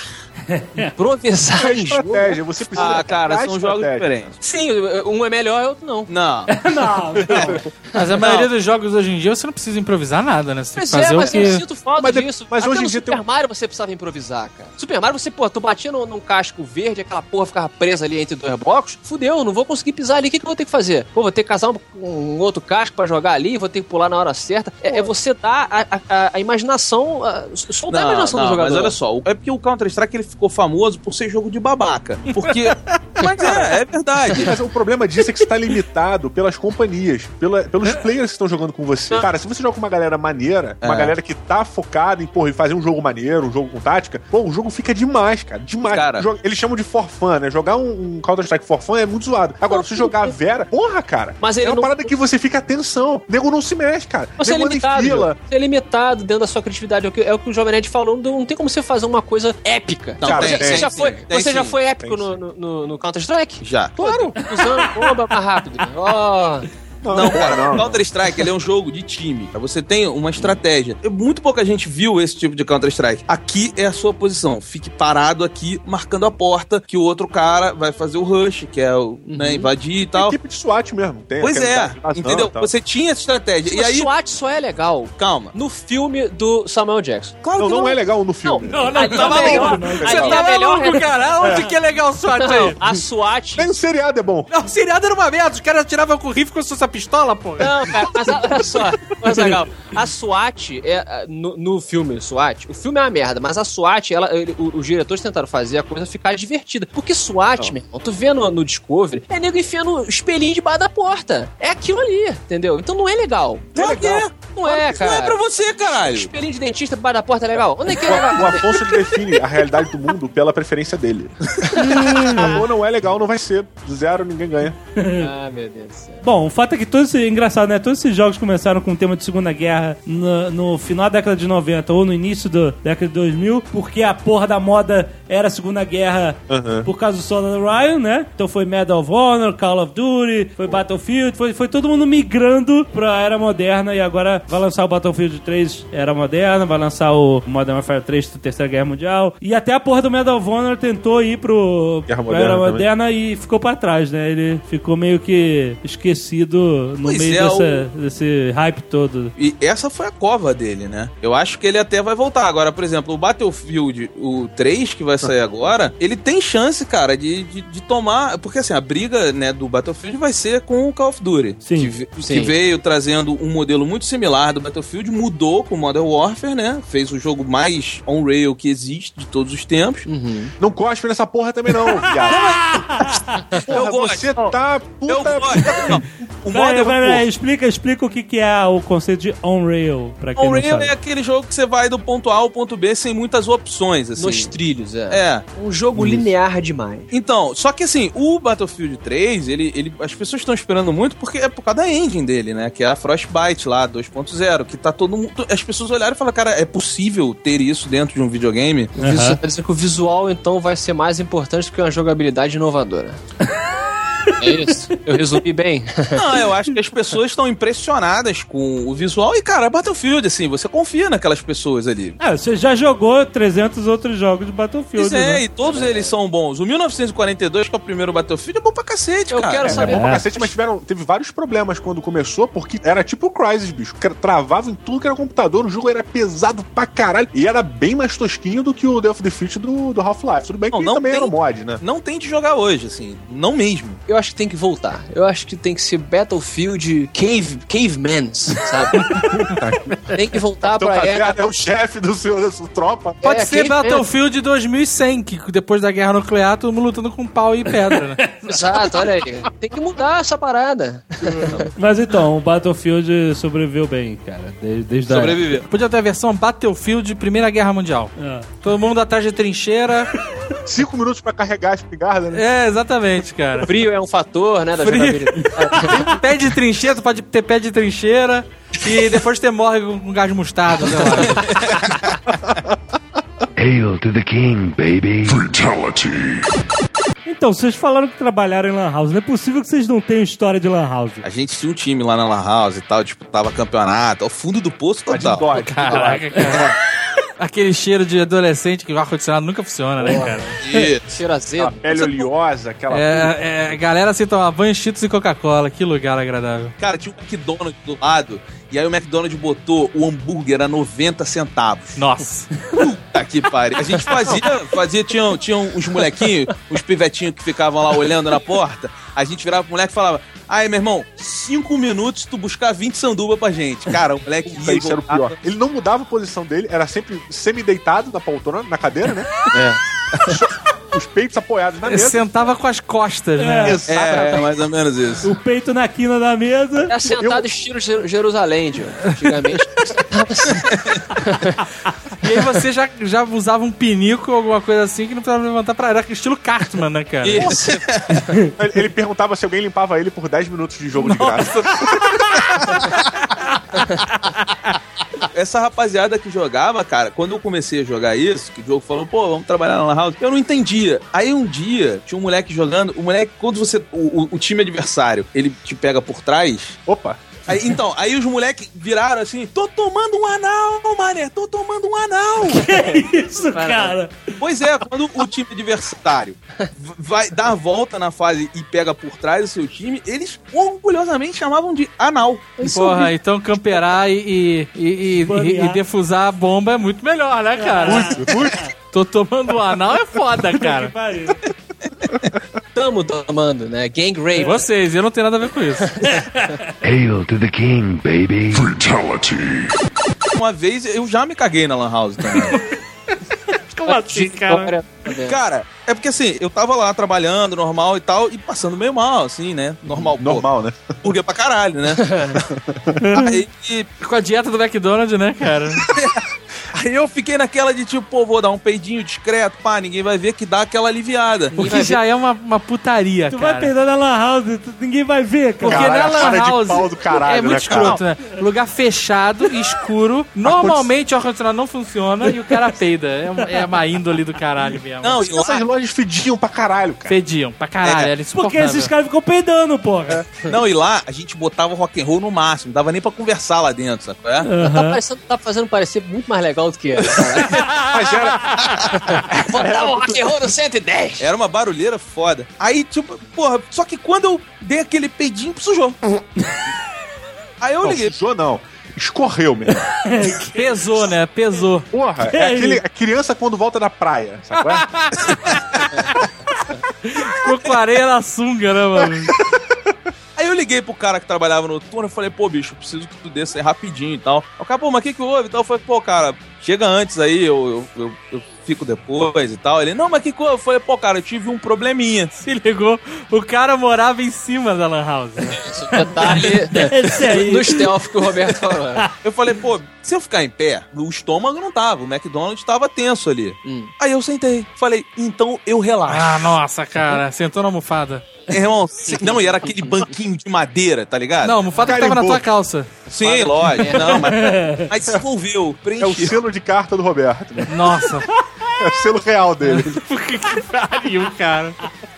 Improvisar É em jogo. estratégia, você precisa Ah, cara, criar são jogos estratégia. diferentes. Sim, um é melhor e outro não. Não. Não, não. Mas a maioria dos jogos hoje em dia você não precisa improvisar nada, né? Você tem Mas que fazer é, mas o que... eu sinto falta Mas é- disso. mas Até hoje em no dia Super tem um- Mario você precisava improvisar, cara. Super Mario você, pô, tu batia num, num casco verde, aquela porra ficava presa ali entre dois blocos, fudeu, não vou conseguir pisar ali, o que, que eu vou ter que fazer? Pô, vou ter que casar um, um outro casco pra jogar ali, vou ter que pular na hora certa. É, é você dar a, a, a- a imaginação, a, soltar a Não, imaginação não, do jogador. mas olha só, o- é porque o Counter-Strike ele ficou famoso por ser jogo de babaca. Porque. Mas é, é verdade. Mas o problema disso é que você tá limitado pelas companhias, pela- pelos players que estão jogando com você. Cara, se você joga com uma galera maneira, uma É. galera que tá focada em, porra, em fazer um jogo maneiro, um jogo com tática, pô, o jogo fica demais, cara. Demais. Cara. O jogo- eles chamam de for fun, né? Jogar um, um Counter-Strike for fun é muito zoado. Agora, se jogar a Vera, porra, cara. Mas é ele uma não- parada que você fica atenção. O nego não se mexe, cara. Você é Nego anda em limitado, fila. João. Você é limitado dentro da sua criatividade. É o que, é o, que o Jovem Nerd falou. Não, não tem como você fazer uma coisa épica. Não, Cara, você, tem, você já sim, foi, tem você já sim, foi épico tem no, no, no Counter-Strike? Já. Claro. Usando bomba mais rápido. Ó. Não, cara, o Counter-Strike ele é um jogo de time. Você tem uma estratégia. Muito pouca gente viu esse tipo de Counter-Strike. Aqui é a sua posição. Fique parado aqui, marcando a porta, que o outro cara vai fazer o rush, que é o, né, invadir e tal. Equipe de SWAT mesmo. Tem Pois aquela é, imaginação entendeu? e tal. Você tinha essa estratégia. E Mas aí, SWAT só é legal calma. no filme do Samuel Jackson. Claro Não, que não é legal no filme. Não, não, Ali tá é melhor- maluco. ali Você é tá melhor- maluco, cara? Onde que é legal o SWAT Não, aí? a SWAT... Nem o seriado é bom. Não, o seriado era uma merda. Os caras atiravam com o rifle com essa pistola, pô. Não, cara, mas a- olha só, mas legal. A SWAT, é, a- no, no filme SWAT, o filme é uma merda, mas a SWAT, ela, ele- o- os diretores tentaram fazer a coisa ficar divertida. Porque SWAT, meu irmão, tu vê no, no Discovery, é nego enfiando espelhinho debaixo da porta. É aquilo ali, entendeu? Então não é legal. Claro que é. Não é, Isso não cara. é pra você, caralho. Espelhinho de dentista debaixo da porta é legal? Onde é que é O, legal? o Afonso ele define a realidade do mundo pela preferência dele. Acabou, não é legal, não vai ser. Zero, ninguém ganha. Ah, meu Deus do céu. Bom, o fato é que todos esses, engraçado, né? Todos esses jogos começaram com o tema de Segunda Guerra no, no final da década de noventa ou no início da década de dois mil, porque a porra da moda era a Segunda Guerra Uhum. por causa do Soldado Ryan, né? Então foi Medal of Honor, Call of Duty, foi Battlefield, foi, foi todo mundo migrando pra era moderna e agora vai lançar o Battlefield três Era Moderna, vai lançar o Modern Warfare três Terceira Guerra Mundial, e até a porra do Medal of Honor tentou ir pro Guerra pra Moderna Era Moderna e ficou pra trás, né? Ele ficou meio que esquecido no Pois meio é, dessa, desse hype todo. E essa foi a cova dele, né? Eu acho que ele até vai voltar. Agora, por exemplo, o Battlefield, o três, que vai sair agora, ele tem chance, cara, de, de, de tomar... Porque, assim, a briga, né, do Battlefield vai ser com o Call of Duty. Sim. Que, ve- Sim. que veio trazendo um modelo muito similar do Battlefield, mudou com o Modern Warfare, né? Fez o jogo mais on-rail que existe de todos os tempos. Uhum. Não cospe nessa porra também não, viado. Porra, Eu gosto. você tá puta... Eu gosto. Não, o Peraí, Modern peraí, Warfare... explica, explica o que, que é o conceito de on-rail, pra quem não On-rail sabe. é aquele jogo que você vai do ponto A ao ponto B sem muitas opções, assim. Nos trilhos, é. É. Um jogo linear demais. Então, só que assim, o Battlefield três, ele, ele, as pessoas estão esperando muito porque é por causa da engine dele, né? Que é a Frostbite lá, dois ponto zero, que tá todo mundo... As pessoas olharam e falaram, cara, é possível ter isso dentro de um videogame? O visu- Quer dizer que o visual, então, vai ser mais importante do que uma jogabilidade inovadora. É isso? Eu resumi bem. Não, eu acho que as pessoas estão impressionadas com o visual e, cara, Battlefield, assim, você confia naquelas pessoas ali. É, você já jogou trezentos outros jogos de Battlefield, Pois é, né? e todos eles são bons. O mil novecentos e quarenta e dois, que é o primeiro Battlefield, é bom pra cacete, Eu cara. quero É saber. bom pra cacete, mas tiveram, teve vários problemas quando começou, porque era tipo o Crysis, bicho. Que era- travava em tudo que era computador, o jogo era pesado pra caralho. E era bem mais tosquinho do que o Death Defeat do, do Half-Life. Tudo bem que Não, não também tem- era um mod, né? Não tente jogar hoje, assim, não mesmo. Eu acho que tem que voltar. Eu acho que tem que ser Battlefield Cave, Cavemans, sabe? Tem que voltar Então, pra Caverna era. é o chefe do seu, da sua tropa. Pode É, ser quem- Battlefield dois mil e cem, que depois da guerra nuclear, todo mundo lutando com pau e pedra, né? Exato, olha aí. Tem que mudar essa parada. Mas então, o Battlefield sobreviveu bem, cara. Desde, desde a... Sobreviver. Podia ter a versão Battlefield Primeira Guerra Mundial. É. Todo mundo atrás de trincheira. Cinco minutos pra carregar a espingarda, né? É, exatamente, cara. Frio é um fator, né, da Frio. jogabilidade. Pé de trincheira, tu pode ter pé de trincheira e depois você morre com com gás de mostarda, sei lá. Hail to the king, baby. Fatality. Então, vocês falaram que trabalharam em Lan House. Não é possível que vocês não tenham história de Lan House. A gente tinha um time lá na Lan House e tal, disputava campeonato, ao fundo do poço Tá de total. dó, de dó. Caraca, cara. Aquele cheiro de adolescente que o ar-condicionado nunca funciona, né, cara? E Cheiro A azedo. pele oleosa, aquela... É, é, galera assim toma banho, Cheetos e Coca-Cola. Que lugar agradável. cara, tinha um McDonald's do lado, e aí o McDonald's botou o hambúrguer a noventa centavos. Nossa. Puta que pariu. A gente fazia, fazia tinham, tinham uns molequinhos, uns pivetinhos que ficavam lá olhando na porta. A gente virava pro moleque e falava: aí, meu irmão, cinco minutos tu buscar vinte sanduba pra gente. Cara, o moleque Puta, ia isso era o voltava. pior. Ele não mudava a posição dele, era sempre semi-deitado na poltrona, na cadeira, né? Os peitos apoiados na Ele mesa. sentava com as costas, né? É, é, mais ou menos isso. O peito na quina da mesa. É sentado estilo Jer- Jerusalém, Dio. Antigamente. E aí você já, já usava um pinico ou alguma coisa assim que não precisava levantar pra... Era estilo Cartman, né, cara? Isso. Ele, ele perguntava se alguém limpava ele por dez minutos de jogo de graça. Essa rapaziada que jogava, cara, quando eu comecei a jogar isso, que o jogo falou, pô, vamos trabalhar na Lan House, eu não entendia. Aí um dia, tinha um moleque jogando, o moleque, quando você, o, o, o time adversário, ele te pega por trás, Opa! aí, então, aí os moleques viraram assim, tô tomando um anal, mané, tô tomando um anal. Que isso, cara? Pois é, quando o time adversário v- vai dar a volta na fase e pega por trás do seu time, eles orgulhosamente chamavam de anal. Isso eu Porra, vi. então camperar e, e, e, e, e, e defusar a bomba é muito melhor, né, cara? Tô tomando um anal é foda, Que cara. pariu. Tamo tomando, né? Gang rape. Vocês, eu não tenho nada a ver com isso. Hail to the king, baby. Fatality. Uma vez eu já me caguei na Lan House também. Como assim, cara? Cara, é porque assim, eu tava lá trabalhando normal e tal, e passando meio mal, assim, né? Normal, Normal, né? pô. Hambúrguer pra caralho, né? Aí, Com a dieta do McDonald's, né, cara? Aí eu fiquei naquela de tipo, pô, vou dar um peidinho discreto, pá, ninguém vai ver, que dá aquela aliviada. O que já é uma, uma putaria, Tu cara. vai perder na Lan House, tu- ninguém vai ver, cara. Porque Caralho, na a cara Lan de House pau do caralho, é muito né, cara? escroto, né? Lugar fechado, escuro. Normalmente o ar-condicionado não funciona e o cara peida. É, uma- é a má índole do caralho mesmo. Não, e Essas lá, lojas fediam pra caralho, cara. Fediam pra caralho, É, era Porque insuportável. esses caras ficam peidando, porra. não, e lá a gente botava rock and roll no máximo, não dava nem pra conversar lá dentro, sabe qual é? Tá, parecendo, tá fazendo parecer muito mais legal do que era. Mas era... Botar o rock and roll no cento e dez. Era uma barulheira foda. Aí, tipo, porra, só que quando eu dei aquele peidinho, sujou. Aí eu Não, liguei. sujou não. Escorreu mesmo. Pesou, né? Pesou. Porra, é aquele, a criança quando volta da praia, sabe qual é? Ficou com areia na sunga, né, mano? Aí eu liguei pro cara que trabalhava no turno e falei, pô, bicho, eu preciso que tu desça aí rapidinho e tal. Aí o cara, pô, mas o que que houve e tal? Eu falei, pô, cara, chega antes aí, eu, eu, eu, eu fico depois e tal. Ele, não, mas o que que houve? Eu falei, pô, cara, eu tive um probleminha. Se ligou, o cara morava em cima da Lan House. Esse detalhe Esse aí. no stealth que o Roberto falou. Eu falei, pô, se eu ficar em pé, o estômago não tava, o McDonald's tava tenso ali. Hum. Aí eu sentei, falei, então eu relaxo. Ah, nossa, cara. Sentou na almofada. Irmão, se- não, e era aquele banquinho de madeira, tá ligado? Não, a almofada que tava na tua calça. Sim, lógico, não, mas, mas se envolveu, É o preencheu. selo de carta do Roberto. Né? Nossa. É o selo real dele. Que pariu, cara.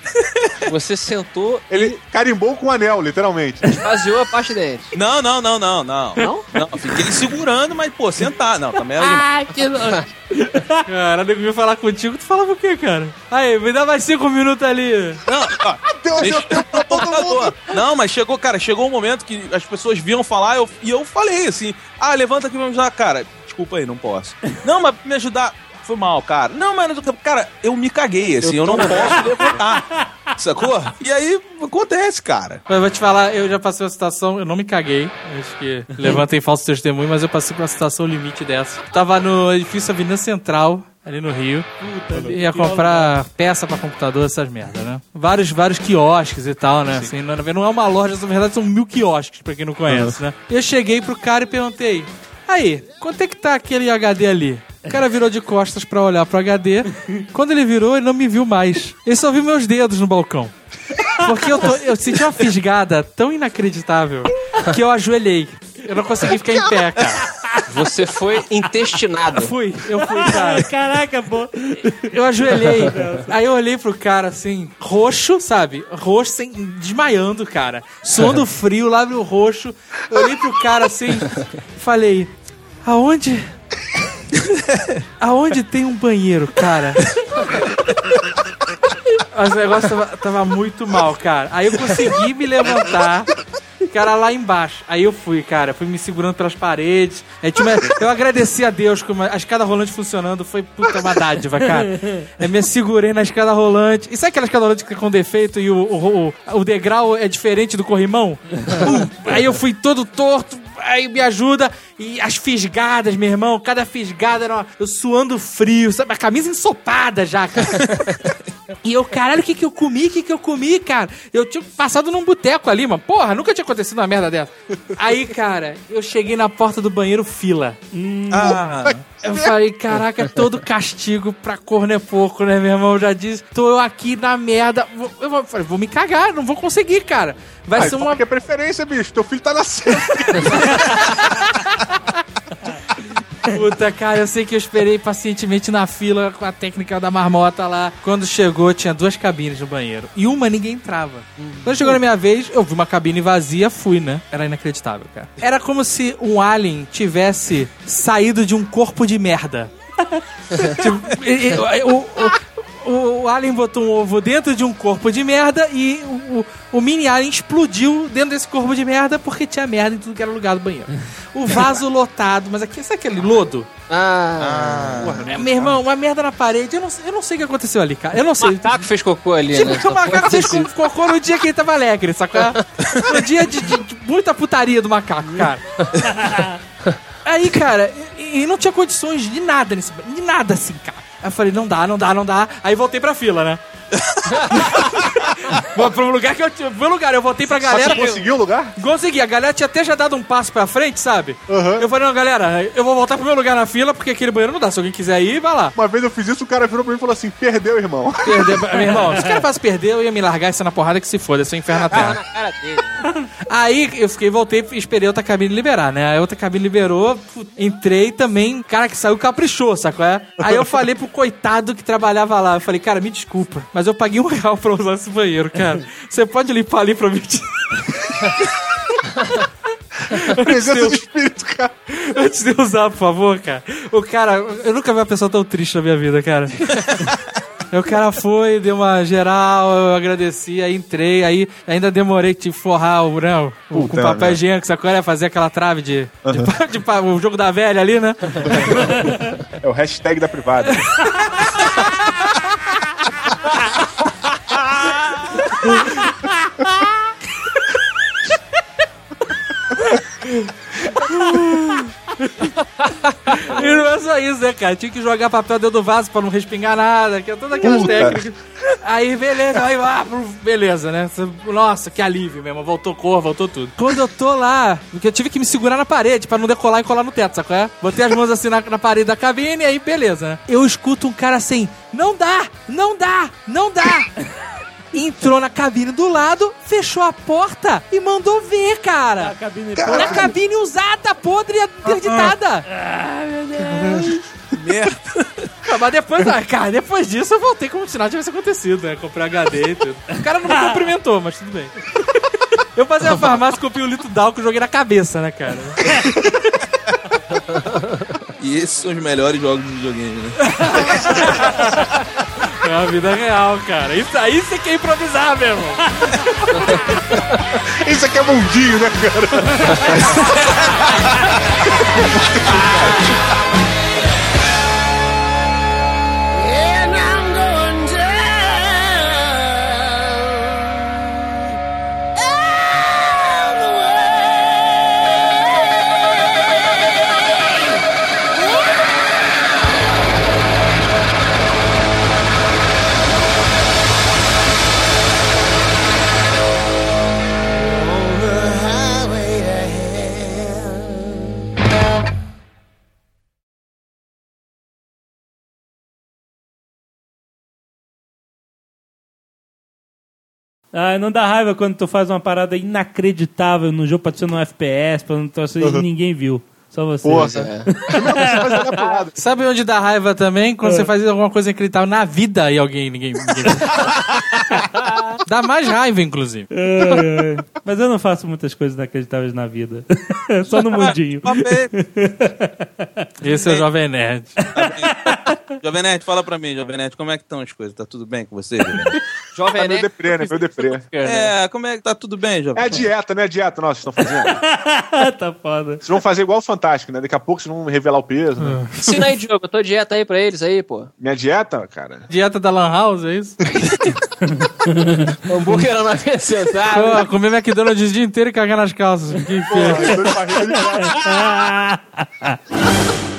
Você sentou Ele carimbou com o anel, literalmente. e esvaziou a parte dente. Não, não, não, não, não. Não? Não, fiquei segurando, mas, pô, sentar. Não, também era demais. Ah, que nojo. Cara, nego veio falar contigo, tu falava o quê, cara? Aí, me dá mais cinco minutos ali. Não, ó, Deus, deixa meu Deus, pra todo mundo. computador. Não, mas chegou, cara, chegou um momento que as pessoas vinham falar eu, e eu falei assim, ah, levanta aqui pra me ajudar. Cara, desculpa aí, não posso. Não, mas me ajudar... Foi mal, cara. Não, mas, cara, eu me caguei, assim, eu, eu não posso levantar. Sacou? E aí, acontece, cara. Mas eu vou te falar, eu já passei uma situação, eu não me caguei. Acho que levantem falso testemunho, mas eu passei por uma situação limite dessa. Tava no edifício Avenida Central, ali no Rio. Puta, ia comprar peça pra computador, essas merdas, né? Vários, vários quiosques e tal, né? Assim, não, não é uma loja, na verdade são mil quiosques, pra quem não conhece, né? E eu cheguei pro cara e perguntei, aí, quanto é que tá aquele H D ali? O cara virou de costas pra olhar pro H D. Quando ele virou, ele não me viu mais. Ele só viu meus dedos no balcão. Porque eu, tô, eu senti uma fisgada tão inacreditável que eu ajoelhei. Eu não consegui ficar em pé, cara. Você foi intestinado. Fui, eu fui, cara. Caraca, pô. Eu ajoelhei. Aí eu olhei pro cara assim, roxo, sabe? Roxo, sem, desmaiando, cara. Suando frio, lábio roxo. Eu olhei pro cara assim, falei, aonde... Aonde tem um banheiro, cara? Mas o negócio tava, tava muito mal, cara. Aí eu consegui me levantar, cara, lá embaixo. Aí eu fui, cara, fui me segurando pelas paredes. Aí tinha uma- eu agradeci a Deus com uma- a escada rolante funcionando. Foi puta uma dádiva, cara. Eu me segurei na escada rolante. E sabe aquela escada rolante que é com defeito e o, o, o, o degrau é diferente do corrimão? Pum! Aí eu fui todo torto. Aí me ajuda. E as fisgadas, meu irmão, cada fisgada era uma, eu suando frio, sabe? A camisa ensopada já, cara. E eu, caralho, o que que eu comi? O que que eu comi, cara? Eu tinha passado num boteco ali, mano. Porra, nunca tinha acontecido uma merda dessa. Aí, cara, eu cheguei na porta do banheiro, fila. Ah, Eu falei, caraca, todo castigo pra corno é pouco, né, meu irmão? Eu já disse, tô eu aqui na merda. Vou- Eu vou, falei, vou me cagar, não vou conseguir, cara. Vai Vai ser uma... uma... que é preferência, bicho. Teu filho tá nascendo. Puta, cara, eu sei que eu esperei pacientemente na fila com a técnica da marmota lá. Quando chegou, tinha duas cabines no banheiro. E uma ninguém entrava. Quando chegou na minha vez, eu vi uma cabine vazia, fui, né? Era inacreditável, cara. Era como se um alien tivesse saído de um corpo de merda. Tipo, e- e- o, o, o alien botou um ovo dentro de um corpo de merda e o, o, o mini alien explodiu dentro desse corpo de merda porque tinha merda em tudo que era lugar do banheiro. O vaso lotado, mas aqui, sabe aquele lodo? Ah, É, meu irmão, uma merda na parede. Eu não, eu não sei o que aconteceu ali, cara. Eu não o sei. macaco fez cocô ali, Tipo, né? o macaco fez co- cocô no dia que ele tava alegre, sacou? No dia de, de- de muita putaria do macaco, cara. Aí, cara, e, e não tinha condições de nada nesse de nada assim, cara. Aí eu falei, não dá, não dá, não dá. Aí voltei pra fila, né? Pra um lugar que eu... Meu lugar, eu voltei pra galera... Mas você conseguiu o lugar? Consegui, a galera tinha até já dado um passo pra frente, sabe? Uhum. Eu falei, não, galera, eu vou voltar pro meu lugar na fila, porque aquele banheiro não dá. Se alguém quiser ir, vai lá. Uma vez eu fiz isso, o cara virou pra mim e falou assim, perdeu, irmão. Perdeu, meu irmão, se o cara fosse perder, eu ia me largar isso na porrada que se foda, esse é o inferno na terra. Na cara dele. Aí eu fiquei, voltei e esperei a outra cabine liberar, né? A outra cabine liberou, entrei também, cara que saiu caprichou, sacou? É? Aí eu falei pro coitado que trabalhava lá, eu falei, cara, me desculpa, mas eu paguei um real pra usar esse banheiro, cara. Você pode limpar ali pra mim? Presença de espírito, cara. Antes de usar, por favor, cara. O cara, eu nunca vi uma pessoa tão triste na minha vida, cara. O cara foi, deu uma geral, eu agradeci, aí entrei, aí ainda demorei de forrar o, não, o com papel higiênico, sacou? Era fazer aquela trave de, uhum. de, de, de o jogo da velha ali, né? É o hashtag da privada. E não é só isso, né, cara? Tinha que jogar papel dentro do vaso pra não respingar nada, que é todas aquelas Puta. técnicas. Aí, beleza, aí, ah, beleza, né? Nossa, que alívio mesmo. Voltou cor, voltou tudo. Quando eu tô lá, porque eu tive que me segurar na parede pra não decolar e colar no teto, sacou? É? Botei as mãos assim na, na parede da cabine e aí, beleza, né? Eu escuto um cara assim, não dá, não dá, não dá. Entrou na cabine do lado, fechou a porta e mandou ver, cara. A cabine Na cabine usada, podre e interditada. Ah, meu Deus. Merda. Mas depois, ah, cara, depois disso eu voltei como se nada tivesse acontecido, né? Comprei H D e tudo. O cara não me cumprimentou, mas tudo bem. Eu fazia a farmácia, comprei um litro d'álcool e joguei na cabeça, né, cara? E esses são os melhores jogos de videogame, né? É a vida real, cara. Isso aí você quer improvisar, meu irmão. Isso aqui é mundinho, né, cara? Ah, não dá raiva quando tu faz uma parada inacreditável no jogo, pode ser no F P S, pra não torcer, uhum. e ninguém viu. Só você. Porra, é. Sabe onde dá raiva também? Quando é. você faz alguma coisa inacreditável na vida e alguém, ninguém, ninguém dá mais raiva, inclusive. É, é. Mas eu não faço muitas coisas inacreditáveis na vida. Só no mundinho. Esse é o Jovem Nerd. Jovem Nerd, fala pra mim, Jovem Nerd, como é que estão as coisas? Tá tudo bem com você, Jovem Nerd? Meu deprê, né? Meu deprê. É, como é que tá tudo bem, Jovem? É a dieta, né? É a dieta, nossa, vocês estão fazendo. Tá foda. Vocês vão fazer igual o Fantástico, né? Daqui a pouco vocês vão revelar o peso, né? Ensina aí, Diogo, eu tô dieta aí pra eles aí, pô. Minha dieta, cara? Dieta da Lan House, é isso? Hambúrguer não acrescentar. Pô, comer McDonald's o dia inteiro e cagar nas calças. Que feio.